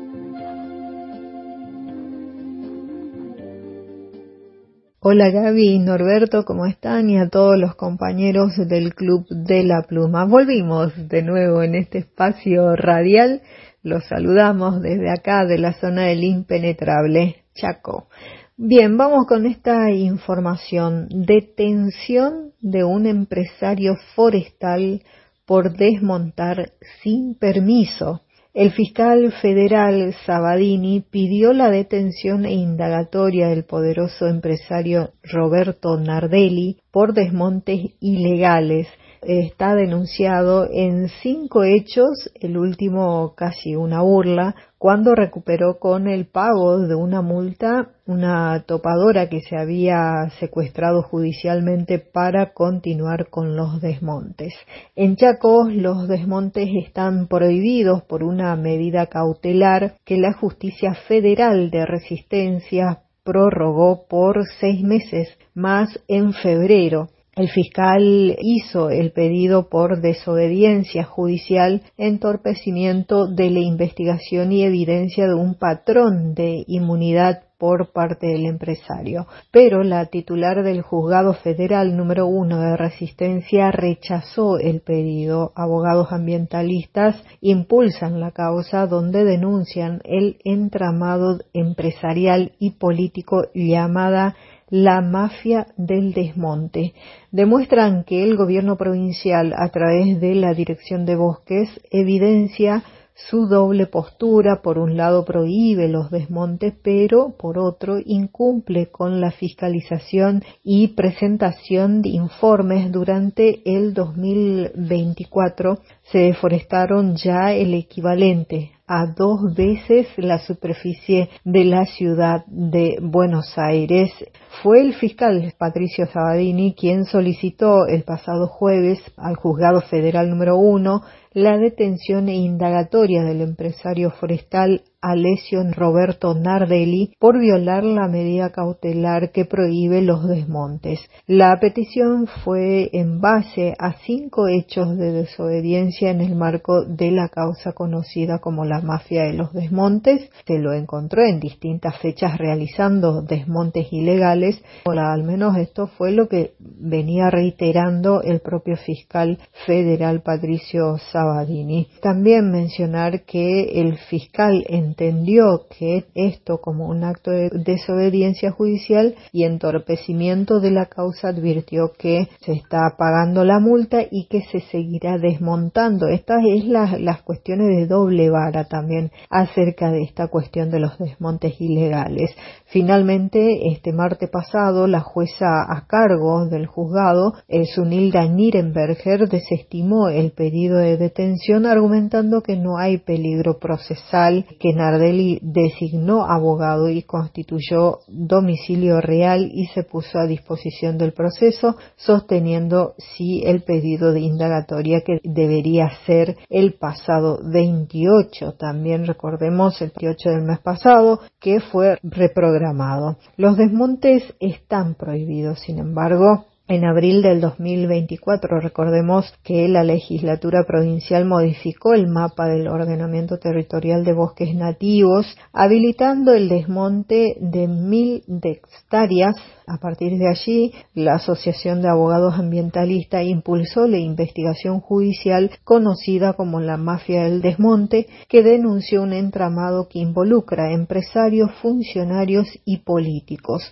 Hola Gaby y Norberto, ¿cómo están? Y a todos los compañeros del Club de la Pluma. Volvimos de nuevo en este espacio radial. Los saludamos desde acá de la zona del impenetrable Chaco. Bien, vamos con esta información. Detención de un empresario forestal por desmontar sin permiso. El fiscal federal Sabadini pidió la detención e indagatoria del poderoso empresario Roberto Nardelli por desmontes ilegales. Está denunciado en 5 hechos, el último casi una burla, cuando recuperó con el pago de una multa una topadora que se había secuestrado judicialmente para continuar con los desmontes. En Chaco los desmontes están prohibidos por una medida cautelar que la Justicia Federal de Resistencia prorrogó por 6 meses más en febrero. El fiscal hizo el pedido por desobediencia judicial, entorpecimiento de la investigación y evidencia de un patrón de inmunidad por parte del empresario. Pero la titular del Juzgado Federal número 1 de Resistencia rechazó el pedido. Abogados ambientalistas impulsan la causa donde denuncian el entramado empresarial y político llamada la mafia del desmonte. Demuestran que el gobierno provincial, a través de la Dirección de Bosques, evidencia su doble postura. Por un lado prohíbe los desmontes, pero por otro incumple con la fiscalización y presentación de informes. Durante el 2024 se deforestaron ya el equivalente a 2 veces la superficie de la ciudad de Buenos Aires. Fue el fiscal Patricio Sabadini quien solicitó el pasado jueves al Juzgado Federal número 1 la detención e indagatoria del empresario forestal Alessio Roberto Nardelli por violar la medida cautelar que prohíbe los desmontes. La petición fue en base a 5 hechos de desobediencia en el marco de la causa conocida como la mafia de los desmontes. Se lo encontró en distintas fechas realizando desmontes ilegales. Al menos esto fue lo que venía reiterando el propio fiscal federal Patricio Sabadini. También mencionar que el fiscal entendió que esto como un acto de desobediencia judicial y entorpecimiento de la causa, advirtió que se está pagando la multa y que se seguirá desmontando. Estas es las cuestiones de doble vara también acerca de esta cuestión de los desmontes ilegales. Finalmente, este martes pasado, la jueza a cargo del juzgado, Zunilda Nirenberger, desestimó el pedido de detención argumentando que no hay peligro procesal, que Nardelli designó abogado y constituyó domicilio real y se puso a disposición del proceso, sosteniendo sí el pedido de indagatoria que debería ser el pasado 28. También recordemos el 28 del mes pasado que fue reprogramado. Los desmontes están prohibidos, sin embargo. En abril del 2024, recordemos que la legislatura provincial modificó el mapa del ordenamiento territorial de bosques nativos, habilitando el desmonte de 1.000 hectáreas. A partir de allí, la Asociación de Abogados Ambientalistas impulsó la investigación judicial conocida como la mafia del desmonte, que denunció un entramado que involucra empresarios, funcionarios y políticos.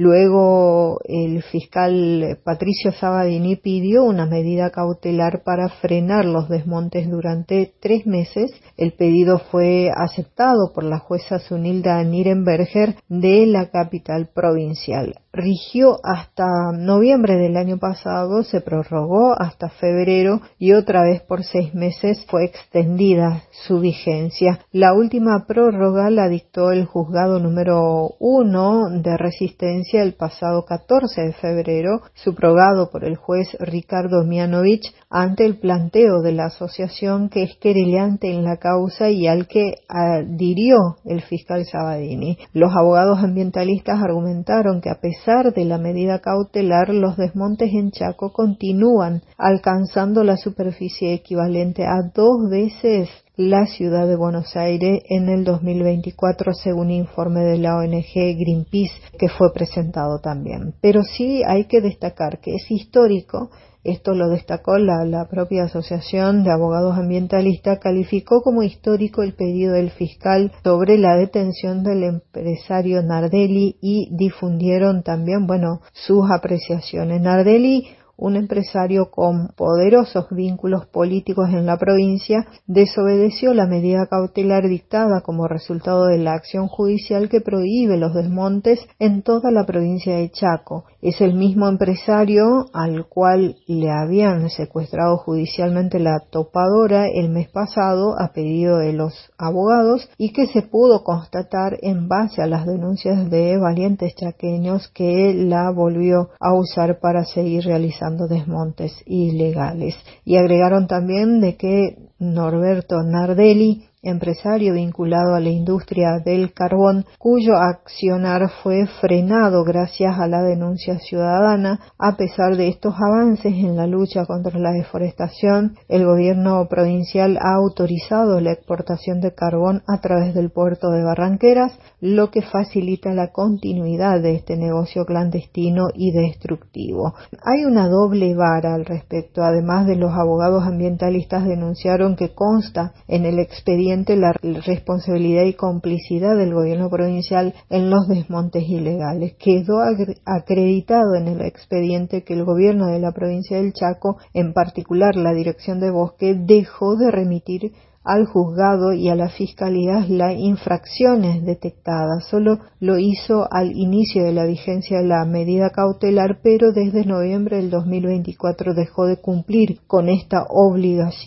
Luego, el fiscal Patricio Sabadini pidió una medida cautelar para frenar los desmontes durante 3 meses. El pedido fue aceptado por la jueza Zunilda Nirenberger de la capital provincial. Rigió hasta noviembre del año pasado, se prorrogó hasta febrero y otra vez por 6 meses fue extendida su vigencia. La última prórroga la dictó el juzgado número 1 de Resistencia el pasado 14 de febrero, subrogado por el juez Ricardo Mianovich ante el planteo de la asociación que es querellante en la causa y al que adhirió el fiscal Sabadini. Los abogados ambientalistas argumentaron que a pesar de la medida cautelar, los desmontes en Chaco continúan alcanzando la superficie equivalente a 2 veces la ciudad de Buenos Aires en el 2024, según informe de la ONG Greenpeace que fue presentado también. Pero sí hay que destacar que es histórico. Esto lo destacó la propia Asociación de Abogados Ambientalistas, calificó como histórico el pedido del fiscal sobre la detención del empresario Nardelli y difundieron también, sus apreciaciones. Nardelli, un empresario con poderosos vínculos políticos en la provincia, desobedeció la medida cautelar dictada como resultado de la acción judicial que prohíbe los desmontes en toda la provincia de Chaco. Es el mismo empresario al cual le habían secuestrado judicialmente la topadora el mes pasado a pedido de los abogados y que se pudo constatar en base a las denuncias de valientes chaqueños que la volvió a usar para seguir realizando desmontes ilegales. Y agregaron también de que Norberto Nardelli, empresario vinculado a la industria del carbón, cuyo accionar fue frenado gracias a la denuncia ciudadana. A pesar de estos avances en la lucha contra la deforestación, el gobierno provincial ha autorizado la exportación de carbón a través del puerto de Barranqueras, lo que facilita la continuidad de este negocio clandestino y destructivo. Hay una doble vara al respecto. Además de los abogados ambientalistas denunciaron que consta en el expediente la responsabilidad y complicidad del gobierno provincial en los desmontes ilegales. Quedó acreditado en el expediente que el gobierno de la provincia del Chaco, en particular la Dirección de Bosque, dejó de remitir al juzgado y a la fiscalía las infracciones detectadas. Solo lo hizo al inicio de la vigencia de la medida cautelar, pero desde noviembre del 2024 dejó de cumplir con esta obligación.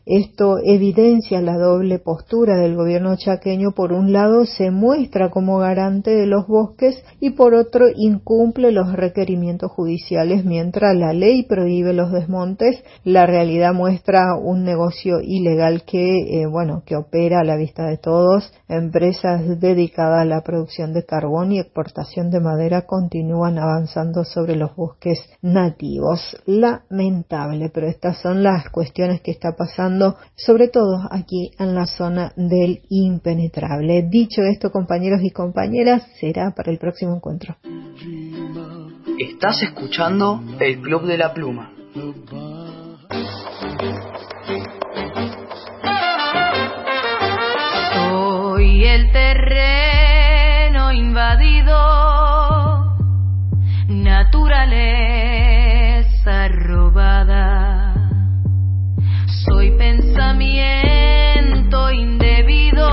Esto evidencia la doble postura del gobierno chaqueño. Por un lado se muestra como garante de los bosques y por otro incumple los requerimientos judiciales. Mientras la ley prohíbe los desmontes, la realidad muestra un negocio ilegal que opera a la vista de todos. Empresas dedicadas a la producción de carbón y exportación de madera continúan avanzando sobre los bosques nativos. Lamentable, pero estas son las cuestiones que está pasando, sobre todo aquí en la zona del impenetrable. Dicho esto, compañeros y compañeras, será para el próximo encuentro. Estás escuchando el Club de la Pluma. Soy el terreno invadido, naturaleza robada. Soy pensamiento indebido,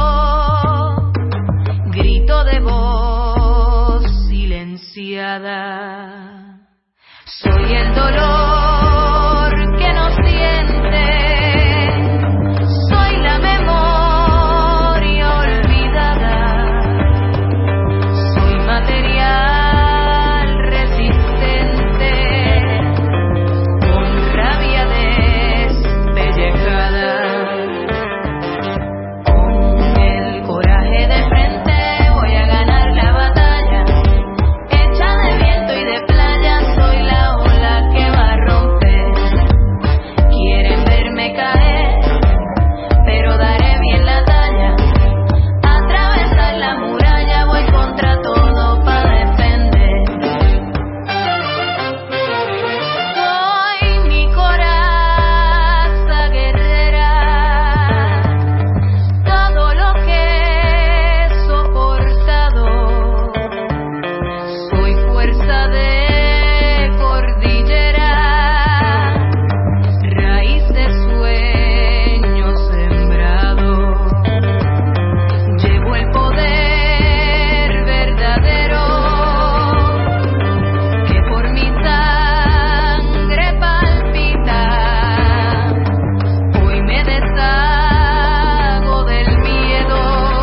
grito de voz silenciada. Soy el dolor que no siente, soy la memoria olvidada, soy material resistente, con rabia despellejada, con el coraje de frente voy a ganar la batalla, hecha de viento y de playa, soy la ola que va a romper. Quieren verme caer, pero daré bien la talla, atravesar la muralla, voy contra todo para defender. Soy mi coraza guerrera, todo lo que he soportado, soy fuerza de cordillera, raíz de sueños sembrados, llevo el poder verdadero que por mi sangre palpita. Hoy me deshago del miedo,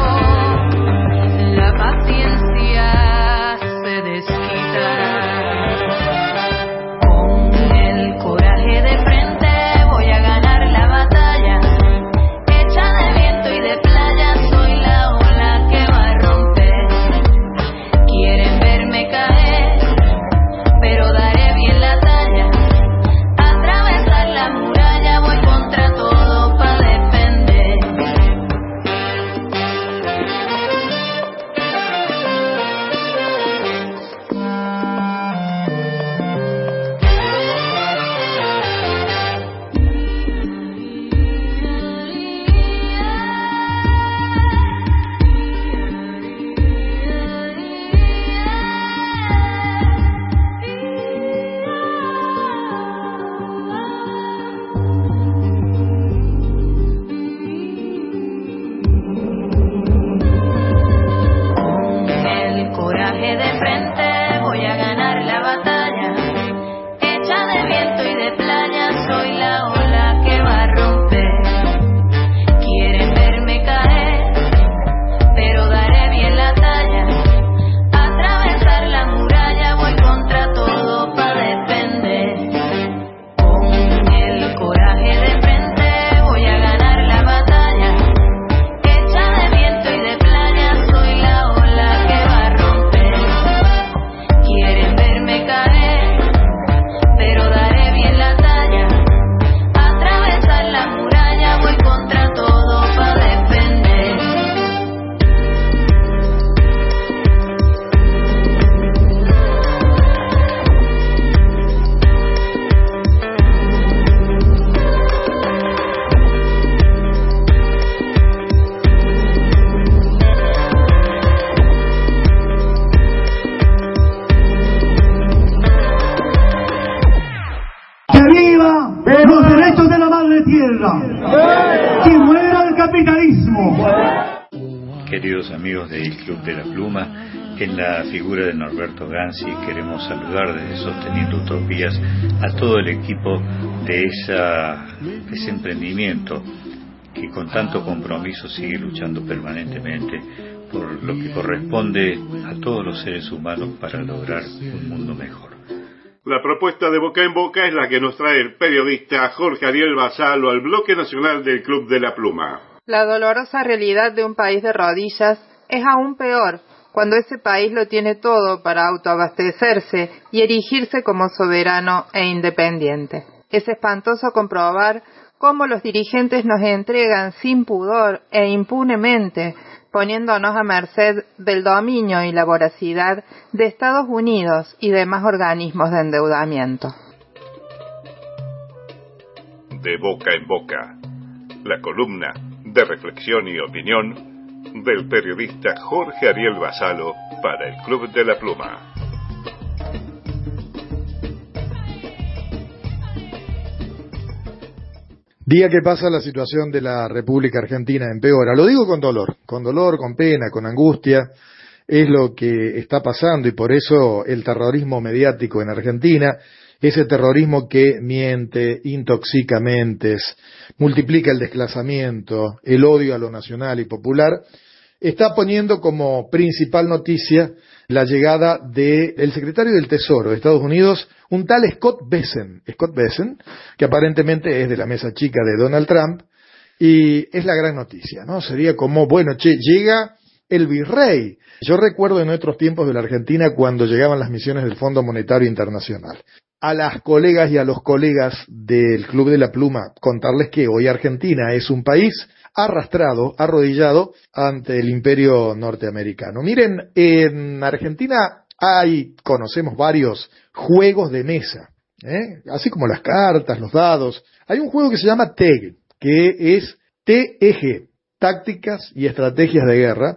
la paciencia se desquita. Con el coraje de frente voy a ganar la batalla, hecha de viento y de playa, soy la ola que va a romper. Quieren verme caer, pero daré bien la talla, atravesar la muralla, voy contra todo para defender. El coraje de frente voy a ganar la batalla, hecha de viento y de playa, soy la ola que va a romper. Quieren verme caer, pero daré bien la talla, atravesar la muralla, voy contra todo para defender. Con el coraje de frente voy a ganar la batalla, hecha de viento y de playa, soy la ola que va a romper. Quieren verme caer, pero daré bien la talla, atravesar la muralla, voy contra todo para defender. ¡Que viva los derechos de la madre tierra! ¡Que muera el capitalismo! Queridos amigos del Club de la Pluma, En la figura de Norberto Gansi queremos saludar desde Sosteniendo Utopías a todo el equipo de ese emprendimiento que con tanto compromiso sigue luchando permanentemente por lo que corresponde a todos los seres humanos para lograr un mundo mejor. La propuesta de Boca en Boca es la que nos trae el periodista Jorge Ariel Basalo al bloque nacional del Club de la Pluma. La dolorosa realidad de un país de rodillas es aún peor cuando ese país lo tiene todo para autoabastecerse y erigirse como soberano e independiente. Es espantoso comprobar cómo los dirigentes nos entregan sin pudor e impunemente, poniéndonos a merced del dominio y la voracidad de Estados Unidos y demás organismos de endeudamiento. De Boca en Boca, la columna de reflexión y opinión del periodista Jorge Ariel Basalo para el Club de la Pluma. Día que pasa la situación de la República Argentina empeora. Lo digo con dolor, con pena, con angustia. Es lo que está pasando y por eso el terrorismo mediático en Argentina, ese terrorismo que miente, intoxica mentes, multiplica el desplazamiento, el odio a lo nacional y popular, está poniendo como principal noticia la llegada del secretario del Tesoro de Estados Unidos, un tal Scott Bessent, que aparentemente es de la mesa chica de Donald Trump, y es la gran noticia, ¿no? Sería como, bueno, llega el virrey. Yo recuerdo en otros tiempos de la Argentina cuando llegaban las misiones del Fondo Monetario Internacional. A las colegas y a los colegas del Club de la Pluma contarles que hoy Argentina es un país arrastrado, arrodillado ante el imperio norteamericano. Miren, en Argentina conocemos varios juegos de mesa, así como las cartas, los dados. Hay un juego que se llama TEG, que es TEG, Tácticas y Estrategias de Guerra,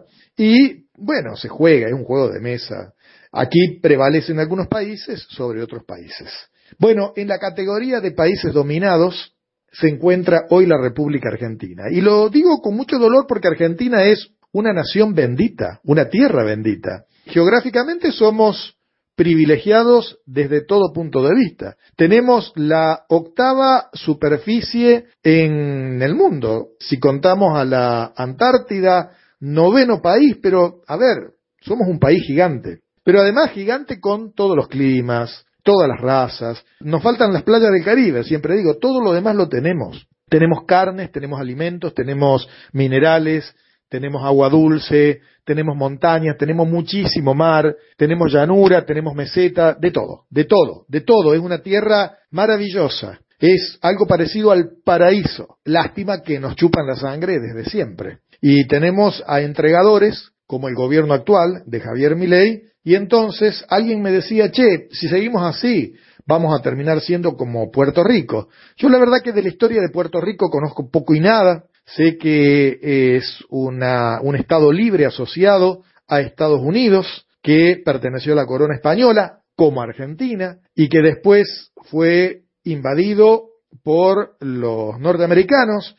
y bueno, se juega, es un juego de mesa. Aquí prevalecen algunos países sobre otros países. Bueno, en la categoría de países dominados se encuentra hoy la República Argentina. Y lo digo con mucho dolor porque Argentina es una nación bendita, una tierra bendita. Geográficamente somos privilegiados desde todo punto de vista. Tenemos la 8ª superficie en el mundo. Si contamos a la Antártida, 9º país, pero a ver, somos un país gigante. Pero además gigante con todos los climas, todas las razas. Nos faltan las playas del Caribe, siempre digo, todo lo demás lo tenemos. Tenemos carnes, tenemos alimentos, tenemos minerales, tenemos agua dulce, tenemos montañas, tenemos muchísimo mar, tenemos llanura, tenemos meseta, de todo. Es una tierra maravillosa. Es algo parecido al paraíso. Lástima que nos chupan la sangre desde siempre. Y tenemos a entregadores, como el gobierno actual de Javier Milei, y entonces alguien me decía, si seguimos así, vamos a terminar siendo como Puerto Rico. Yo la verdad que de la historia de Puerto Rico conozco poco y nada. Sé que es un estado libre asociado a Estados Unidos, que perteneció a la corona española, como Argentina, y que después fue invadido por los norteamericanos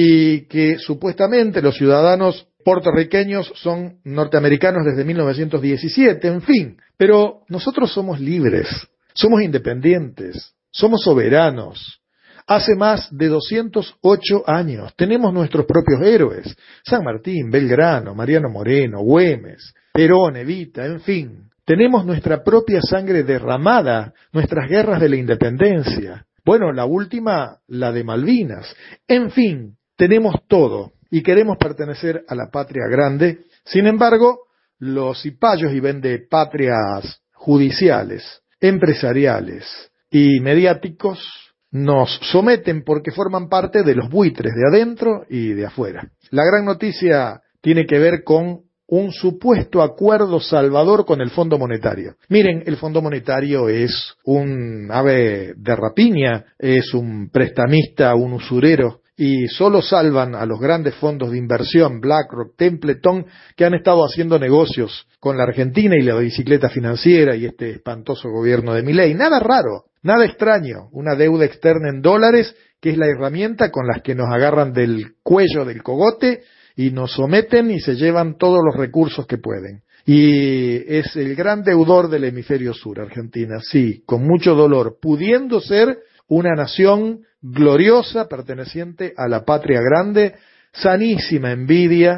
y que supuestamente los ciudadanos puertorriqueños son norteamericanos desde 1917, en fin. Pero nosotros somos libres, somos independientes, somos soberanos. Hace más de 208 años tenemos nuestros propios héroes, San Martín, Belgrano, Mariano Moreno, Güemes, Perón, Evita, en fin. Tenemos nuestra propia sangre derramada, nuestras guerras de la independencia. Bueno, la última, la de Malvinas. En fin, tenemos todo y queremos pertenecer a la patria grande. Sin embargo, los cipayos y vendepatrias judiciales, empresariales y mediáticos nos someten porque forman parte de los buitres de adentro y de afuera. La gran noticia tiene que ver con un supuesto acuerdo salvador con el Fondo Monetario. Miren, el Fondo Monetario es un ave de rapiña, es un prestamista, un usurero, y solo salvan a los grandes fondos de inversión, BlackRock, Templeton, que han estado haciendo negocios con la Argentina y la bicicleta financiera y este espantoso gobierno de Milei. Nada raro, nada extraño, una deuda externa en dólares, que es la herramienta con la que nos agarran del cuello del cogote y nos someten y se llevan todos los recursos que pueden. Y es el gran deudor del hemisferio sur, Argentina, sí, con mucho dolor, pudiendo ser una nación gloriosa, perteneciente a la patria grande, sanísima envidia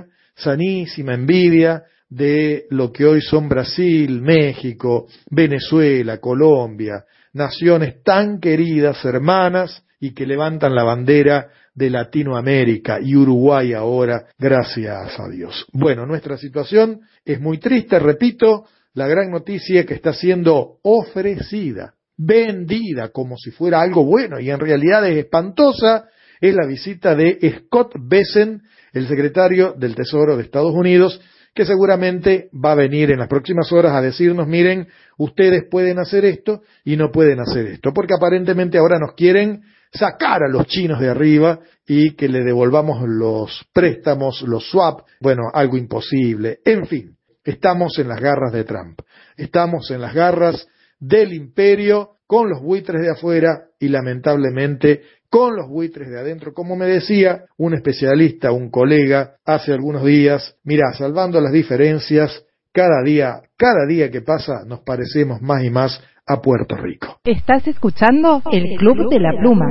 de lo que hoy son Brasil, México, Venezuela, Colombia, naciones tan queridas, hermanas, y que levantan la bandera de Latinoamérica y Uruguay ahora, gracias a Dios. Bueno, nuestra situación es muy triste, repito, la gran noticia que está siendo ofrecida, vendida como si fuera algo bueno y en realidad es espantosa, es la visita de Scott Bessent, el secretario del Tesoro de Estados Unidos, que seguramente va a venir en las próximas horas a decirnos, miren, ustedes pueden hacer esto y no pueden hacer esto, porque aparentemente ahora nos quieren sacar a los chinos de arriba y que le devolvamos los préstamos, los swap, bueno, algo imposible. En fin, estamos en las garras de Trump, estamos en las garras del imperio con los buitres de afuera y lamentablemente con los buitres de adentro. Como me decía un especialista, un colega, hace algunos días, mirá, salvando las diferencias, cada día que pasa nos parecemos más y más a Puerto Rico. Estás escuchando el Club de la Pluma.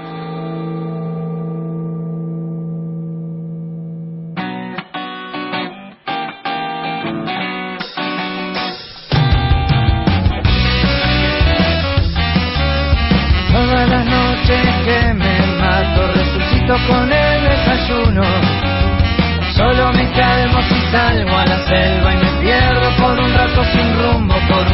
Todas las noches que me mato resucito con el desayuno. Solo me calmo si salgo a la selva y me pierdo por un rato sin rumbo,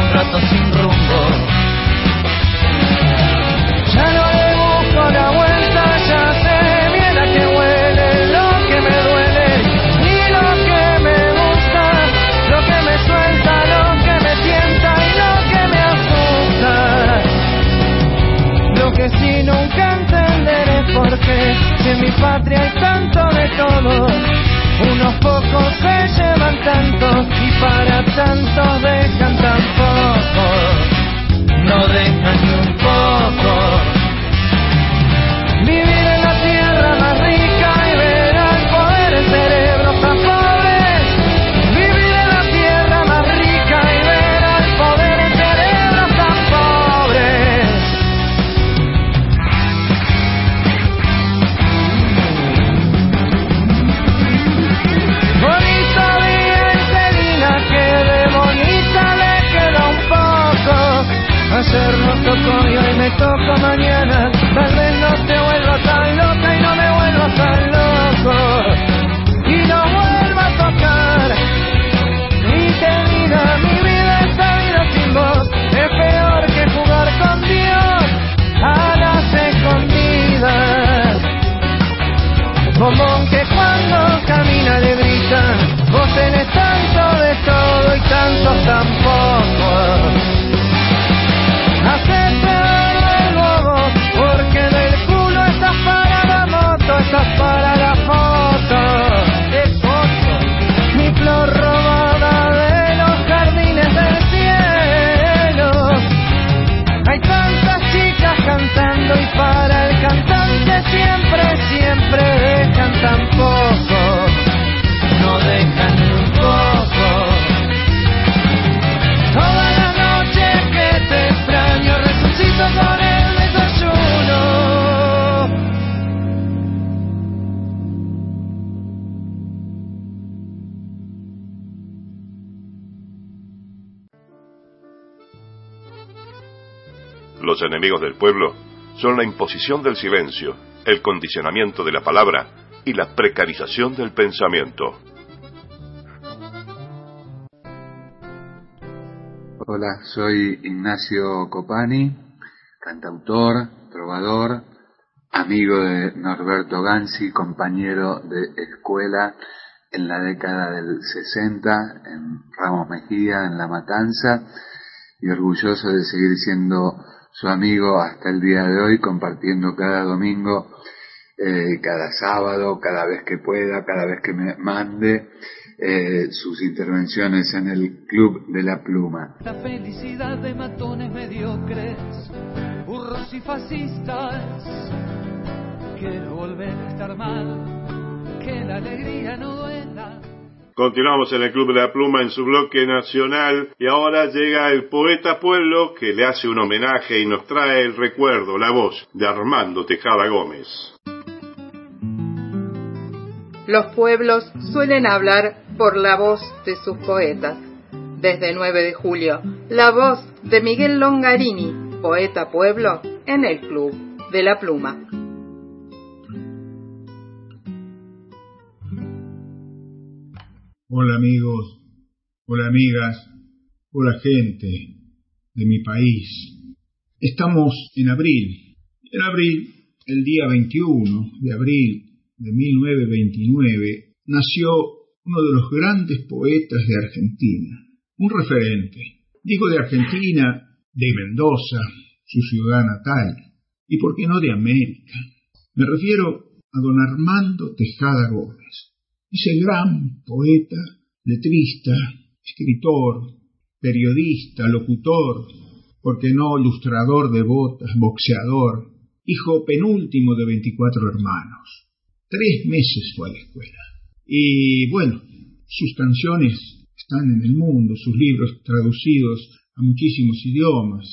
Ya no le busco la vuelta, ya sé bien a qué huele lo que me duele y lo que me gusta, lo que me suelta, lo que me tienta y lo que me asusta. Lo que sí nunca entenderé es por qué, si en mi patria hay tanto de todo, unos pocos se llevan tanto y para tantos dejan tan poco, no dejan ni un poco. Vivir en la tierra más rica y ver al poder el cerebro tan pobre. Vivir en la tierra más rica y ver al poder el cerebro tan pobre. Bonita vida interina, que de bonita le queda un poco. Ayer no tocó y hoy me toca mañana. Tal vez no te vuelva tan loca y no me vuelva tan loco. Y no vuelva a tocar. Y termina mi vida, esta vida sin vos. Es peor que jugar con Dios a las escondidas. Como que cuando camina le gritan, vos tenés tanto de todo y tanto tampoco. Hacete el bobo, porque del culo estás para la moto, estás para la foto. ¡Qué foto! Mi flor robada de los jardines del cielo. Hay tantas chicas cantando y para el cantante siempre, siempre dejan tan poco. No dejan ni un poco. Todas las noches que te extraño resucito con el desayuno. Los enemigos del pueblo son la imposición del silencio, el condicionamiento de la palabra y la precarización del pensamiento. Hola, soy Ignacio Copani, cantautor, trovador, amigo de Norberto Ganci, compañero de escuela en la década del 60 en Ramos Mejía, en La Matanza, y orgulloso de seguir siendo su amigo hasta el día de hoy, compartiendo cada domingo, cada sábado, cada vez que pueda, cada vez que me mande sus intervenciones en el Club de la Pluma. La felicidad de matones mediocres, burros y fascistas. Quiero volver a estar mal, que la alegría no duela. Continuamos en el Club de la Pluma en su bloque nacional y ahora llega el poeta Pueblo que le hace un homenaje y nos trae el recuerdo, la voz de Armando Tejada Gómez. Los pueblos suelen hablar por la voz de sus poetas. Desde 9 de julio, la voz de Miguel Longarini, poeta pueblo, en el Club de la Pluma. Hola amigos, hola amigas, hola gente de mi país. Estamos en abril, el día 21 de abril de 1929, nació uno de los grandes poetas de Argentina, un referente. Digo de Argentina, de Mendoza, su ciudad natal, y por qué no de América. Me refiero a don Armando Tejada Gómez. Ese gran poeta, letrista, escritor, periodista, locutor, por qué no ilustrador de botas, boxeador, hijo penúltimo de 24 hermanos. 3 meses fue a la escuela. Y bueno, sus canciones están en el mundo, sus libros traducidos a muchísimos idiomas.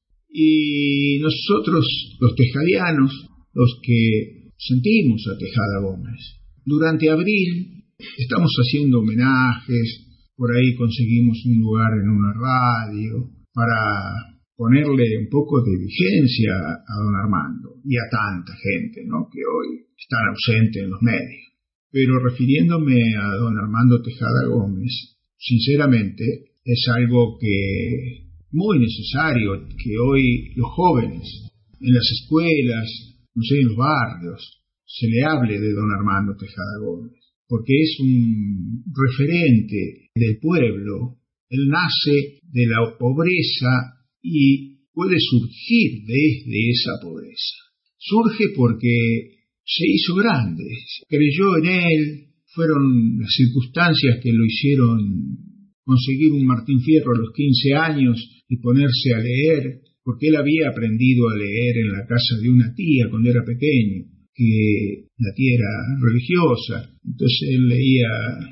Y nosotros, los tejadianos, los que sentimos a Tejada Gómez, durante abril estamos haciendo homenajes, por ahí conseguimos un lugar en una radio para ponerle un poco de vigencia a don Armando y a tanta gente, ¿no?, que hoy están ausentes en los medios. Pero refiriéndome a don Armando Tejada Gómez, sinceramente es algo que muy necesario que hoy los jóvenes en las escuelas, no sé, en los barrios, se le hable de don Armando Tejada Gómez, porque es un referente del pueblo. Él nace de la pobreza y puede surgir desde esa pobreza. Surge porque se hizo grande, creyó en él, fueron las circunstancias que lo hicieron conseguir un Martín Fierro a los 15 años y ponerse a leer, porque él había aprendido a leer en la casa de una tía cuando era pequeño, que la tía era religiosa, entonces él leía,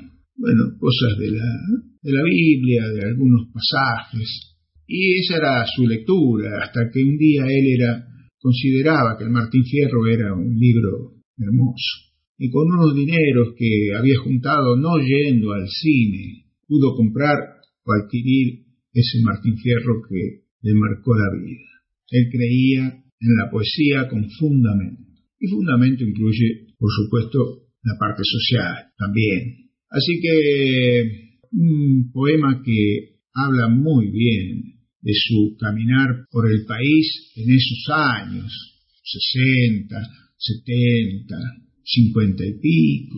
cosas de la Biblia, de algunos pasajes, y esa era su lectura, hasta que un día él consideraba que el Martín Fierro era un libro hermoso, y con unos dineros que había juntado no yendo al cine, pudo comprar o adquirir ese Martín Fierro que le marcó la vida. Él creía en la poesía con fundamento. Y fundamento incluye, por supuesto, la parte social también. Así que un poema que habla muy bien de su caminar por el país en esos años, 60, 70, 50 y pico,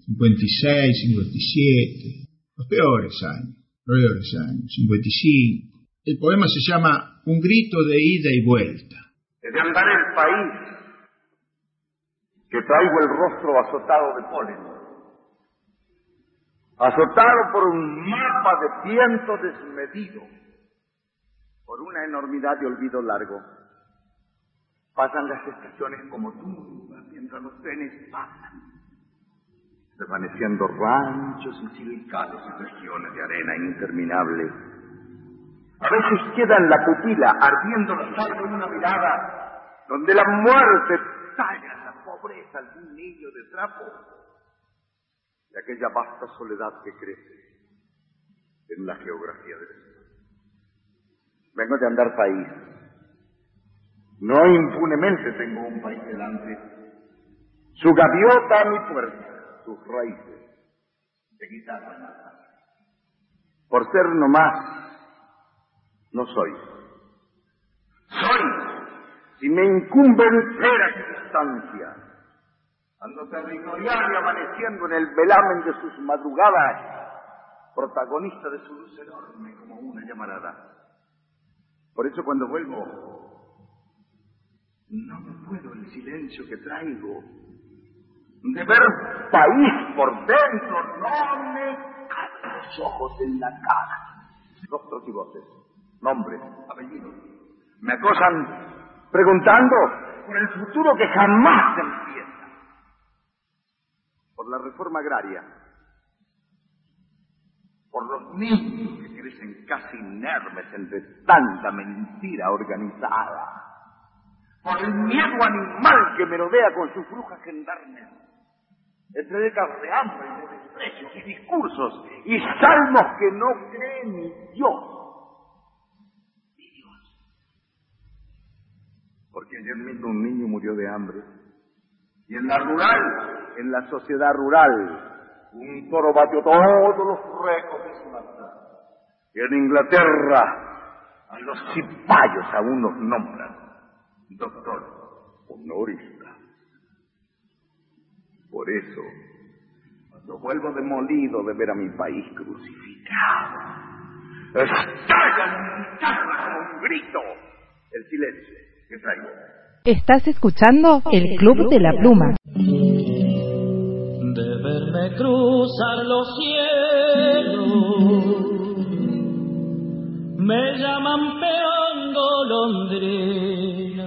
56, 57, los peores años, 55. El poema se llama Un grito de ida y vuelta. De andar el país, que traigo el rostro azotado de polen, azotado por un mapa de viento desmedido, por una enormidad de olvido largo. Pasan las estaciones como tumbas mientras los trenes pasan, desvaneciendo ranchos y cilicales y regiones de arena interminable. A veces queda en la pupila ardiendo la sal de una mirada donde la muerte talla la pobreza de un niño de trapo, de aquella vasta soledad que crece en la geografía del Estado. Vengo de andar país. No impunemente tengo un país delante. Su gaviota a mi puerta, sus raíces de guitarra en la sala. Por ser nomás, no soy. Soy, si me incumben peras y distancia, ando territorial y amaneciendo en el velamen de sus madrugadas, protagonista de su luz enorme como una llamarada. Por eso cuando vuelvo, no me puedo el silencio que traigo de ver país por dentro, no me caen los ojos en la cara. Rostros y voces, nombres, apellidos, me acosan preguntando por el futuro que jamás empieza. Por la reforma agraria, por los niños que crecen casi inermes entre tanta mentira organizada, por el miedo animal que merodea con sus brujas gendarmes, entre décadas de hambre y de desprecios y discursos y salmos que no cree ni Dios. Porque ayer mismo un niño murió de hambre. Y en la rural, en la sociedad rural, un toro batió todos los récords de su nación. Y en Inglaterra, a los cipayos aún los nombran doctor honoris causa. Por eso, cuando vuelvo demolido de ver a mi país crucificado, estalla en mi cara como un grito el silencio que traigo. Estás escuchando el Club de la Pluma. De verme cruzar los cielos, me llaman peón golondrina.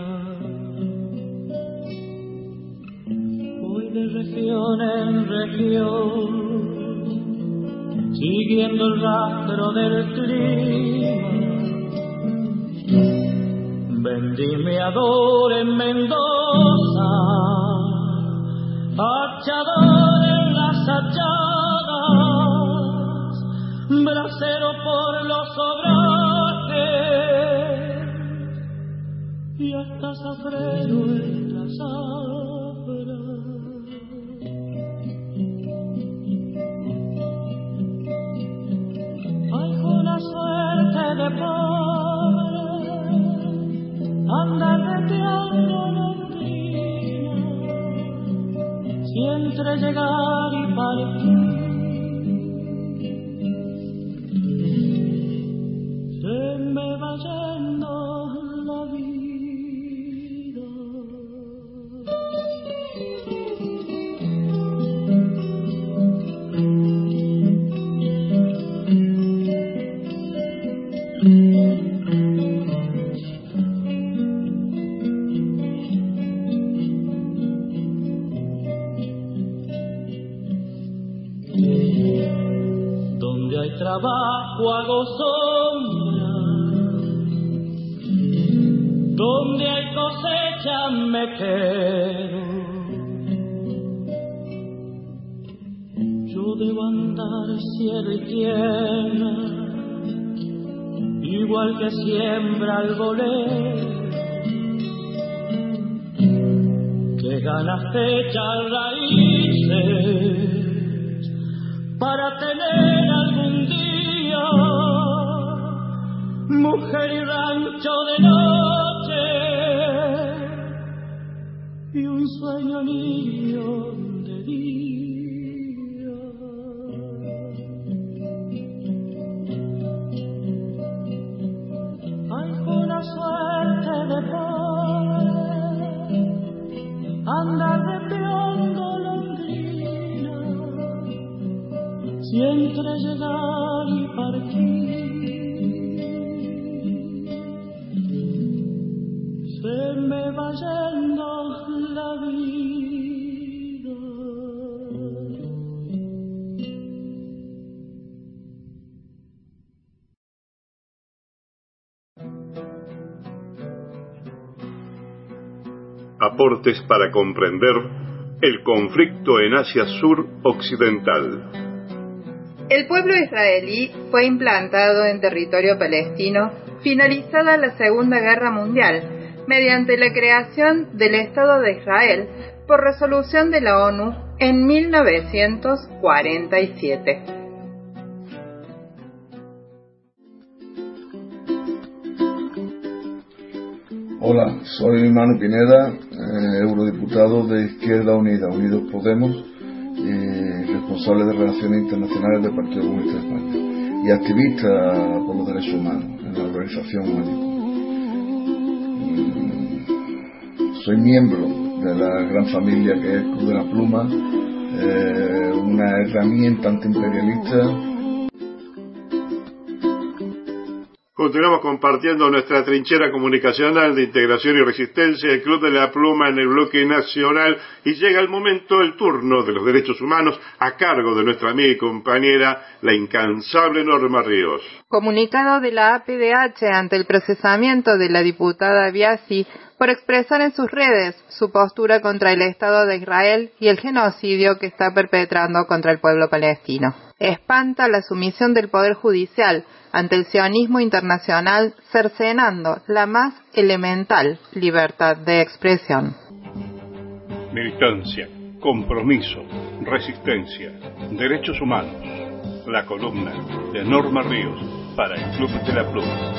Voy de región en región, siguiendo el rastro del clima. Vendimiador en Mendoza, hachador en las hachadas, bracero por los obrajes y hasta zafrero en la zafra. Ay, con la suerte de pobre, andar reteando londrina, siempre llegar y partir. Se me va yendo la vida. Donde hay trabajo hago sombra, donde hay cosecha me quedo. Yo debo andar cielo y tierra, igual que siembra el golero, que ganas echar raíces para tener algún día mujer y rancho de noche y un sueño niño de día. Ay, con la suerte de pobre, andar de peón golondrina, siempre llegar y partir. Se me va yendo la vida. Aportes para comprender el conflicto en Asia Sur Occidental. El pueblo israelí fue implantado en territorio palestino finalizada la Segunda Guerra Mundial mediante la creación del Estado de Israel por resolución de la ONU en 1947. Hola, soy Manu Pineda, eurodiputado de Izquierda Unida, Unidos Podemos, responsable de Relaciones Internacionales del Partido Comunista de España y activista por los derechos humanos en la organización Humánico. Soy miembro de la gran familia que es el Club de la Pluma, una herramienta antiimperialista. Continuamos compartiendo nuestra trinchera comunicacional de integración y resistencia, el Club de la Pluma en el bloque nacional, y llega el momento, el turno de los derechos humanos a cargo de nuestra amiga y compañera, la incansable Norma Ríos. Comunicado de la APDH ante el procesamiento de la diputada Biasi por expresar en sus redes su postura contra el Estado de Israel y el genocidio que está perpetrando contra el pueblo palestino. Espanta la sumisión del Poder Judicial ante el sionismo internacional, cercenando la más elemental libertad de expresión. Militancia, compromiso, resistencia, derechos humanos. La columna de Norma Ríos para el Club de la Pluma.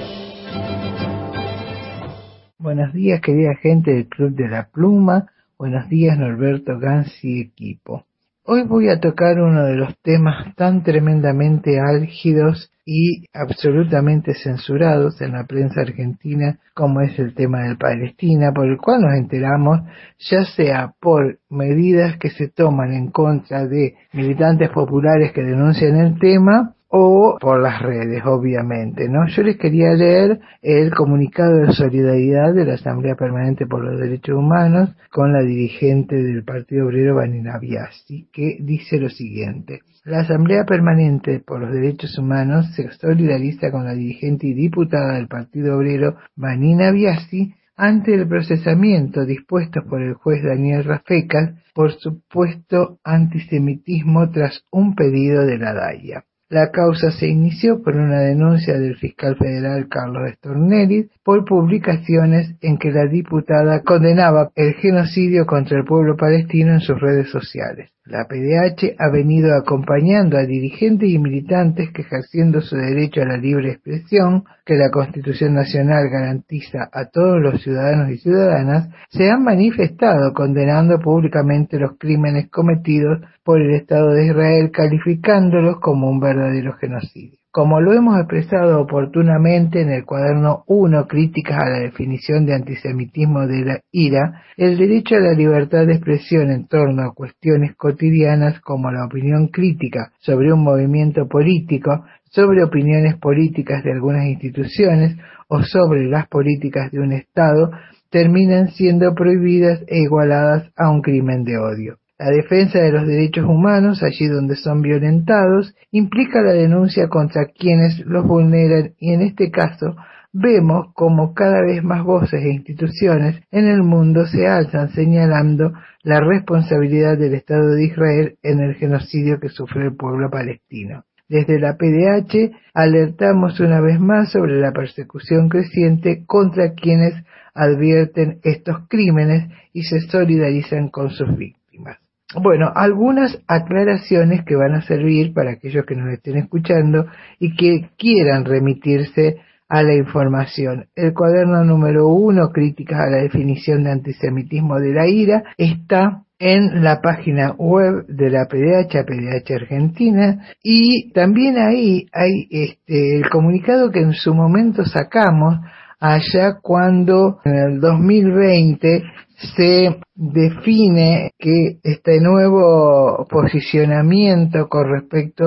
Buenos días, querida gente del Club de la Pluma. Buenos días, Norberto Gansi y equipo. Hoy voy a tocar uno de los temas tan tremendamente álgidos y absolutamente censurados en la prensa argentina como es el tema de Palestina, por el cual nos enteramos ya sea por medidas que se toman en contra de militantes populares que denuncian el tema o por las redes, obviamente, ¿no? Yo les quería leer el comunicado de solidaridad de la Asamblea Permanente por los Derechos Humanos con la dirigente del Partido Obrero, Vanina Biasi, que dice lo siguiente: la Asamblea Permanente por los Derechos Humanos se solidariza con la dirigente y diputada del Partido Obrero, Vanina Biasi, ante el procesamiento dispuesto por el juez Daniel Rafecas por supuesto antisemitismo tras un pedido de la DAIA. La causa se inició por una denuncia del fiscal federal Carlos Stornelli por publicaciones en que la diputada condenaba el genocidio contra el pueblo palestino en sus redes sociales. La PDH ha venido acompañando a dirigentes y militantes que, ejerciendo su derecho a la libre expresión, que la Constitución Nacional garantiza a todos los ciudadanos y ciudadanas, se han manifestado condenando públicamente los crímenes cometidos por el Estado de Israel, calificándolos como un verdadero genocidio. Como lo hemos expresado oportunamente en el cuaderno 1, Críticas a la definición de antisemitismo de la IRA, el derecho a la libertad de expresión en torno a cuestiones cotidianas como la opinión crítica sobre un movimiento político, sobre opiniones políticas de algunas instituciones o sobre las políticas de un Estado, terminan siendo prohibidas e igualadas a un crimen de odio. La defensa de los derechos humanos, allí donde son violentados, implica la denuncia contra quienes los vulneran y en este caso vemos como cada vez más voces e instituciones en el mundo se alzan señalando la responsabilidad del Estado de Israel en el genocidio que sufre el pueblo palestino. Desde la PDH alertamos una vez más sobre la persecución creciente contra quienes advierten estos crímenes y se solidarizan con sus víctimas. Bueno, algunas aclaraciones que van a servir para aquellos que nos estén escuchando y que quieran remitirse a la información. El cuaderno número 1, Críticas a la definición de antisemitismo de la IRA, está en la página web de la PDH Argentina, y también ahí hay el comunicado que en su momento sacamos allá cuando en el 2020 se define que este nuevo posicionamiento con respecto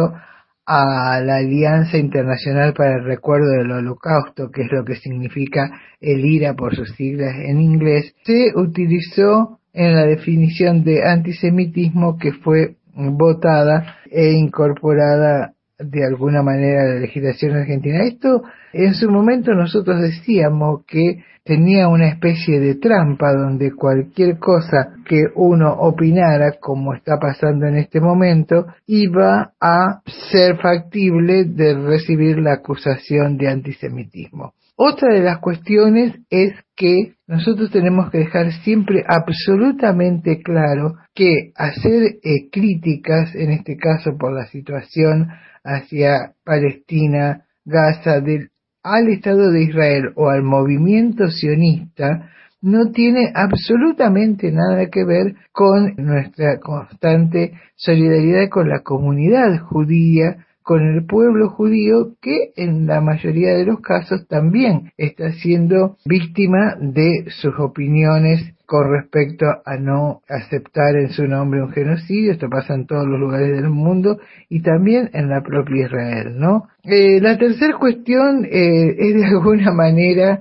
a la Alianza Internacional para el Recuerdo del Holocausto, que es lo que significa el IRA por sus siglas en inglés, se utilizó en la definición de antisemitismo que fue votada e incorporada de alguna manera a la legislación argentina. Esto, en su momento nosotros decíamos que tenía una especie de trampa donde cualquier cosa que uno opinara, como está pasando en este momento, iba a ser factible de recibir la acusación de antisemitismo. Otra de las cuestiones es que nosotros tenemos que dejar siempre absolutamente claro que hacer críticas, en este caso por la situación hacia Palestina, Gaza, al Estado de Israel o al movimiento sionista, no tiene absolutamente nada que ver con nuestra constante solidaridad con la comunidad judía con el pueblo judío, que en la mayoría de los casos también está siendo víctima de sus opiniones con respecto a no aceptar en su nombre un genocidio. Esto pasa en todos los lugares del mundo y también en la propia Israel, ¿no? La tercera cuestión es de alguna manera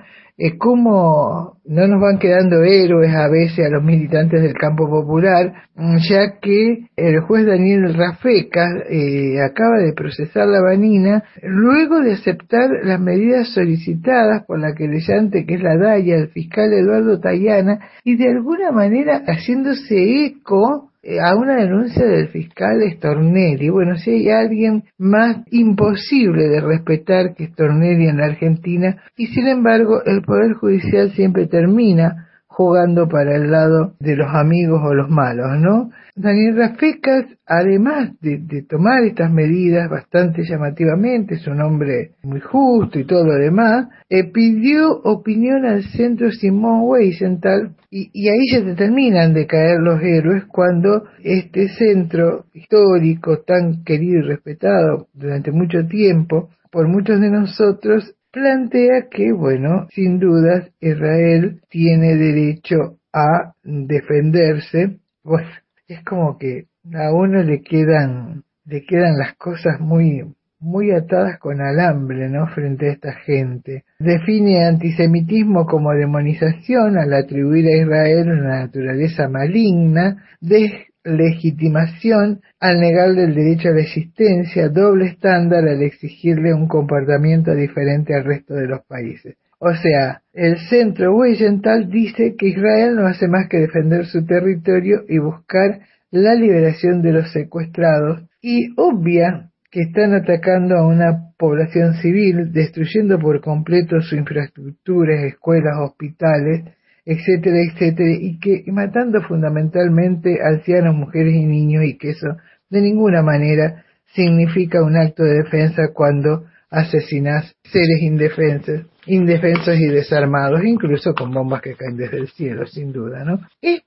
cómo no nos van quedando héroes a veces a los militantes del campo popular, ya que el juez Daniel Rafecas acaba de procesar la banina luego de aceptar las medidas solicitadas por la querellante, que es la DAIA, el fiscal Eduardo Tayana, y de alguna manera haciéndose eco a una denuncia del fiscal Stornelli. Bueno, si hay alguien más imposible de respetar que Stornelli en la Argentina, y sin embargo el Poder Judicial siempre termina jugando para el lado de los amigos o los malos, ¿no? Daniel Rafecas, además de tomar estas medidas bastante llamativamente, es un hombre muy justo y todo lo demás, pidió opinión al Centro Simón Wiesenthal, y ahí ya te terminan de caer los héroes cuando este centro histórico tan querido y respetado durante mucho tiempo por muchos de nosotros plantea que, bueno, sin dudas Israel tiene derecho a defenderse. Bueno, es como que a uno le quedan las cosas muy atadas con alambre, ¿no?, frente a esta gente. Define antisemitismo como demonización al atribuir a Israel una naturaleza maligna, deslegitimación al negarle el derecho a la existencia, doble estándar al exigirle un comportamiento diferente al resto de los países. O sea, el Centro Wiesenthal dice que Israel no hace más que defender su territorio y buscar la liberación de los secuestrados, y obvia que están atacando a una población civil, destruyendo por completo su infraestructura, escuelas, hospitales, etcétera, etcétera, y matando fundamentalmente ancianos, mujeres y niños, y que eso de ninguna manera significa un acto de defensa cuando asesinas seres indefensos y desarmados, incluso con bombas que caen desde el cielo, sin duda, ¿no?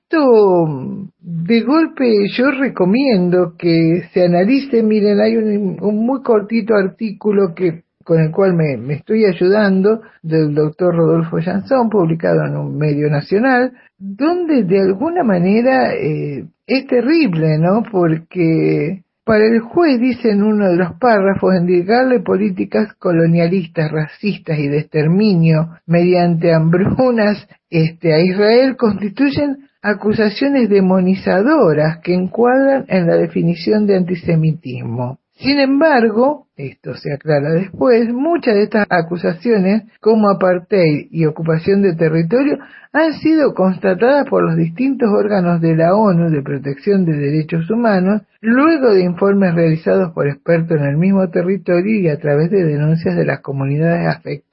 Esto, de golpe, yo recomiendo que se analice. Miren, hay un muy cortito artículo con el cual me estoy ayudando, del doctor Rodolfo Jansson, publicado en un medio nacional, donde de alguna manera es terrible, ¿no? Porque para el juez, dice en uno de los párrafos, endilgarle políticas colonialistas, racistas y de exterminio mediante hambrunas a Israel constituyen acusaciones demonizadoras que encuadran en la definición de antisemitismo. Sin embargo, esto se aclara después, muchas de estas acusaciones, como apartheid y ocupación de territorio, han sido constatadas por los distintos órganos de la ONU de protección de derechos humanos, luego de informes realizados por expertos en el mismo territorio y a través de denuncias de las comunidades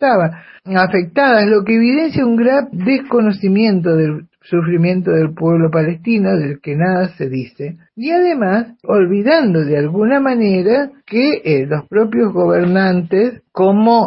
afectadas, lo que evidencia un grave desconocimiento del sufrimiento del pueblo palestino, del que nada se dice, y además olvidando de alguna manera que los propios gobernantes como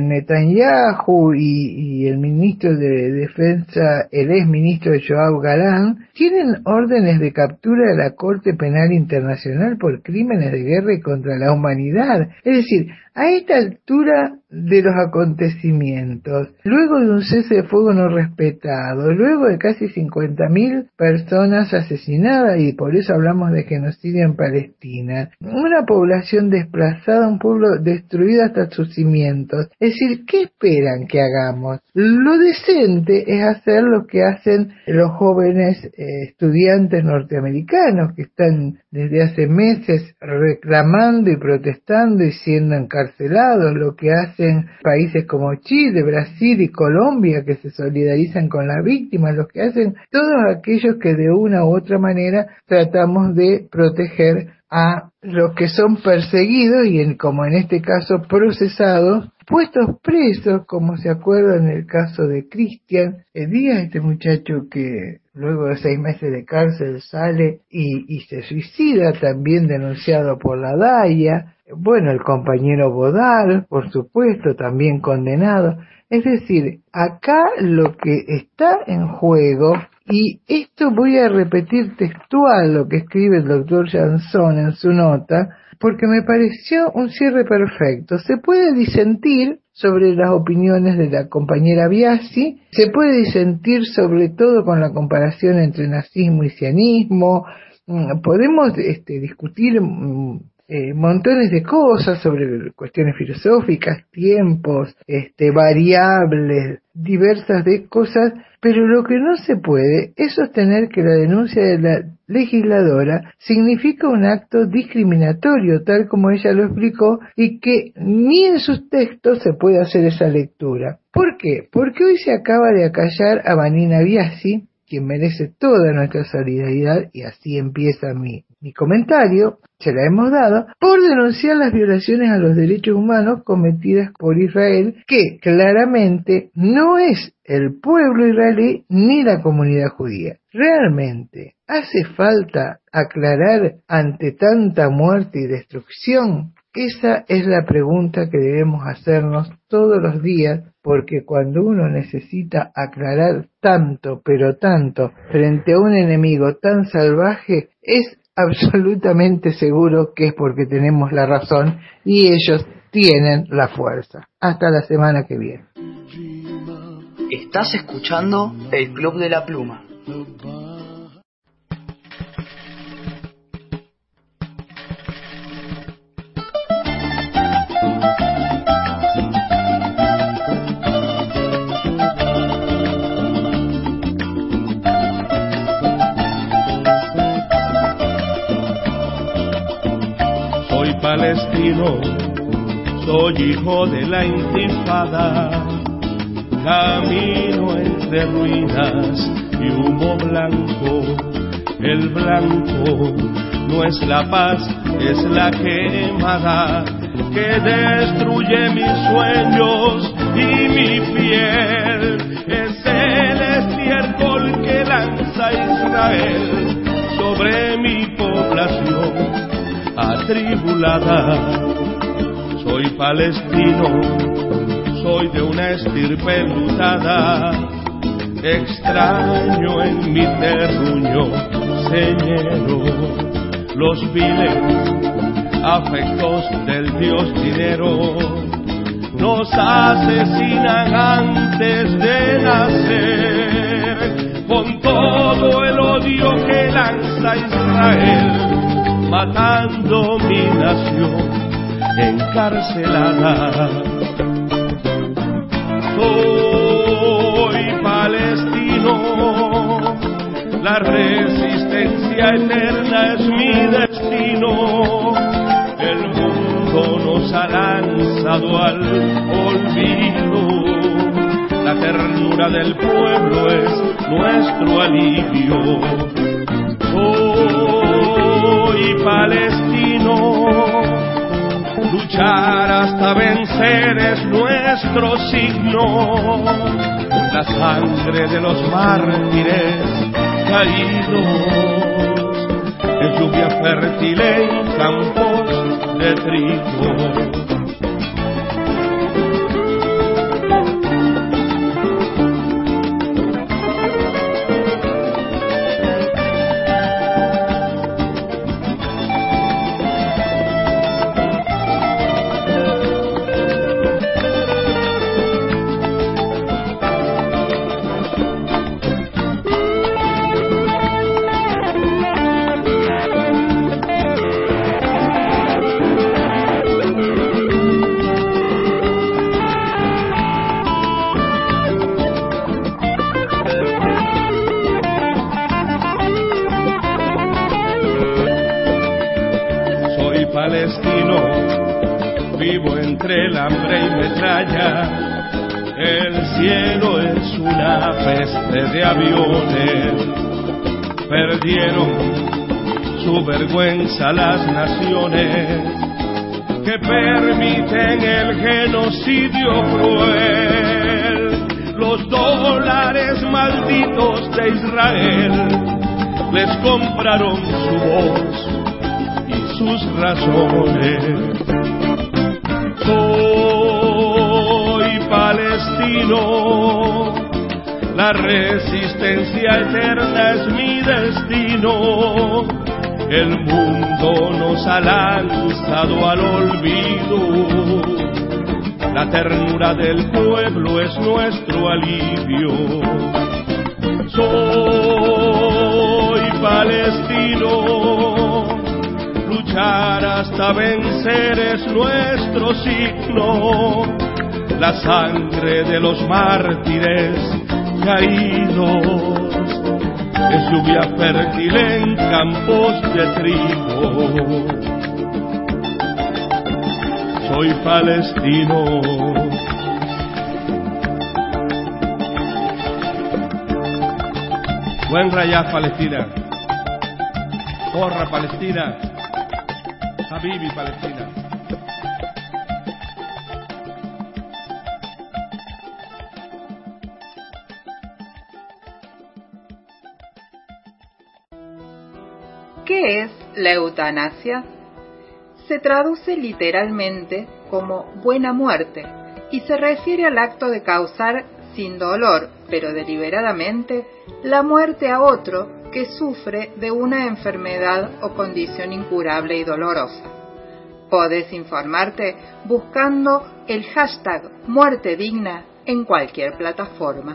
Netanyahu y el ministro de Defensa, el ex ministro Yoav Galán, tienen órdenes de captura de la Corte Penal Internacional por crímenes de guerra y contra la humanidad. Es decir, a esta altura de los acontecimientos, luego de un cese de fuego no respetado, luego de casi 50.000 personas asesinadas, y por eso hablamos de genocidio en Palestina, una población desplazada, un pueblo destruido hasta sus cimientos. Es decir, ¿qué esperan que hagamos? Lo decente es hacer lo que hacen los jóvenes estudiantes norteamericanos que están desde hace meses reclamando y protestando y siendo encarcelados, lo que hacen países como Chile, Brasil y Colombia, que se solidarizan con las víctimas, lo que hacen todos aquellos que de una u otra manera tratamos de proteger a los que son perseguidos y, como en este caso, procesados, puestos presos, como se acuerda en el caso de Cristian Díaz, este muchacho que luego de 6 meses de cárcel sale y se suicida, también denunciado por la DAIA, bueno, el compañero Bodal, por supuesto, también condenado. Es decir, acá lo que está en juego, y esto voy a repetir textual lo que escribe el doctor Jansson en su nota, porque me pareció un cierre perfecto. Se puede disentir sobre las opiniones de la compañera Biasi, se puede disentir sobre todo con la comparación entre nazismo y sionismo, podemos discutir montones de cosas sobre cuestiones filosóficas, tiempos, variables, diversas de cosas, pero lo que no se puede es sostener que la denuncia de la legisladora significa un acto discriminatorio, tal como ella lo explicó, y que ni en sus textos se puede hacer esa lectura. ¿Por qué? Porque hoy se acaba de acallar a Vanina Biasi, quien merece toda nuestra solidaridad, y así empieza mi comentario, se la hemos dado, por denunciar las violaciones a los derechos humanos cometidas por Israel, que claramente no es el pueblo israelí ni la comunidad judía. Realmente, ¿hace falta aclarar ante tanta muerte y destrucción? Esa es la pregunta que debemos hacernos todos los días, porque cuando uno necesita aclarar tanto, pero tanto, frente a un enemigo tan salvaje, es absolutamente seguro que es porque tenemos la razón y ellos tienen la fuerza. Hasta la semana que viene. Estás escuchando el Club de la Pluma. Palestino, soy hijo de la intifada, camino entre ruinas y humo blanco. El blanco no es la paz, es la quemada que destruye mis sueños y mi piel. Es el estiércol que lanza Israel sobre mi población atribulada. Soy palestino, soy de una estirpe enlutada, extraño en mi terruño señero los viles afectos del dios dinero. Nos asesinan antes de nacer con todo el odio que lanza Israel, matando mi nación encarcelada. Soy palestino, la resistencia eterna es mi destino. El mundo nos ha lanzado al olvido, la ternura del pueblo es nuestro alivio. Soy palestino, luchar hasta vencer es nuestro signo. La sangre de los mártires caídos es lluvia fértil en campos de trigo. Vivo entre el hambre y metralla, el cielo es una peste de aviones. Perdieron su vergüenza las naciones que permiten el genocidio cruel. Los dólares malditos de Israel les compraron su voz y sus razones. Soy palestino, la resistencia eterna es mi destino. El mundo nos ha lanzado al olvido, la ternura del pueblo es nuestro alivio. Soy palestino, luchar hasta vencer es nuestro signo. La sangre de los mártires caídos es lluvia fértil en campos de trigo. Soy palestino. Buen rayá Palestina. Porra Palestina. Habibi Palestina. ¿Qué es la eutanasia? Se traduce literalmente como buena muerte y se refiere al acto de causar sin dolor, pero deliberadamente, la muerte a otro que sufre de una enfermedad o condición incurable y dolorosa. Podés informarte buscando el hashtag Muerte Digna en cualquier plataforma.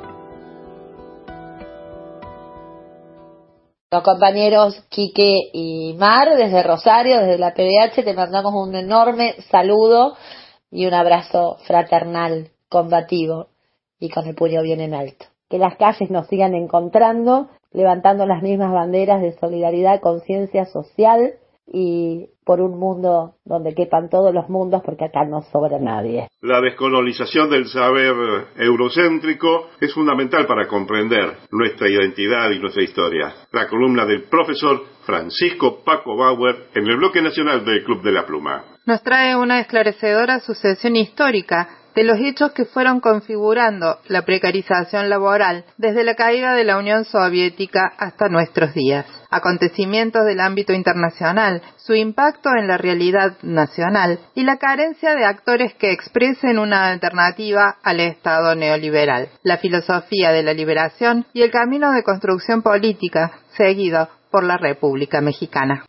Los compañeros Quique y Mar, desde Rosario, desde la PDH, te mandamos un enorme saludo y un abrazo fraternal, combativo y con el puño bien en alto. Que las calles nos sigan encontrando, levantando las mismas banderas de solidaridad, conciencia social y por un mundo donde quepan todos los mundos, porque acá no sobra nadie. La descolonización del saber eurocéntrico es fundamental para comprender nuestra identidad y nuestra historia. La columna del profesor Francisco Paco Bauer en el bloque nacional del Club de la Pluma. Nos trae una esclarecedora sucesión histórica de los hechos que fueron configurando la precarización laboral desde la caída de la Unión Soviética hasta nuestros días. Acontecimientos del ámbito internacional, su impacto en la realidad nacional y la carencia de actores que expresen una alternativa al Estado neoliberal, la filosofía de la liberación y el camino de construcción política seguido por la República Mexicana.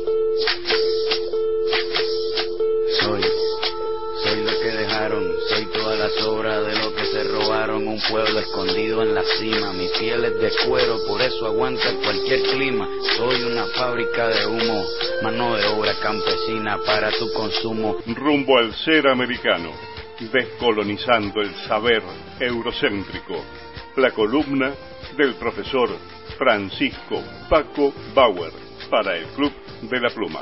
Soy toda la sobra de lo que se robaron, un pueblo escondido en la cima. Mi piel es de cuero, por eso aguanta cualquier clima. Soy una fábrica de humo, mano de obra campesina para tu consumo. Rumbo al ser americano, descolonizando el saber eurocéntrico. La columna del profesor Francisco Paco Bauer para el Club de la Pluma.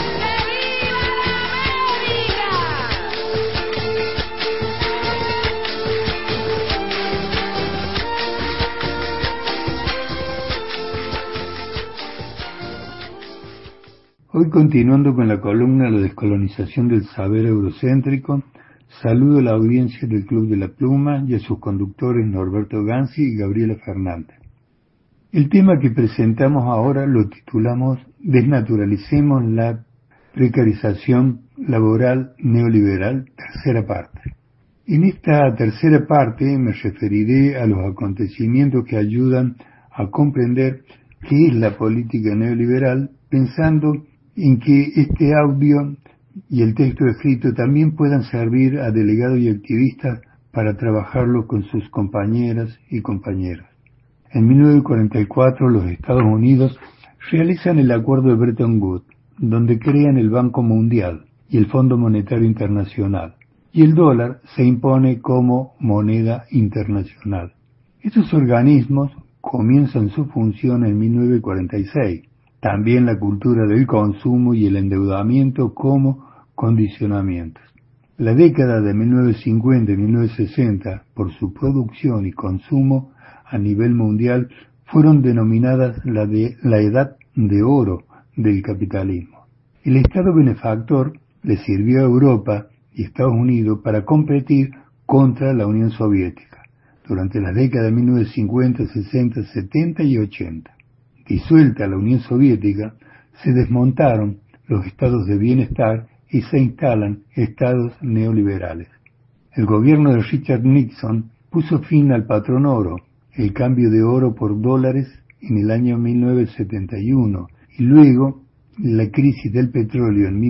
Hoy, continuando con la columna La descolonización del saber eurocéntrico, saludo a la audiencia del Club de la Pluma y a sus conductores Norberto Gansi y Gabriela Fernández. El tema que presentamos ahora lo titulamos Desnaturalicemos la precarización laboral neoliberal, tercera parte. En esta tercera parte me referiré a los acontecimientos que ayudan a comprender qué es la política neoliberal, pensando en que este audio y el texto escrito también puedan servir a delegados y activistas para trabajarlo con sus compañeras y compañeros. En 1944 los Estados Unidos realizan el acuerdo de Bretton Woods, donde crean el Banco Mundial y el Fondo Monetario Internacional, y el dólar se impone como moneda internacional. Estos organismos comienzan su función en 1946. También la cultura del consumo y el endeudamiento como condicionamientos. La década de 1950 y 1960, por su producción y consumo a nivel mundial, fueron denominadas la edad de oro del capitalismo. El Estado benefactor le sirvió a Europa y Estados Unidos para competir contra la Unión Soviética durante las décadas de 1950, 60, 70 y 80. Disuelta la Unión Soviética, se desmontaron los estados de bienestar y se instalan estados neoliberales. El gobierno de Richard Nixon puso fin al patrón oro, el cambio de oro por dólares, en el año 1971, y luego la crisis del petróleo en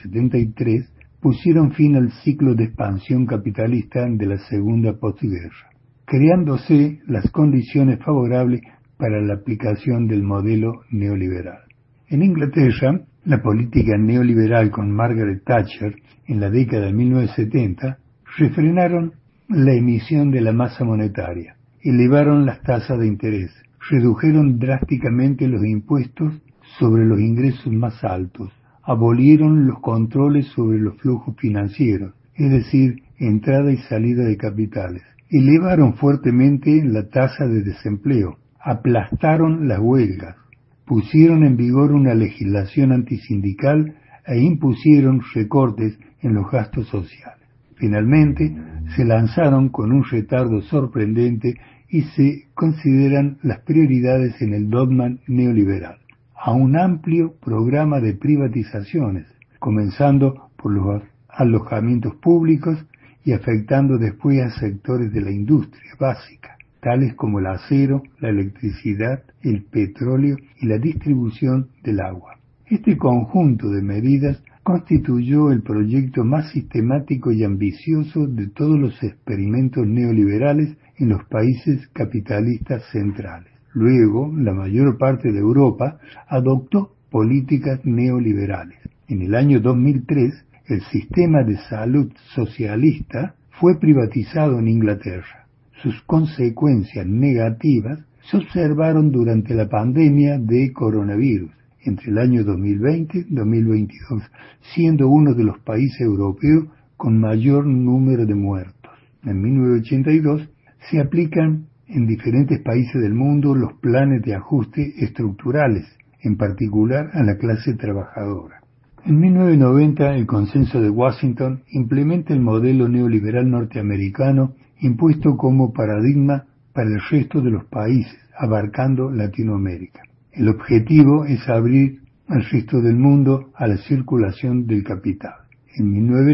1973 pusieron fin al ciclo de expansión capitalista de la segunda posguerra, creándose las condiciones favorables para la aplicación del modelo neoliberal. En Inglaterra, la política neoliberal con Margaret Thatcher en la década de 1970 refrenaron la emisión de la masa monetaria, elevaron las tasas de interés, redujeron drásticamente los impuestos sobre los ingresos más altos, abolieron los controles sobre los flujos financieros, es decir, entrada y salida de capitales, elevaron fuertemente la tasa de desempleo, aplastaron las huelgas, pusieron en vigor una legislación antisindical e impusieron recortes en los gastos sociales. Finalmente, se lanzaron con un retardo sorprendente y se consideran las prioridades en el dogma neoliberal a un amplio programa de privatizaciones, comenzando por los alojamientos públicos y afectando después a sectores de la industria básica, tales como el acero, la electricidad, el petróleo y la distribución del agua. Este conjunto de medidas constituyó el proyecto más sistemático y ambicioso de todos los experimentos neoliberales en los países capitalistas centrales. Luego, la mayor parte de Europa adoptó políticas neoliberales. En el año 2003, el sistema de salud socialista fue privatizado en Inglaterra. Sus consecuencias negativas se observaron durante la pandemia de coronavirus entre el año 2020 y 2022, siendo uno de los países europeos con mayor número de muertos. En 1982 se aplican en diferentes países del mundo los planes de ajuste estructurales, en particular a la clase trabajadora. En 1990 el Consenso de Washington implementa el modelo neoliberal norteamericano impuesto como paradigma para el resto de los países, abarcando Latinoamérica. El objetivo es abrir al resto del mundo a la circulación del capital. En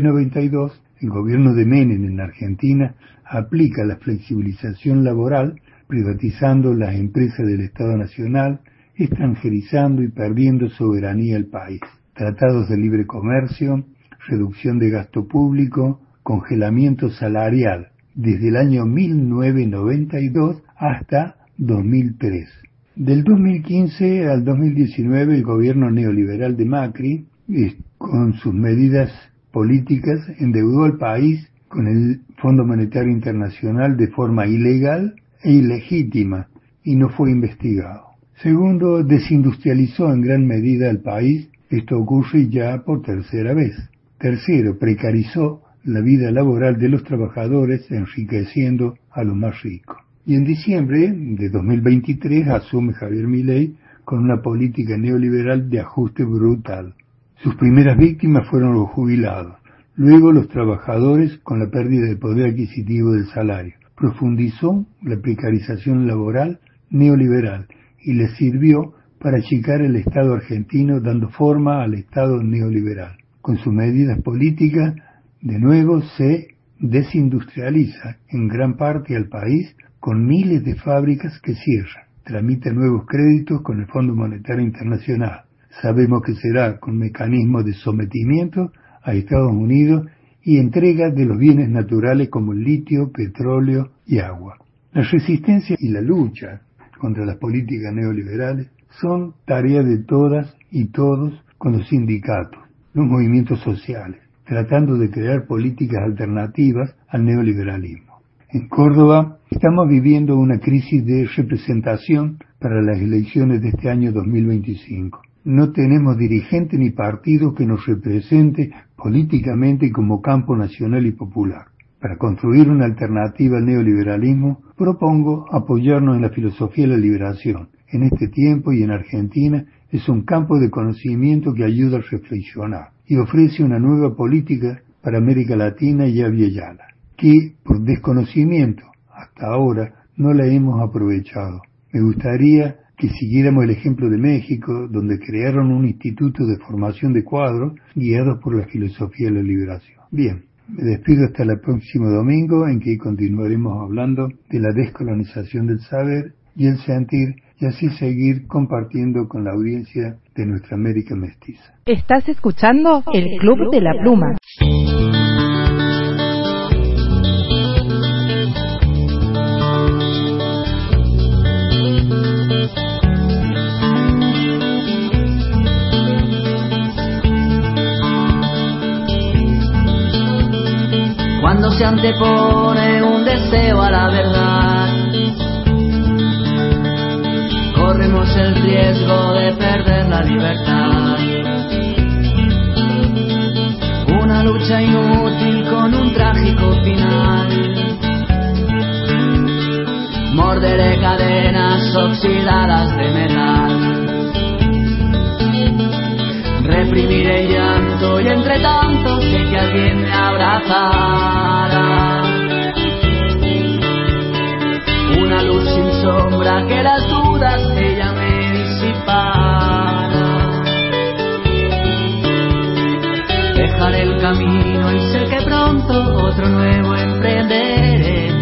1992, el gobierno de Menem en Argentina aplica la flexibilización laboral, privatizando las empresas del Estado Nacional, extranjerizando y perdiendo soberanía al país. Tratados de libre comercio, reducción de gasto público, congelamiento salarial, desde el año 1992 hasta 2003. Del 2015 al 2019 el gobierno neoliberal de Macri, con sus medidas políticas, endeudó al país con el Fondo Monetario Internacional de forma ilegal e ilegítima y no fue investigado. Segundo, desindustrializó en gran medida al país. Esto ocurre ya por tercera vez. Tercero, precarizó la vida laboral de los trabajadores, enriqueciendo a los más ricos. Y en diciembre de 2023 asume Javier Milei con una política neoliberal de ajuste brutal. Sus primeras víctimas fueron los jubilados, luego los trabajadores con la pérdida del poder adquisitivo del salario. Profundizó la precarización laboral neoliberal y le sirvió para achicar el Estado argentino, dando forma al Estado neoliberal. Con sus medidas políticas, de nuevo se desindustrializa en gran parte al país, con miles de fábricas que cierran. Tramita nuevos créditos con el Fondo Monetario Internacional. Sabemos que será con mecanismos de sometimiento a Estados Unidos y entrega de los bienes naturales como el litio, petróleo y agua. La resistencia y la lucha contra las políticas neoliberales son tarea de todas y todos con los sindicatos, los movimientos sociales, tratando de crear políticas alternativas al neoliberalismo. En Córdoba estamos viviendo una crisis de representación para las elecciones de este año 2025. No tenemos dirigente ni partido que nos represente políticamente como campo nacional y popular. Para construir una alternativa al neoliberalismo, propongo apoyarnos en la filosofía de la liberación. En este tiempo y en Argentina es un campo de conocimiento que ayuda a reflexionar y ofrece una nueva política para América Latina y Abya Yala, que por desconocimiento hasta ahora no la hemos aprovechado. Me gustaría que siguiéramos el ejemplo de México, donde crearon un instituto de formación de cuadros guiados por la filosofía de la liberación. Bien, me despido hasta el próximo domingo, en que continuaremos hablando de la descolonización del saber y el sentir, y así seguir compartiendo con la audiencia de nuestra América mestiza. Estás escuchando el Club de la Pluma. Cuando se antepone un deseo a la verdad, corremos el riesgo de perder la libertad. Una lucha inútil con un trágico final. Morderé cadenas oxidadas de metal. Reprimiré el llanto y entre tanto sé que alguien me abrazará. Una luz sin sombra que las dudas ella me disipará. Dejaré el camino y sé que pronto otro nuevo emprenderé.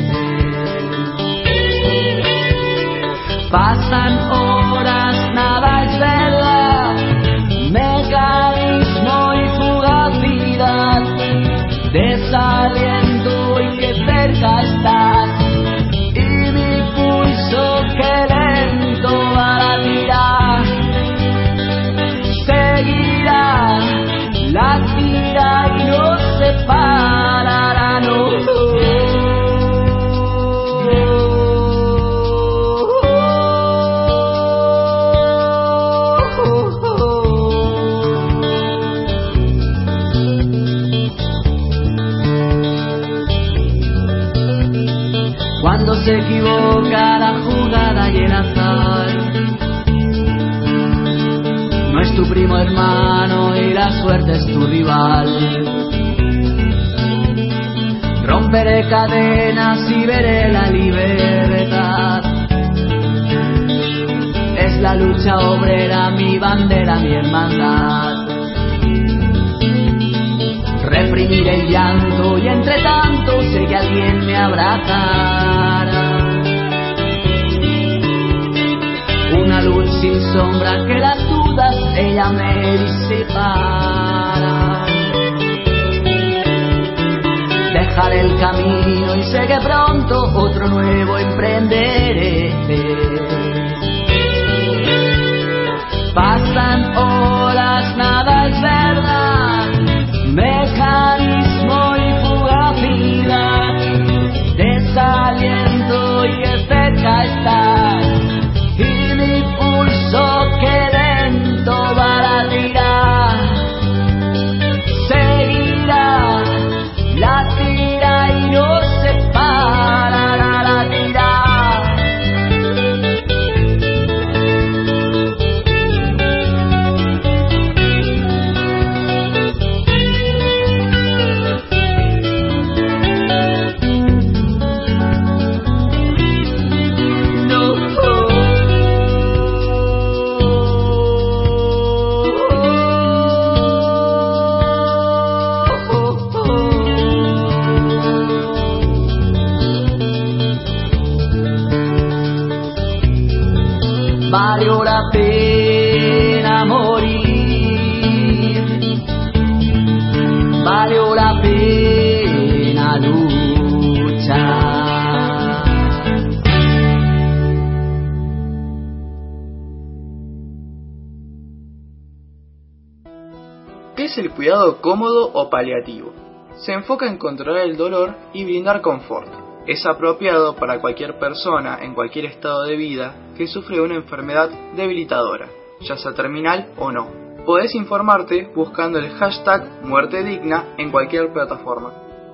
Pasan horas, nada es verdad, mecanismo y fugacidad, desaliento y que cerca estás, y mi pulso que lento latirar, seguirá, latirá y no se parará, no. Cuando se equivoca la jugada y el azar, no es tu primo hermano y la suerte es tu rival. Romperé cadenas y veré la libertad. Es la lucha obrera, mi bandera, mi hermandad. Reprimiré el llanto y entre tanto sé que alguien me abrazará. Una luz sin sombra que las dudas ella me disipará. Dejaré el camino y sé que pronto otro nuevo emprenderé. Pasan horas, nada es verdad, mecanismo y fugacidad, desaliento y que cerca estás, y mi pulso que lento latirar, seguirá, latirá y no se parará, latirá. Valió la pena morir, valió la pena luchar. ¿Qué es el cuidado cómodo o paliativo? Se enfoca en controlar el dolor y brindar confort. Es apropiado para cualquier persona en cualquier estado de vida que sufre una enfermedad debilitadora, ya sea terminal o no. Podés informarte buscando el hashtag Muerte Digna en cualquier plataforma.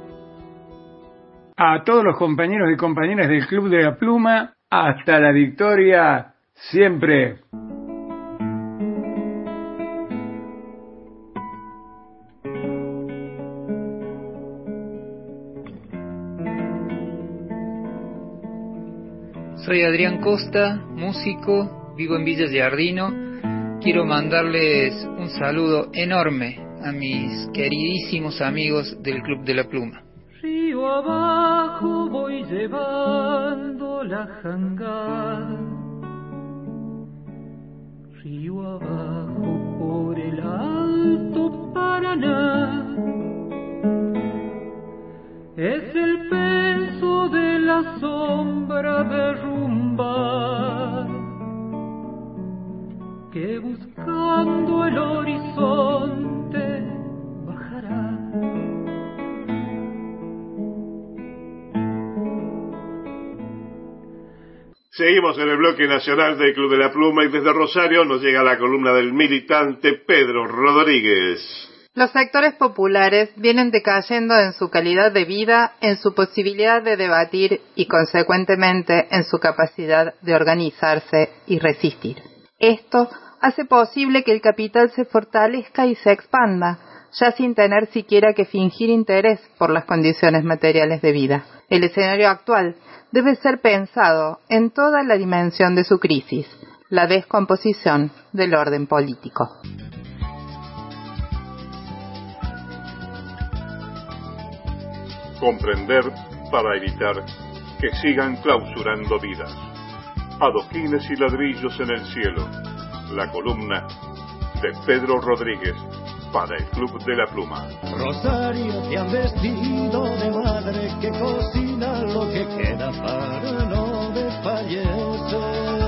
A todos los compañeros y compañeras del Club de la Pluma, hasta la victoria siempre. Soy Adrián Costa, músico, vivo en Villa Giardino. Quiero mandarles un saludo enorme a mis queridísimos amigos del Club de la Pluma. Río abajo voy llevando la jangada, río abajo por el Alto Paraná. Es el peso de la sombra derrumbada que buscando el horizonte bajará. Seguimos en el bloque nacional del Club de la Pluma y desde Rosario nos llega la columna del militante Pedro Rodríguez. Los sectores populares vienen decayendo en su calidad de vida, en su posibilidad de debatir y, consecuentemente, en su capacidad de organizarse y resistir. Esto hace posible que el capital se fortalezca y se expanda, ya sin tener siquiera que fingir interés por las condiciones materiales de vida. El escenario actual debe ser pensado en toda la dimensión de su crisis, la descomposición del orden político. Comprender para evitar que sigan clausurando vidas. Adoquines y ladrillos en el cielo. La columna de Pedro Rodríguez para el Club de la Pluma. Rosario, te han vestido de madre que cocina lo que queda para no desfallecer.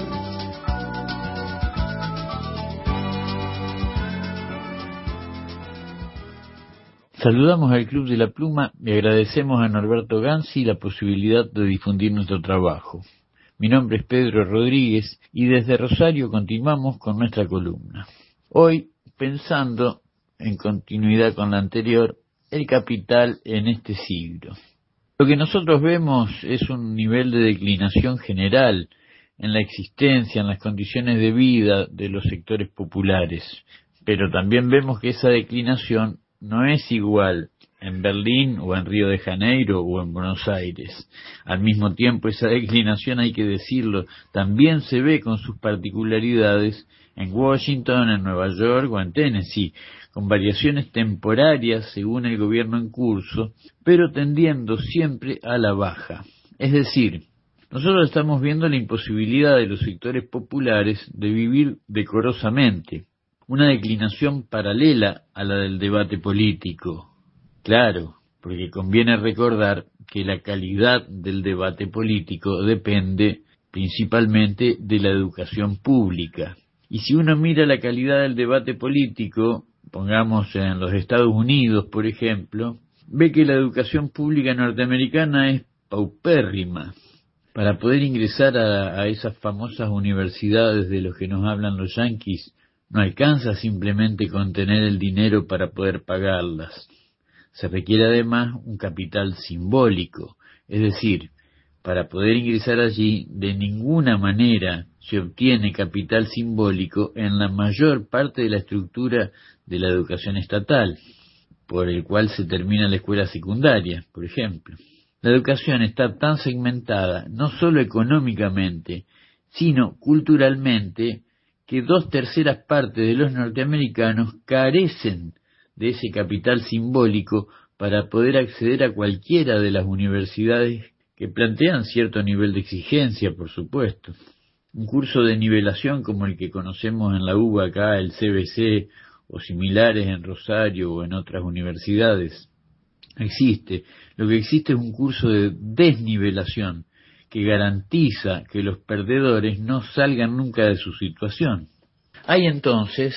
Saludamos al Club de la Pluma y agradecemos a Norberto Gansi la posibilidad de difundir nuestro trabajo. Mi nombre es Pedro Rodríguez y desde Rosario continuamos con nuestra columna. Hoy, pensando, en continuidad con la anterior, el capital en este siglo. Lo que nosotros vemos es un nivel de declinación general en la existencia, en las condiciones de vida de los sectores populares, pero también vemos que esa declinación no es igual en Berlín o en Río de Janeiro o en Buenos Aires. Al mismo tiempo, esa declinación, hay que decirlo, también se ve con sus particularidades en Washington, en Nueva York o en Tennessee, con variaciones temporarias según el gobierno en curso, pero tendiendo siempre a la baja. Es decir, nosotros estamos viendo la imposibilidad de los sectores populares de vivir decorosamente, una declinación paralela a la del debate político. Claro, porque conviene recordar que la calidad del debate político depende principalmente de la educación pública. Y si uno mira la calidad del debate político, pongamos en los Estados Unidos, por ejemplo, ve que la educación pública norteamericana es paupérrima. Para poder ingresar a esas famosas universidades de las que nos hablan los yanquis, no alcanza simplemente con tener el dinero para poder pagarlas. Se requiere además un capital simbólico, es decir, para poder ingresar allí de ninguna manera se obtiene capital simbólico en la mayor parte de la estructura de la educación estatal, por el cual se termina la escuela secundaria, por ejemplo. La educación está tan segmentada, no solo económicamente, sino culturalmente, que 2/3 partes de los norteamericanos carecen de ese capital simbólico para poder acceder a cualquiera de las universidades que plantean cierto nivel de exigencia, por supuesto. Un curso de nivelación como el que conocemos en la UBA acá, el CBC, o similares en Rosario o en otras universidades, existe. Lo que existe es un curso de desnivelación que garantiza que los perdedores no salgan nunca de su situación. Hay entonces,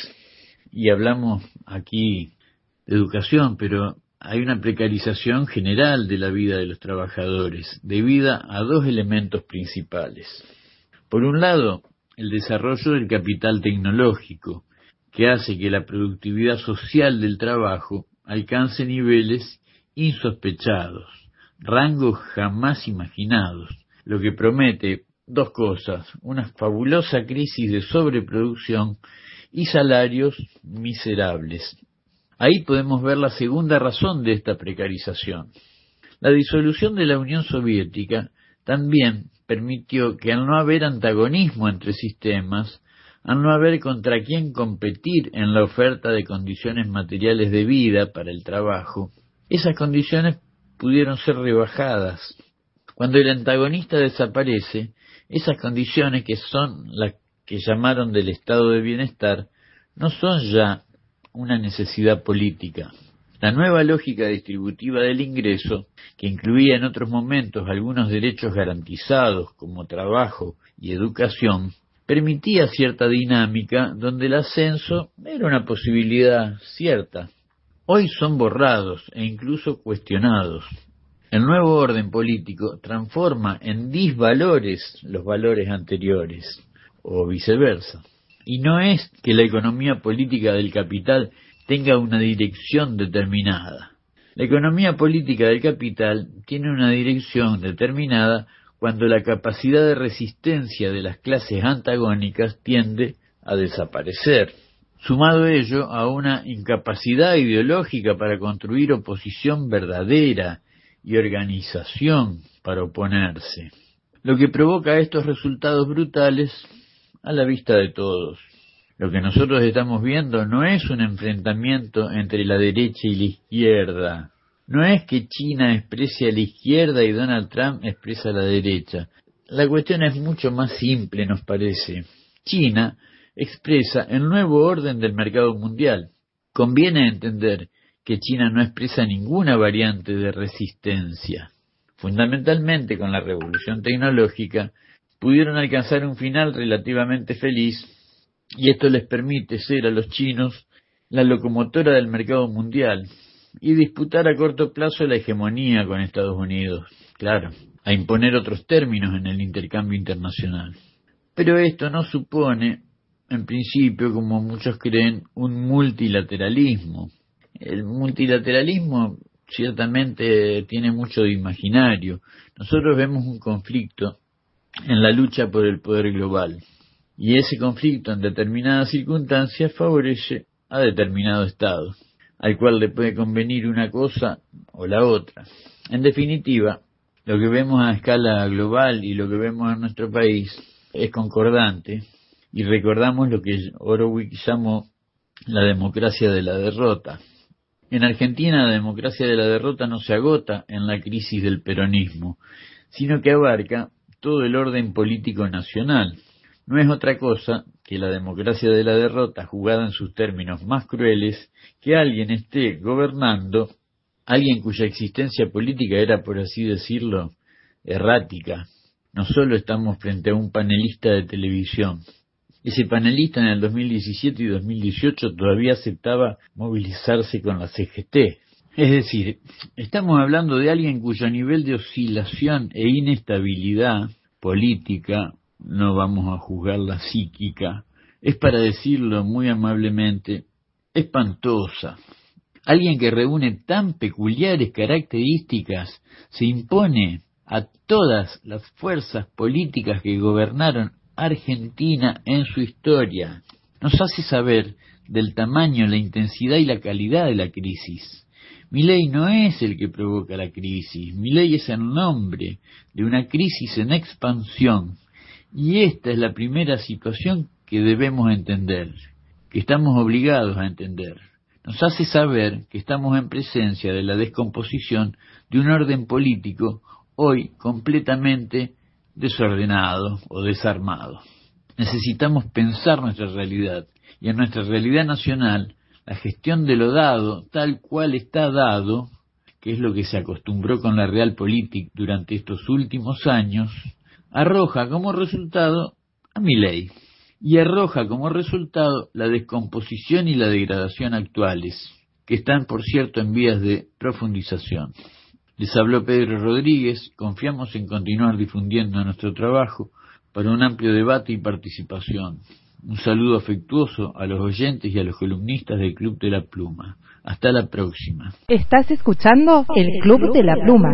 y hablamos aquí de educación, pero hay una precarización general de la vida de los trabajadores, debida a dos elementos principales. Por un lado, el desarrollo del capital tecnológico, que hace que la productividad social del trabajo alcance niveles insospechados, rangos jamás imaginados, lo que promete dos cosas: una fabulosa crisis de sobreproducción y salarios miserables. Ahí podemos ver la segunda razón de esta precarización. La disolución de la Unión Soviética también permitió que al no haber antagonismo entre sistemas, al no haber contra quién competir en la oferta de condiciones materiales de vida para el trabajo, esas condiciones pudieron ser rebajadas. Cuando el antagonista desaparece, esas condiciones, que son las que llamaron del estado de bienestar, no son ya una necesidad política. La nueva lógica distributiva del ingreso, que incluía en otros momentos algunos derechos garantizados como trabajo y educación, permitía cierta dinámica donde el ascenso era una posibilidad cierta. Hoy son borrados e incluso cuestionados. El nuevo orden político transforma en disvalores los valores anteriores, o viceversa. Y no es que la economía política del capital tenga una dirección determinada. La economía política del capital tiene una dirección determinada cuando la capacidad de resistencia de las clases antagónicas tiende a desaparecer. Sumado ello a una incapacidad ideológica para construir oposición verdadera y organización para oponerse, lo que provoca estos resultados brutales a la vista de todos. Lo que nosotros estamos viendo no es un enfrentamiento entre la derecha y la izquierda. No es que China exprese a la izquierda y Donald Trump expresa a la derecha. La cuestión es mucho más simple, nos parece. China expresa el nuevo orden del mercado mundial. Conviene entender que China no expresa ninguna variante de resistencia. Fundamentalmente, con la revolución tecnológica, pudieron alcanzar un final relativamente feliz, y esto les permite ser a los chinos la locomotora del mercado mundial y disputar a corto plazo la hegemonía con Estados Unidos, claro, a imponer otros términos en el intercambio internacional. Pero esto no supone, en principio, como muchos creen, un multilateralismo. El multilateralismo ciertamente tiene mucho de imaginario. Nosotros vemos un conflicto en la lucha por el poder global. Y ese conflicto en determinadas circunstancias favorece a determinado Estado, al cual le puede convenir una cosa o la otra. En definitiva, lo que vemos a escala global y lo que vemos en nuestro país es concordante, y recordamos lo que Horowitz llamó la democracia de la derrota. En Argentina la democracia de la derrota no se agota en la crisis del peronismo, sino que abarca todo el orden político nacional. No es otra cosa que la democracia de la derrota jugada en sus términos más crueles, que alguien esté gobernando, alguien cuya existencia política era, por así decirlo, errática. No solo estamos frente a un panelista de televisión. Ese panelista en el 2017 y 2018 todavía aceptaba movilizarse con la CGT. Es decir, estamos hablando de alguien cuyo nivel de oscilación e inestabilidad política, no vamos a juzgar la psíquica, es, para decirlo muy amablemente, espantosa. Alguien que reúne tan peculiares características se impone a todas las fuerzas políticas que gobernaron Argentina en su historia. Nos hace saber del tamaño, la intensidad y la calidad de la crisis. Milei no es el que provoca la crisis. Milei es el nombre de una crisis en expansión. Y esta es la primera situación que debemos entender, que estamos obligados a entender. Nos hace saber que estamos en presencia de la descomposición de un orden político hoy completamente desordenado o desarmado. Necesitamos pensar nuestra realidad, y en nuestra realidad nacional, la gestión de lo dado, tal cual está dado, que es lo que se acostumbró con la Realpolitik durante estos últimos años, arroja como resultado a Milei, y arroja como resultado la descomposición y la degradación actuales, que están, por cierto, en vías de profundización. Les habló Pedro Rodríguez. Confiamos en continuar difundiendo nuestro trabajo para un amplio debate y participación. Un saludo afectuoso a los oyentes y a los columnistas del Club de la Pluma. Hasta la próxima. Estás escuchando el Club de la Pluma.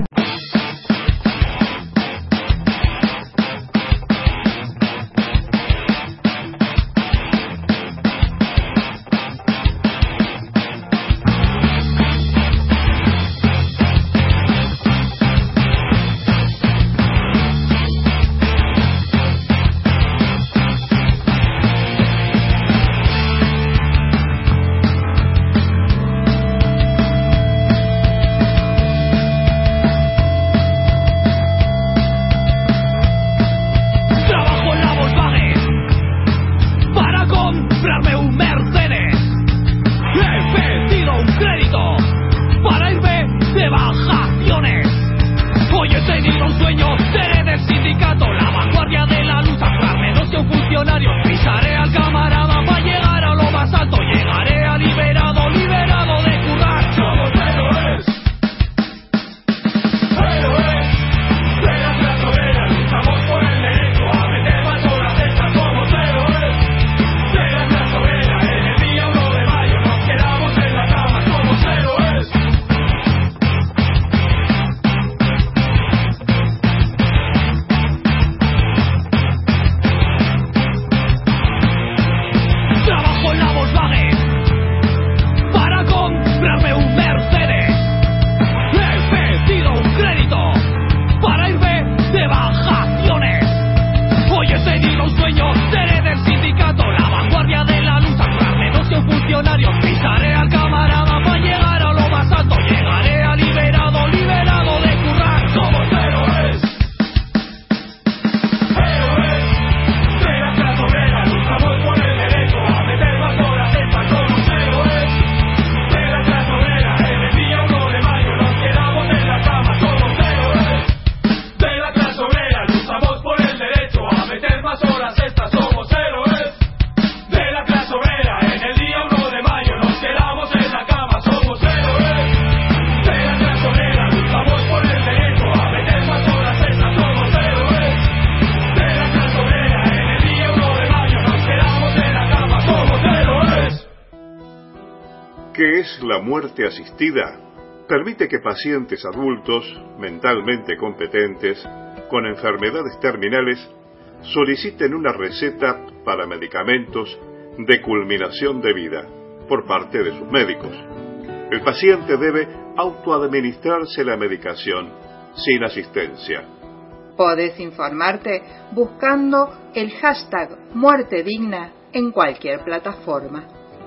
¿Qué es la muerte asistida? Permite que pacientes adultos, mentalmente competentes, con enfermedades terminales, soliciten una receta para medicamentos de culminación de vida por parte de sus médicos. El paciente debe autoadministrarse la medicación sin asistencia. Podés informarte buscando el hashtag Muerte Digna en cualquier plataforma.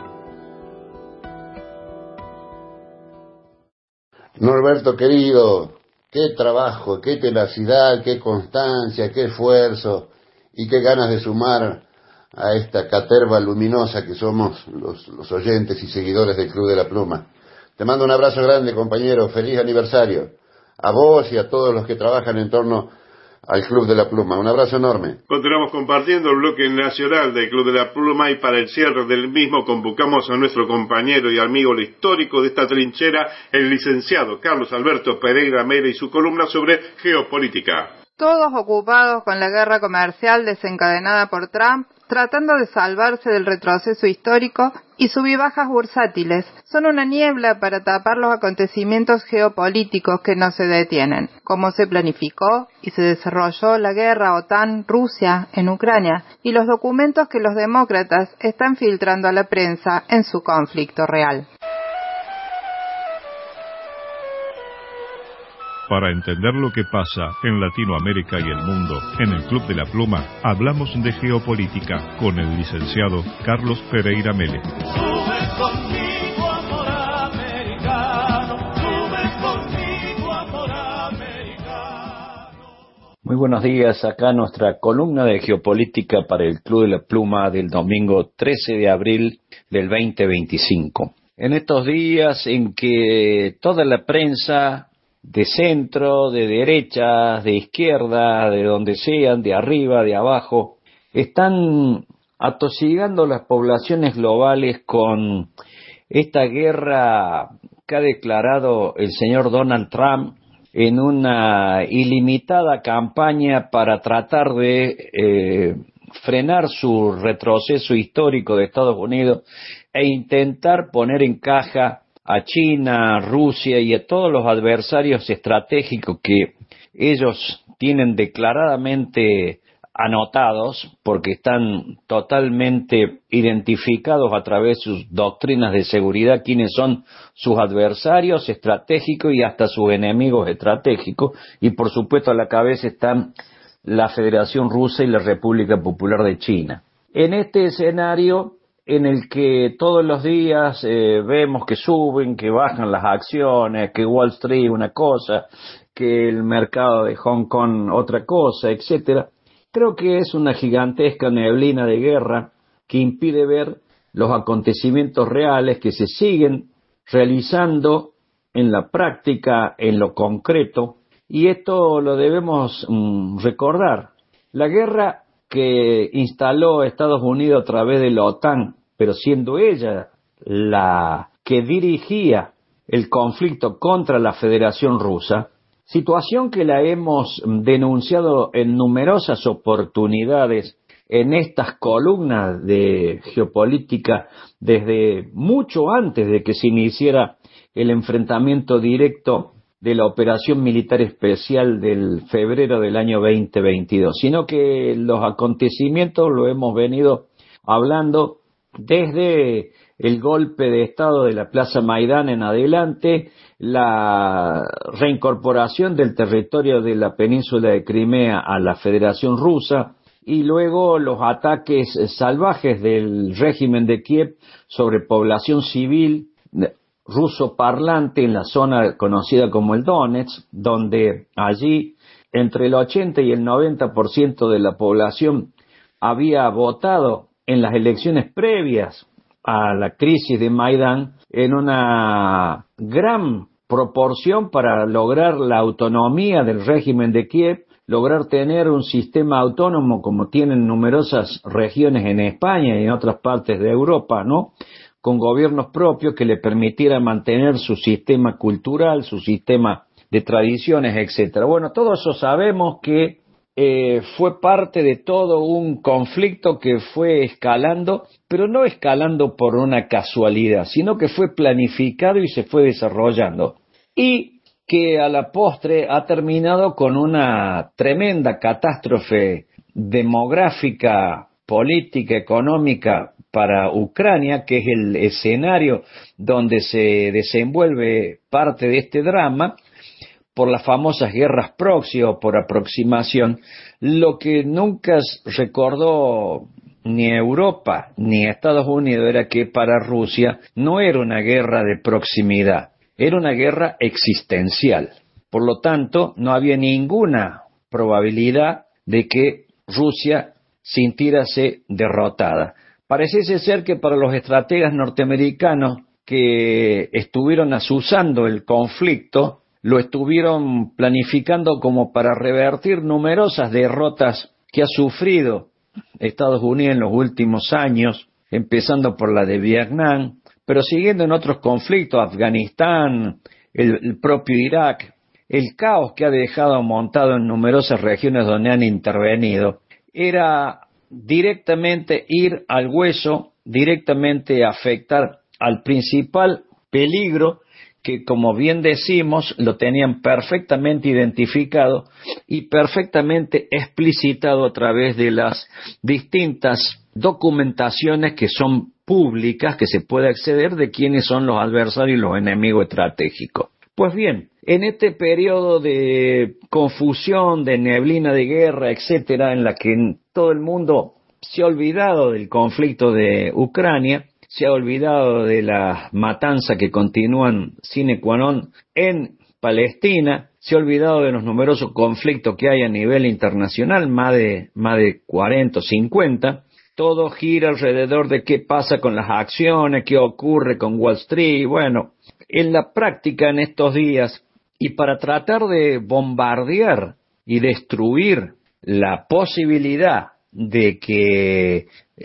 Norberto querido, qué trabajo, qué tenacidad, qué constancia, qué esfuerzo y qué ganas de sumar a esta caterva luminosa que somos los oyentes y seguidores del Club de la Pluma. Te mando un abrazo grande, compañero, feliz aniversario, a vos y a todos los que trabajan en torno al Club de la Pluma. Un abrazo enorme. Continuamos compartiendo el bloque nacional del Club de la Pluma y para el cierre del mismo convocamos a nuestro compañero y amigo el histórico de esta trinchera, el licenciado Carlos Alberto Pereira Mele y su columna sobre geopolítica. Todos ocupados con la guerra comercial desencadenada por Trump, tratando de salvarse del retroceso histórico, y subibajas bursátiles son una niebla para tapar los acontecimientos geopolíticos que no se detienen, como se planificó y se desarrolló la guerra OTAN-Rusia en Ucrania y los documentos que los demócratas están filtrando a la prensa en su conflicto real. Para entender lo que pasa en Latinoamérica y el mundo, en el Club de la Pluma hablamos de geopolítica con el licenciado Carlos Pereira Mele. Sube conmigo, amor americano, sube conmigo, amor americano. Muy buenos días, acá nuestra columna de geopolítica para el Club de la Pluma del domingo 13 de abril del 2025. En estos días en que toda la prensa de centro, de derecha, de izquierda, de donde sean, de arriba, de abajo, están atosigando las poblaciones globales con esta guerra que ha declarado el señor Donald Trump en una ilimitada campaña para tratar de frenar su retroceso histórico de Estados Unidos e intentar poner en caja a China, Rusia y a todos los adversarios estratégicos que ellos tienen declaradamente anotados porque están totalmente identificados a través de sus doctrinas de seguridad quiénes son sus adversarios estratégicos y hasta sus enemigos estratégicos, y por supuesto a la cabeza están la Federación Rusa y la República Popular de China. En este escenario en el que todos los días vemos que suben, que bajan las acciones, que Wall Street una cosa, que el mercado de Hong Kong otra cosa, etcétera. Creo que es una gigantesca neblina de guerra que impide ver los acontecimientos reales que se siguen realizando en la práctica, en lo concreto, y esto lo debemos recordar. La guerra que instaló Estados Unidos a través de la OTAN, pero siendo ella la que dirigía el conflicto contra la Federación Rusa, situación que la hemos denunciado en numerosas oportunidades en estas columnas de geopolítica desde mucho antes de que se iniciara el enfrentamiento directo de la operación militar especial del febrero del año 2022, sino que los acontecimientos lo hemos venido hablando desde el golpe de Estado de la Plaza Maidán en adelante, la reincorporación del territorio de la península de Crimea a la Federación Rusa y luego los ataques salvajes del régimen de Kiev sobre población civil ruso parlante en la zona conocida como el Donetsk, donde allí entre el 80 y el 90% de la población había votado en las elecciones previas a la crisis de Maidán en una gran proporción para lograr la autonomía del régimen de Kiev, lograr tener un sistema autónomo como tienen numerosas regiones en España y en otras partes de Europa, ¿no?, con gobiernos propios que le permitieran mantener su sistema cultural, su sistema de tradiciones, etcétera. Bueno, todo eso sabemos que fue parte de todo un conflicto que fue escalando, pero no escalando por una casualidad, sino que fue planificado y se fue desarrollando. Y que a la postre ha terminado con una tremenda catástrofe demográfica, política, económica para Ucrania, que es el escenario donde se desenvuelve parte de este drama, por las famosas guerras proxy o por aproximación, lo que nunca recordó ni Europa ni Estados Unidos era que para Rusia no era una guerra de proximidad, era una guerra existencial. Por lo tanto, no había ninguna probabilidad de que Rusia sintiérase derrotada. Pareciese ser que para los estrategas norteamericanos que estuvieron azuzando el conflicto, lo estuvieron planificando como para revertir numerosas derrotas que ha sufrido Estados Unidos en los últimos años, empezando por la de Vietnam, pero siguiendo en otros conflictos, Afganistán, el propio Irak, el caos que ha dejado montado en numerosas regiones donde han intervenido, era directamente ir al hueso, directamente afectar al principal peligro que, como bien decimos, lo tenían perfectamente identificado y perfectamente explicitado a través de las distintas documentaciones que son públicas, que se puede acceder de quiénes son los adversarios y los enemigos estratégicos. Pues bien, en este periodo de confusión, de neblina de guerra, etcétera, en la que todo el mundo se ha olvidado del conflicto de Ucrania, se ha olvidado de las matanzas que continúan sine qua non en Palestina, se ha olvidado de los numerosos conflictos que hay a nivel internacional, más de 40 o 50, todo gira alrededor de qué pasa con las acciones, qué ocurre con Wall Street. Bueno, en la práctica en estos días, y para tratar de bombardear y destruir la posibilidad de que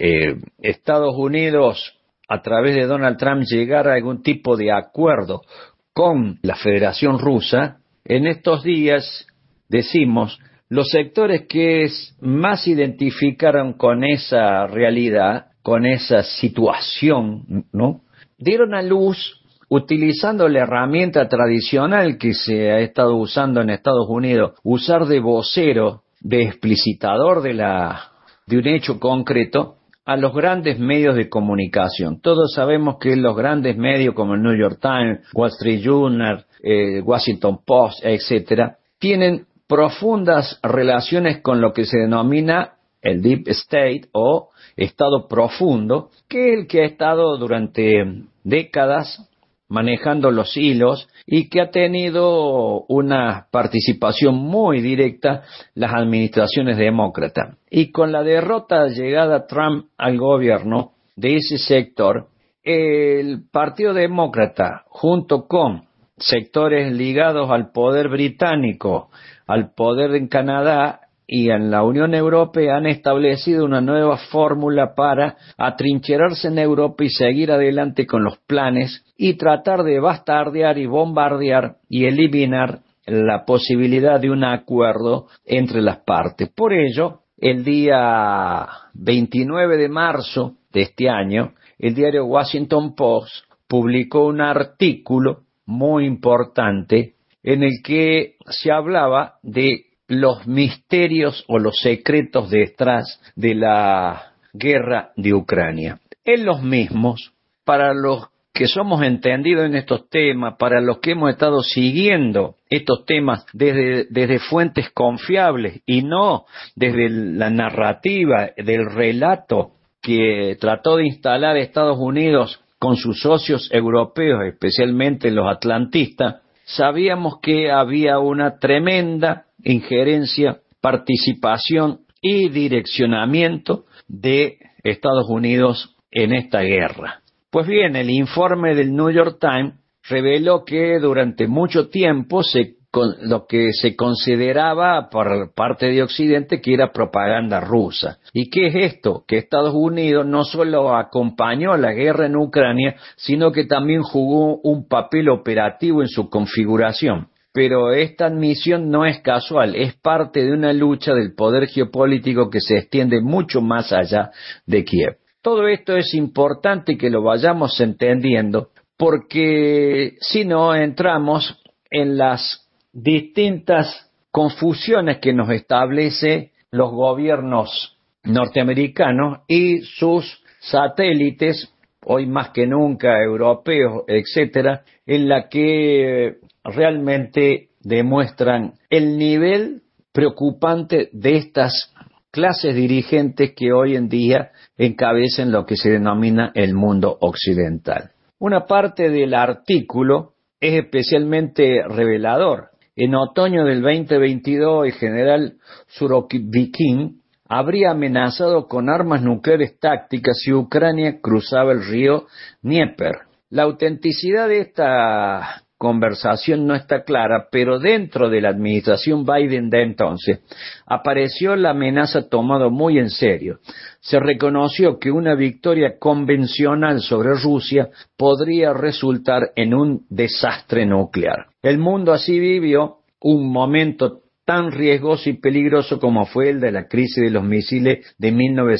Estados Unidos, a través de Donald Trump, llegara a algún tipo de acuerdo con la Federación Rusa, en estos días decimos, los sectores que más identificaron con esa realidad, con esa situación, ¿no?, dieron a luz, utilizando la herramienta tradicional que se ha estado usando en Estados Unidos, usar de vocero, de explicitador de un hecho concreto, a los grandes medios de comunicación. Todos sabemos que los grandes medios como el New York Times, Wall Street Journal, Washington Post, etcétera, tienen profundas relaciones con lo que se denomina el Deep State o Estado profundo, que es el que ha estado durante décadas manejando los hilos y que ha tenido una participación muy directa las administraciones demócratas. Y con la derrota llegada Trump al gobierno de ese sector, el Partido Demócrata, junto con sectores ligados al poder británico, al poder en Canadá y en la Unión Europea, han establecido una nueva fórmula para atrincherarse en Europa y seguir adelante con los planes y tratar de bastardear y bombardear y eliminar la posibilidad de un acuerdo entre las partes. Por ello, el día 29 de marzo de este año, el diario Washington Post publicó un artículo muy importante en el que se hablaba de los misterios o los secretos detrás de la guerra de Ucrania. En los mismos, para los que somos entendidos en estos temas, para los que hemos estado siguiendo estos temas desde fuentes confiables y no desde la narrativa del relato que trató de instalar Estados Unidos con sus socios europeos, especialmente los atlantistas, sabíamos que había una tremenda injerencia, participación y direccionamiento de Estados Unidos en esta guerra. Pues bien, el informe del New York Times reveló que durante mucho tiempo lo que se consideraba por parte de Occidente que era propaganda rusa. ¿Y qué es esto? Que Estados Unidos no solo acompañó la guerra en Ucrania, sino que también jugó un papel operativo en su configuración. pero esta admisión no es casual, es parte de una lucha del poder geopolítico que se extiende mucho más allá de Kiev. Todo esto es importante que lo vayamos entendiendo, porque si no entramos en las distintas confusiones que nos establece los gobiernos norteamericanos y sus satélites, hoy más que nunca europeos, etcétera, en la que realmente demuestran el nivel preocupante de estas clases dirigentes que hoy en día encabezan lo que se denomina el mundo occidental. Una parte del artículo es especialmente revelador. En otoño del 2022, el general Surovikin habría amenazado con armas nucleares tácticas si Ucrania cruzaba el río Dnieper. La autenticidad de esta conversación no está clara, pero dentro de la administración Biden de entonces apareció la amenaza tomada muy en serio. Se reconoció que una victoria convencional sobre Rusia podría resultar en un desastre nuclear. El mundo así vivió un momento tan riesgoso y peligroso como fue el de la crisis de los misiles de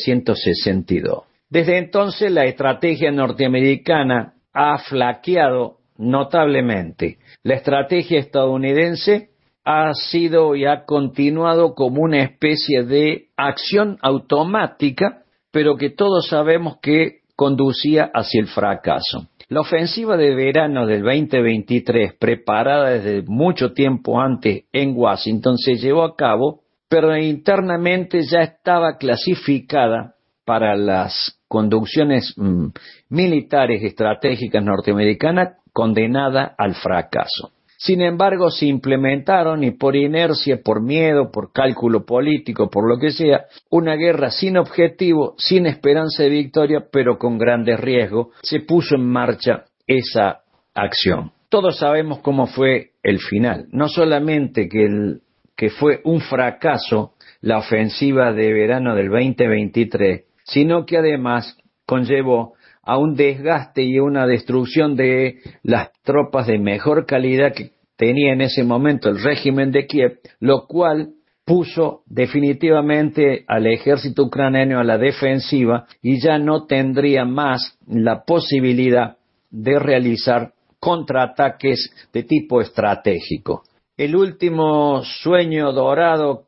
1962. Desde entonces la estrategia norteamericana ha flaqueado notablemente. La estrategia estadounidense ha sido y ha continuado como una especie de acción automática, pero que todos sabemos que conducía hacia el fracaso. La ofensiva de verano del 2023, preparada desde mucho tiempo antes en Washington, se llevó a cabo, pero internamente ya estaba clasificada para las conducciones militares estratégicas norteamericanas, condenada al fracaso. Sin embargo, se implementaron y por inercia, por miedo, por cálculo político, por lo que sea, una guerra sin objetivo, sin esperanza de victoria, pero con grandes riesgos, se puso en marcha esa acción. Todos sabemos cómo fue el final. No solamente que fue un fracaso la ofensiva de verano del 2023, sino que además conllevó a un desgaste y una destrucción de las tropas de mejor calidad que tenía en ese momento el régimen de Kiev, lo cual puso definitivamente al ejército ucraniano a la defensiva y ya no tendría más la posibilidad de realizar contraataques de tipo estratégico. El último sueño dorado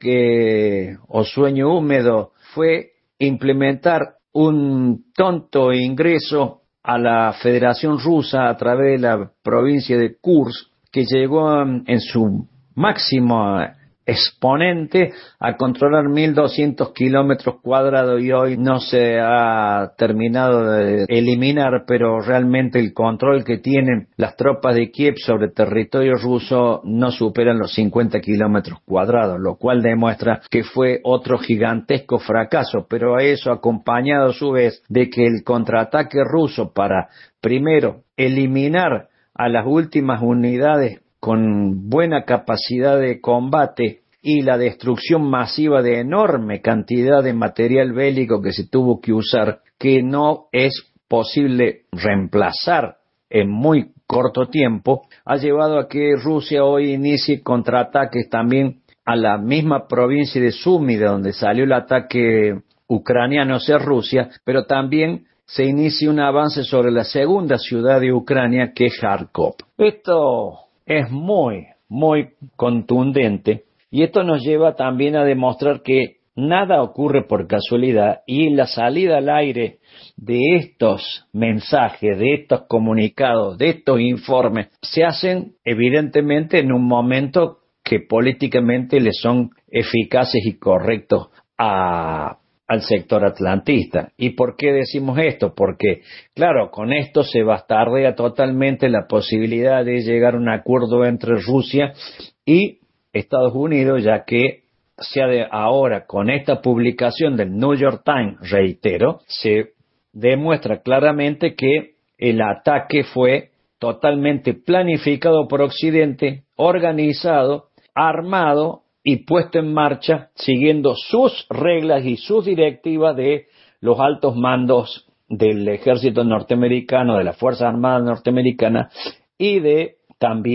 o sueño húmedo fue implementar un tonto ingreso a la Federación Rusa a través de la provincia de Kursk, que llegó en su máximo exponente a controlar 1.200 kilómetros cuadrados y hoy no se ha terminado de eliminar, pero realmente el control que tienen las tropas de Kiev sobre territorio ruso no superan los 50 kilómetros cuadrados, lo cual demuestra que fue otro gigantesco fracaso, pero a eso acompañado a su vez de que el contraataque ruso para primero eliminar a las últimas unidades con buena capacidad de combate y la destrucción masiva de enorme cantidad de material bélico que se tuvo que usar, que no es posible reemplazar en muy corto tiempo, ha llevado a que Rusia hoy inicie contraataques también a la misma provincia de Sumy, de donde salió el ataque ucraniano hacia Rusia, pero también se inicia un avance sobre la segunda ciudad de Ucrania, que es Kharkov. Esto es muy contundente y esto nos lleva también a demostrar que nada ocurre por casualidad y la salida al aire de estos mensajes, de estos comunicados, de estos informes, se hacen evidentemente en un momento que políticamente le son eficaces y correctos al sector atlantista. ¿Y por qué decimos esto? Porque, claro, con esto se bastardea totalmente la posibilidad de llegar a un acuerdo entre Rusia y Estados Unidos, ya que ahora con esta publicación del New York Times, reitero, se demuestra claramente que el ataque fue totalmente planificado por Occidente, organizado, armado y puesto en marcha siguiendo sus reglas y sus directivas de los altos mandos del ejército norteamericano, de las Fuerzas Armadas norteamericanas y de también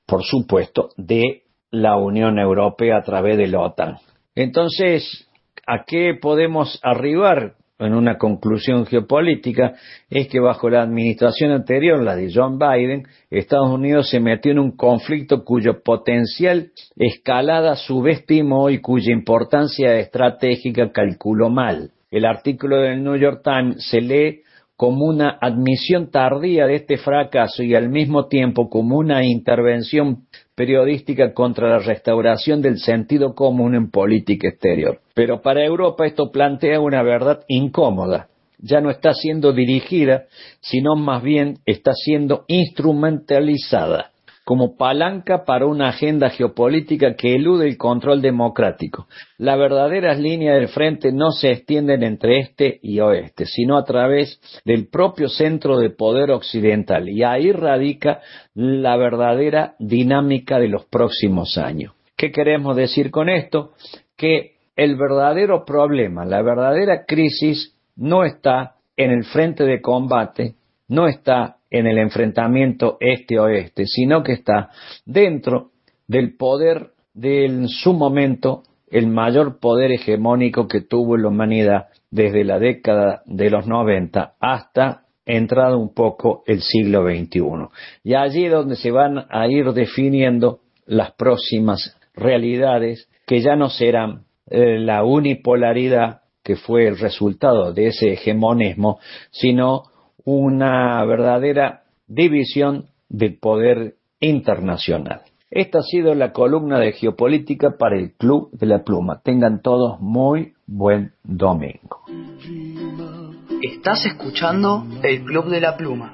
por supuesto, de la Unión Europea a través de la OTAN. Entonces, ¿a qué podemos arribar en una conclusión geopolítica? Es que bajo la administración anterior, la de John Biden, Estados Unidos se metió en un conflicto cuyo potencial escalada subestimó y cuya importancia estratégica calculó mal. El artículo del New York Times se lee como una admisión tardía de este fracaso y al mismo tiempo como una intervención periodística contra la restauración del sentido común en política exterior. Pero para Europa esto plantea una verdad incómoda. Ya no está siendo dirigida, sino más bien está siendo instrumentalizada como palanca para una agenda geopolítica que elude el control democrático. Las verdaderas líneas del frente no se extienden entre este y oeste, sino a través del propio centro de poder occidental, y ahí radica la verdadera dinámica de los próximos años. ¿Qué queremos decir con esto? Que el verdadero problema, la verdadera crisis no está en el frente de combate, no está en el enfrentamiento este-oeste, sino que está dentro del poder de en su momento el mayor poder hegemónico que tuvo la humanidad desde la década de los 90 hasta entrado un poco el siglo XXI. Y allí es donde se van a ir definiendo las próximas realidades, que ya no serán la unipolaridad que fue el resultado de ese hegemonismo, sino una verdadera división del poder internacional. Esta ha sido la columna de geopolítica para el Club de la Pluma. Tengan todos muy buen domingo. Estás escuchando el Club de la Pluma.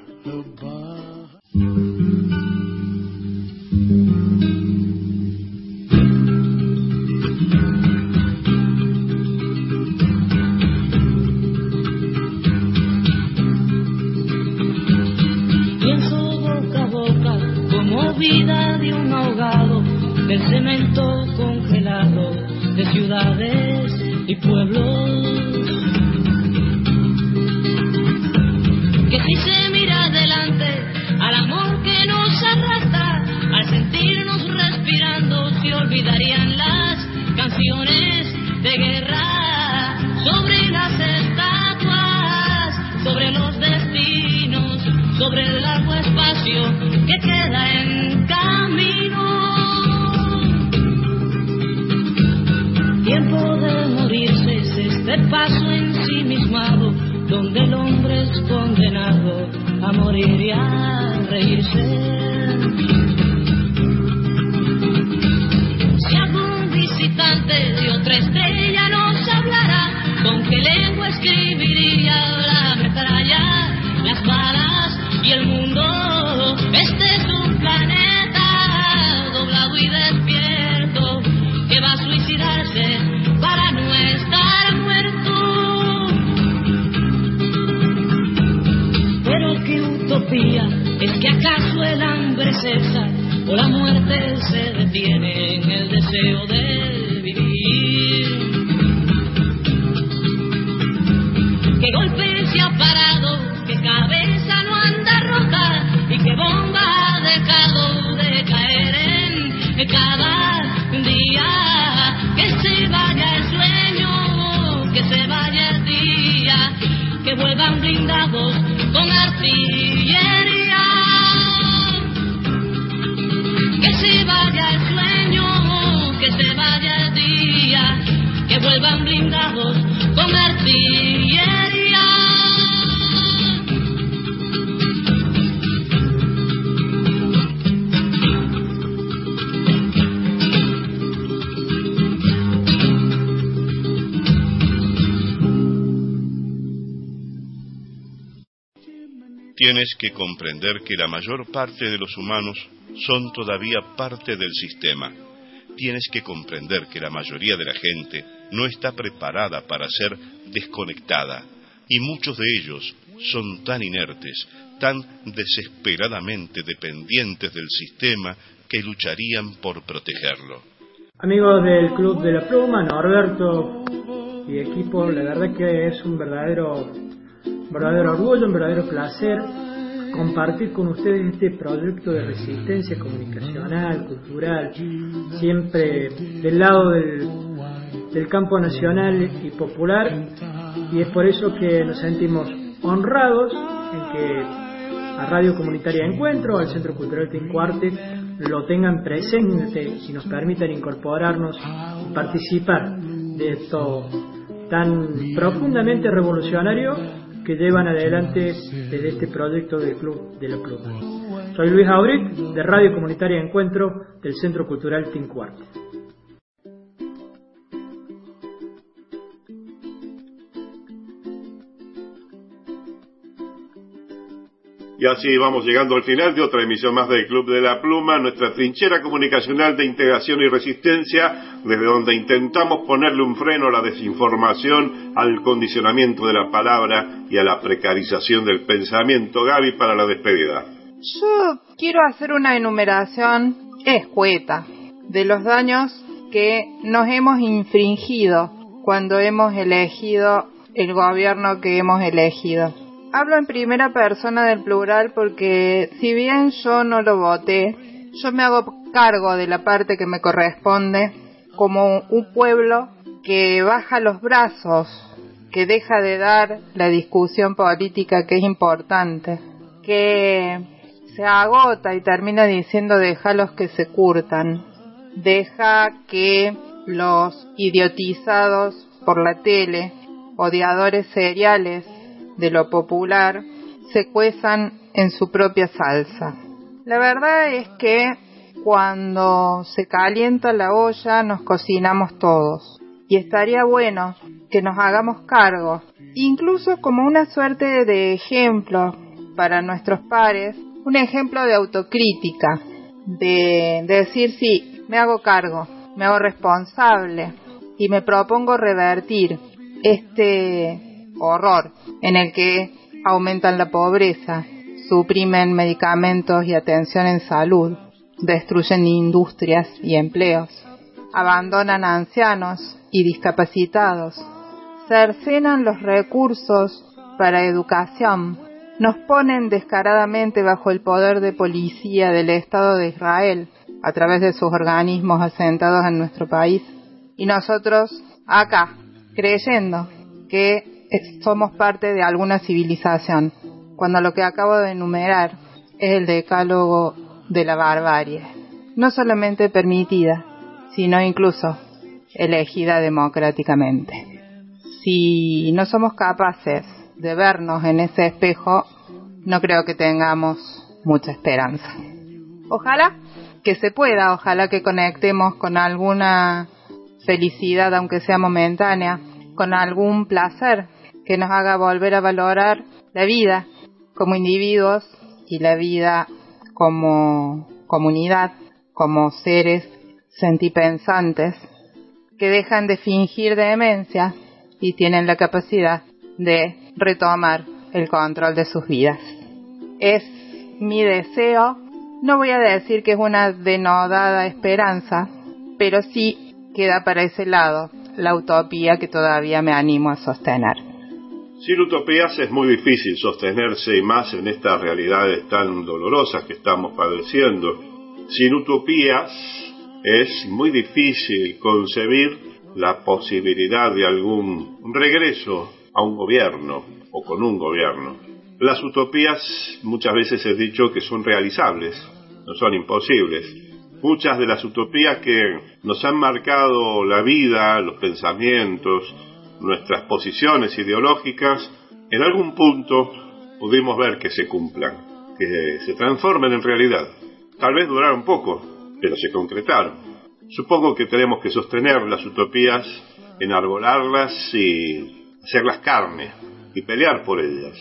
Vida de un ahogado, del cemento congelado, de ciudades y pueblos, que si se mira adelante al amor que nos arrastra, al sentirnos respirando se olvidarían las canciones de guerra sobre las estatuas, sobre los destinos, sobre el largo espacio que queda en camino. Tiempo de morirse es este paso ensimismado, donde el hombre es condenado a morir y a reírse. Si algún visitante de otra estrella nos hablara, ¿con qué lengua escribiría la metralla, las balas y el mundo? Este es un planeta doblado y despierto que va a suicidarse para no estar muerto. Pero qué utopía, ¿es que acaso el hambre cesa o la muerte se detiene en el deseo de vivir? ¿Qué golpe se ha parado? ¿Qué cabeza no anda rota? ¿Y qué bomba ha dejado de caer en cada día? Que se vaya el sueño, que se vaya el día, que vuelvan blindados con artillería. Que se vaya el sueño, que se vaya el día, que vuelvan blindados con artillería. Tienes que comprender que la mayor parte de los humanos son todavía parte del sistema. Tienes que comprender que la mayoría de la gente no está preparada para ser desconectada, y muchos de ellos son tan inertes, tan desesperadamente dependientes del sistema, que lucharían por protegerlo. Amigos del Club de la Pluma, Norberto y equipo, la verdad que es un verdadero orgullo, un verdadero placer compartir con ustedes este proyecto de resistencia comunicacional, cultural, siempre del lado del campo nacional y popular, y es por eso que nos sentimos honrados en que a Radio Comunitaria Encuentro, al Centro Cultural Tincuarte, lo tengan presente y nos permitan incorporarnos y participar de esto tan profundamente revolucionario que llevan adelante desde este proyecto del Club de la Pluma. Soy Luis Auric, de Radio Comunitaria Encuentro, del Centro Cultural Tincuarte. Y así vamos llegando al final de otra emisión más del Club de la Pluma, nuestra trinchera comunicacional de integración y resistencia, desde donde intentamos ponerle un freno a la desinformación, al condicionamiento de la palabra y a la precarización del pensamiento. Gaby, para la despedida. Yo quiero hacer una enumeración escueta de los daños que nos hemos infringido cuando hemos elegido el gobierno que hemos elegido. Hablo en primera persona del plural porque si bien yo no lo voté, yo me hago cargo de la parte que me corresponde como un pueblo que baja los brazos, que deja de dar la discusión política que es importante, que se agota y termina diciendo déjalos que se curtan, deja que los idiotizados por la tele, odiadores seriales de lo popular, se cuezan en su propia salsa. La verdad es que cuando se calienta la olla nos cocinamos todos, y estaría bueno que nos hagamos cargo, incluso como una suerte de ejemplo para nuestros pares, un ejemplo de autocrítica, de decir sí, me hago cargo, me hago responsable y me propongo revertir este horror en el que aumentan la pobreza, suprimen medicamentos y atención en salud, destruyen industrias y empleos, abandonan a ancianos y discapacitados, cercenan los recursos para educación, nos ponen descaradamente bajo el poder de policía del Estado de Israel a través de sus organismos asentados en nuestro país, y nosotros acá creyendo que somos parte de alguna civilización, cuando lo que acabo de enumerar es el decálogo de la barbarie, no solamente permitida, sino incluso elegida democráticamente. Si no somos capaces de vernos en ese espejo, no creo que tengamos mucha esperanza. Ojalá que se pueda, ojalá que conectemos con alguna felicidad, aunque sea momentánea, con algún placer que nos haga volver a valorar la vida como individuos y la vida como comunidad, como seres sentipensantes que dejan de fingir demencia y tienen la capacidad de retomar el control de sus vidas. Es mi deseo, no voy a decir que es una denodada esperanza, pero sí queda para ese lado la utopía que todavía me animo a sostener. Sin utopías es muy difícil sostenerse, y más en estas realidades tan dolorosas que estamos padeciendo. Sin utopías es muy difícil concebir la posibilidad de algún regreso a un gobierno o con un gobierno. Las utopías muchas veces he dicho que son realizables, no son imposibles. Muchas de las utopías que nos han marcado la vida, los pensamientos, nuestras posiciones ideológicas, en algún punto pudimos ver que se cumplan, que se transformen en realidad. Tal vez duraron poco, pero se concretaron. Supongo que tenemos que sostener las utopías, enarbolarlas y hacerlas carne, y pelear por ellas,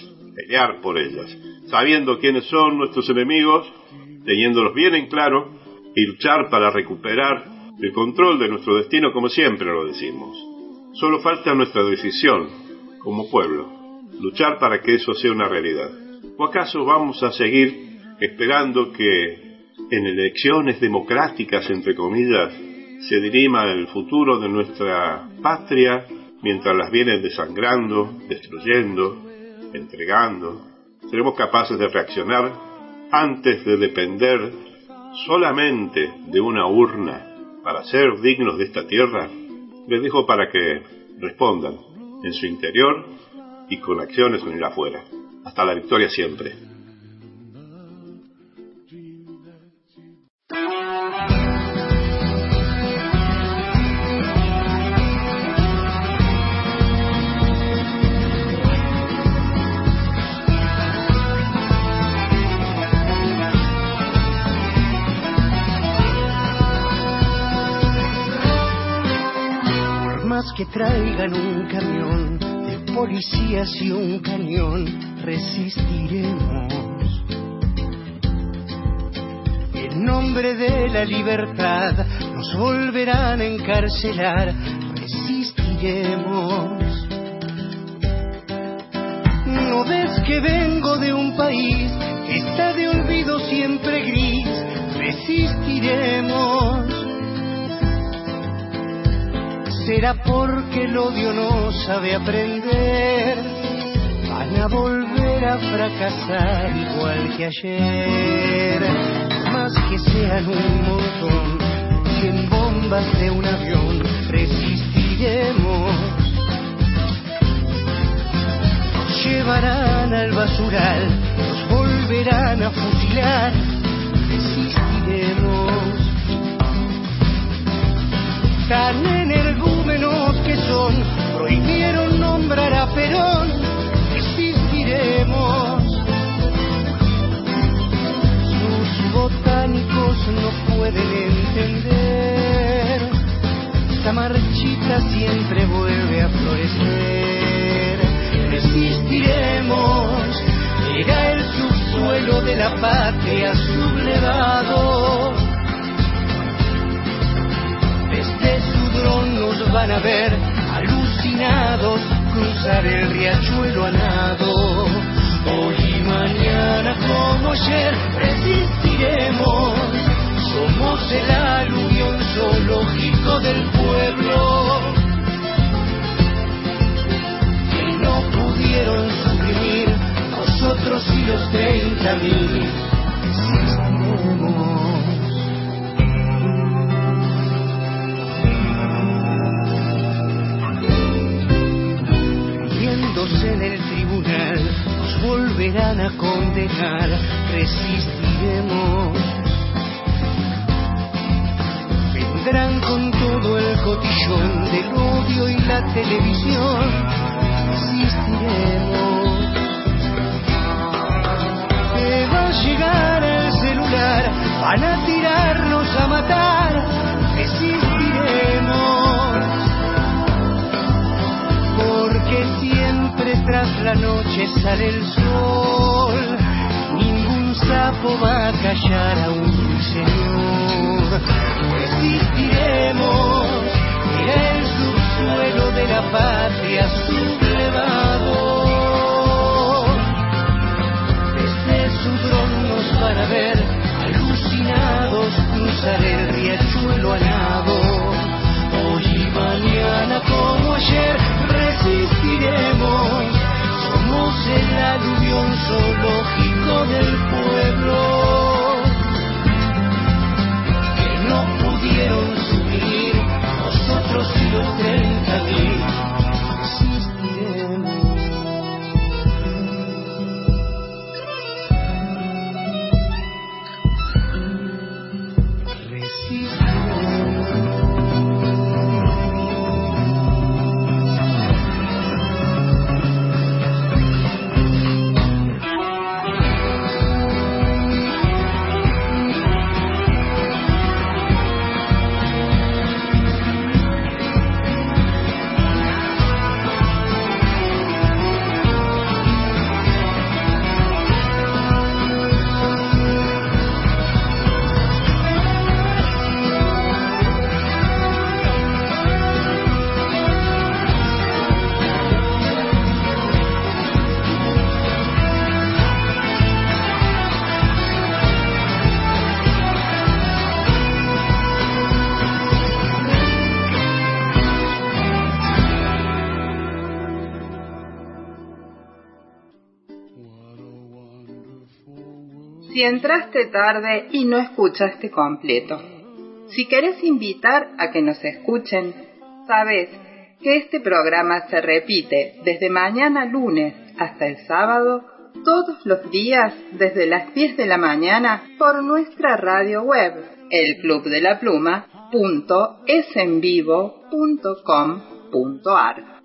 sabiendo quiénes son nuestros enemigos, teniéndolos bien en claro, y luchar para recuperar el control de nuestro destino, como siempre lo decimos. Solo falta nuestra decisión, como pueblo, luchar para que eso sea una realidad. ¿O acaso vamos a seguir esperando que en elecciones democráticas, entre comillas, se dirima el futuro de nuestra patria, mientras las vienen desangrando, destruyendo, entregando? seremos capaces de reaccionar antes de depender solamente de una urna para ser dignos de esta tierra. Les dejo para que respondan en su interior y con acciones en el afuera. Hasta la victoria siempre. Que traigan un camión de policías y un cañón, resistiremos. En nombre de la libertad nos volverán a encarcelar, resistiremos. ¿No ves que vengo de un país que está de olvido siempre gris? Resistiremos. Será porque el odio no sabe aprender, van a volver a fracasar igual que ayer. Más que sean un montón, 100 bombas de un avión, resistiremos. Nos llevarán al basural, nos volverán a fusilar, resistiremos. Tan energúmenos que son, prohibieron nombrar a Perón, resistiremos. Sus botánicos no pueden entender, esta marchita siempre vuelve a florecer. Resistiremos, era el subsuelo de la patria sublevado. Desde su dron nos van a ver, alucinados, cruzar el riachuelo a nado. Hoy y mañana como ayer resistiremos. Somos el aluvión zoológico del pueblo, que no pudieron suprimir nosotros y los 30.000. Resistiremos. En el tribunal nos volverán a condenar, resistiremos. Vendrán con todo el cotillón del odio y la televisión, resistiremos. Que va a llegar el celular, van a tirarnos a matar, resistiremos. Porque siempre tras la noche sale el sol, ningún sapo va a callar a un ruiseñor. Resistiremos, era el subsuelo de la patria sublevado. Desde su dron nos van a ver, alucinados, cruzar el riachuelo a nado. Hoy y mañana como ayer resistiremos. Somos el aluvión zoológico del pueblo, que no pudieron suprimir nosotros y los 30.000. Resistiremos. si entraste tarde y no escuchaste completo. Si querés invitar a que nos escuchen, sabés que este programa se repite desde mañana lunes hasta el sábado, todos los días desde las 10 de la mañana por nuestra radio web, elclubdelapluma.esenvivo.com.ar.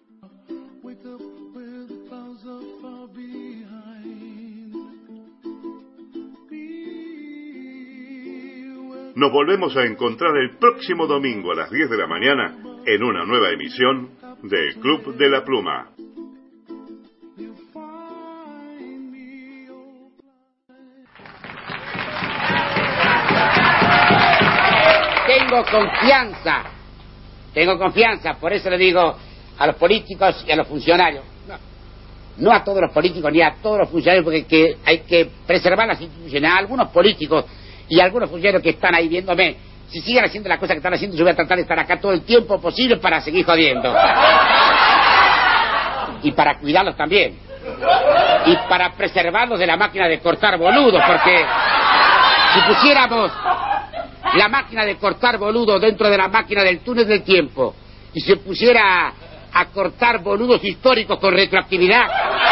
Nos volvemos a encontrar el próximo domingo a las 10 de la mañana en una nueva emisión del Club de la Pluma. Tengo confianza, por eso le digo a los políticos y a los funcionarios, no a todos los políticos ni a todos los funcionarios, porque hay que preservar las instituciones. A algunos políticos y a algunos funcionarios que están ahí viéndome, si siguen haciendo las cosas que están haciendo, yo voy a tratar de estar acá todo el tiempo posible para seguir jodiendo. Y para cuidarlos también. Y para preservarlos de la máquina de cortar boludos, porque si pusiéramos la máquina de cortar boludos dentro de la máquina del túnel del tiempo y se pusiera a cortar boludos históricos con retroactividad,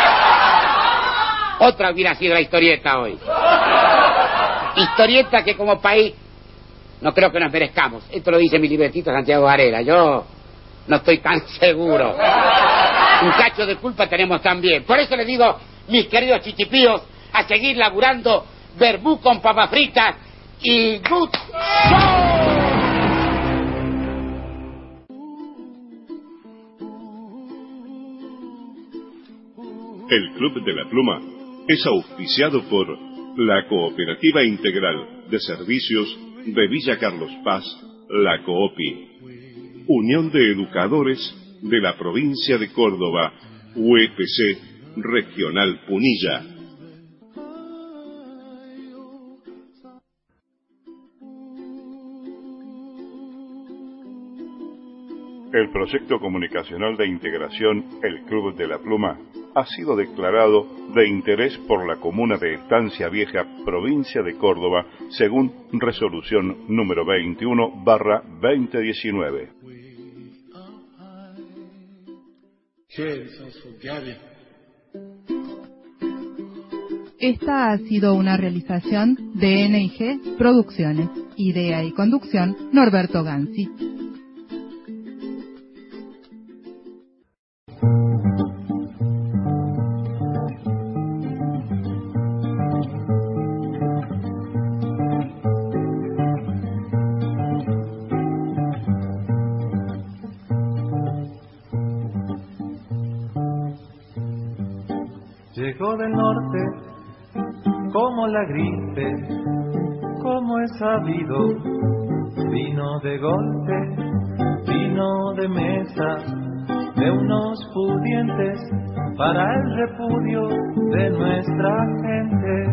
otra hubiera sido la historieta hoy. Historieta que como país no creo que nos merezcamos. Esto lo dice mi libretito Santiago Varela. Yo no estoy tan seguro. Un cacho de culpa tenemos también. Por eso les digo, mis queridos chichipíos, a seguir laburando verbú con papas fritas y good show. El Club de la Pluma es auspiciado por la Cooperativa Integral de Servicios de Villa Carlos Paz, la COOPI, Unión de Educadores de la Provincia de Córdoba, UEPC Regional Punilla. El proyecto comunicacional de integración El Club de la Pluma ha sido declarado de interés por la comuna de Estancia Vieja, provincia de Córdoba, según resolución número 21/2019. Esta ha sido una realización de N&G Producciones. Idea y conducción, Norberto Gansi. Llegó del norte como la gripe, como es sabido, vino de golpe, vino de mesa, de unos pudientes para el repudio de nuestra gente.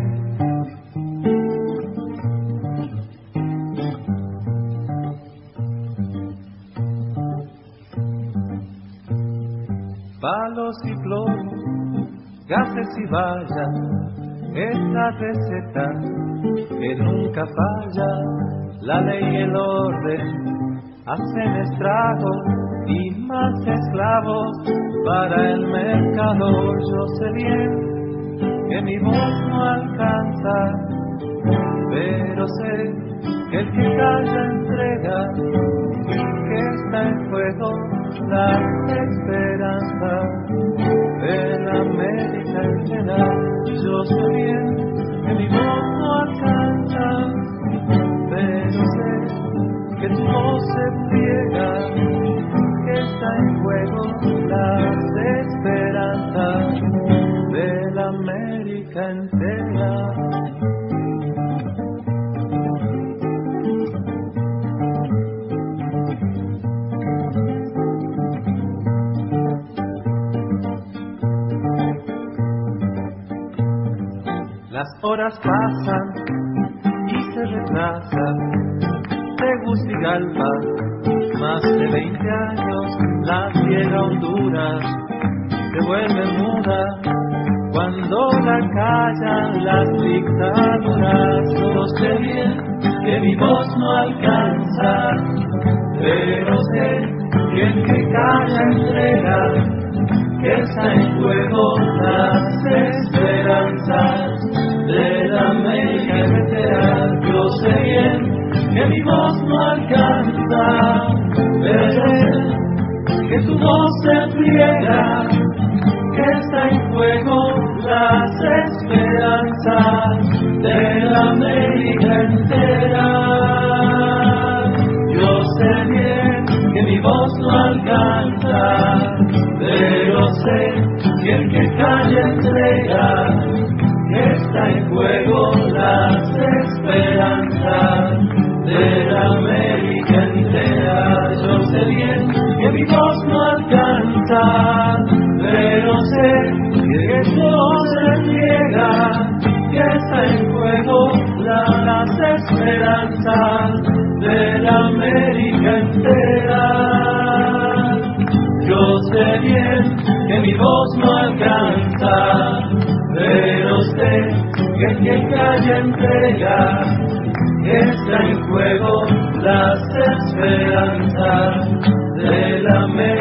Palos y plomo, gases y vallas, esta receta que nunca falla. La ley y el orden hacen estragos y más esclavos para el mercado. Yo sé bien que mi voz no alcanza, pero sé que el que calla entrega, que está en juego la esperanza de la América entera. Yo sé bien que mi voz no alcanza, pero sé que tu voz se pliega, que está en juego las esperanzas de la América entera. Las horas pasan y se retrasan. Tegucigalpa, más de 20 años, la vieja Honduras se vuelve muda cuando la callan las dictaduras. Yo sé bien que mi voz no alcanza, pero sé que el que calla entrega, que está en juego las esperanzas de la América entera. Yo sé bien que mi voz no alcanza, pero sé que tu voz se pliega, que está en juego las esperanzas de la América entera. Yo sé bien que mi voz no alcanza, pero sé que el que calla entrega, que está en juego las esperanzas de la América entera. Yo sé bien que mi voz no alcanza, pero sé que tu voz se niega, que está en juego las esperanzas de la América entera. Yo sé bien que mi voz no alcanza, pero sé que el que calla entrega, que está en juego las esperanzas de la América.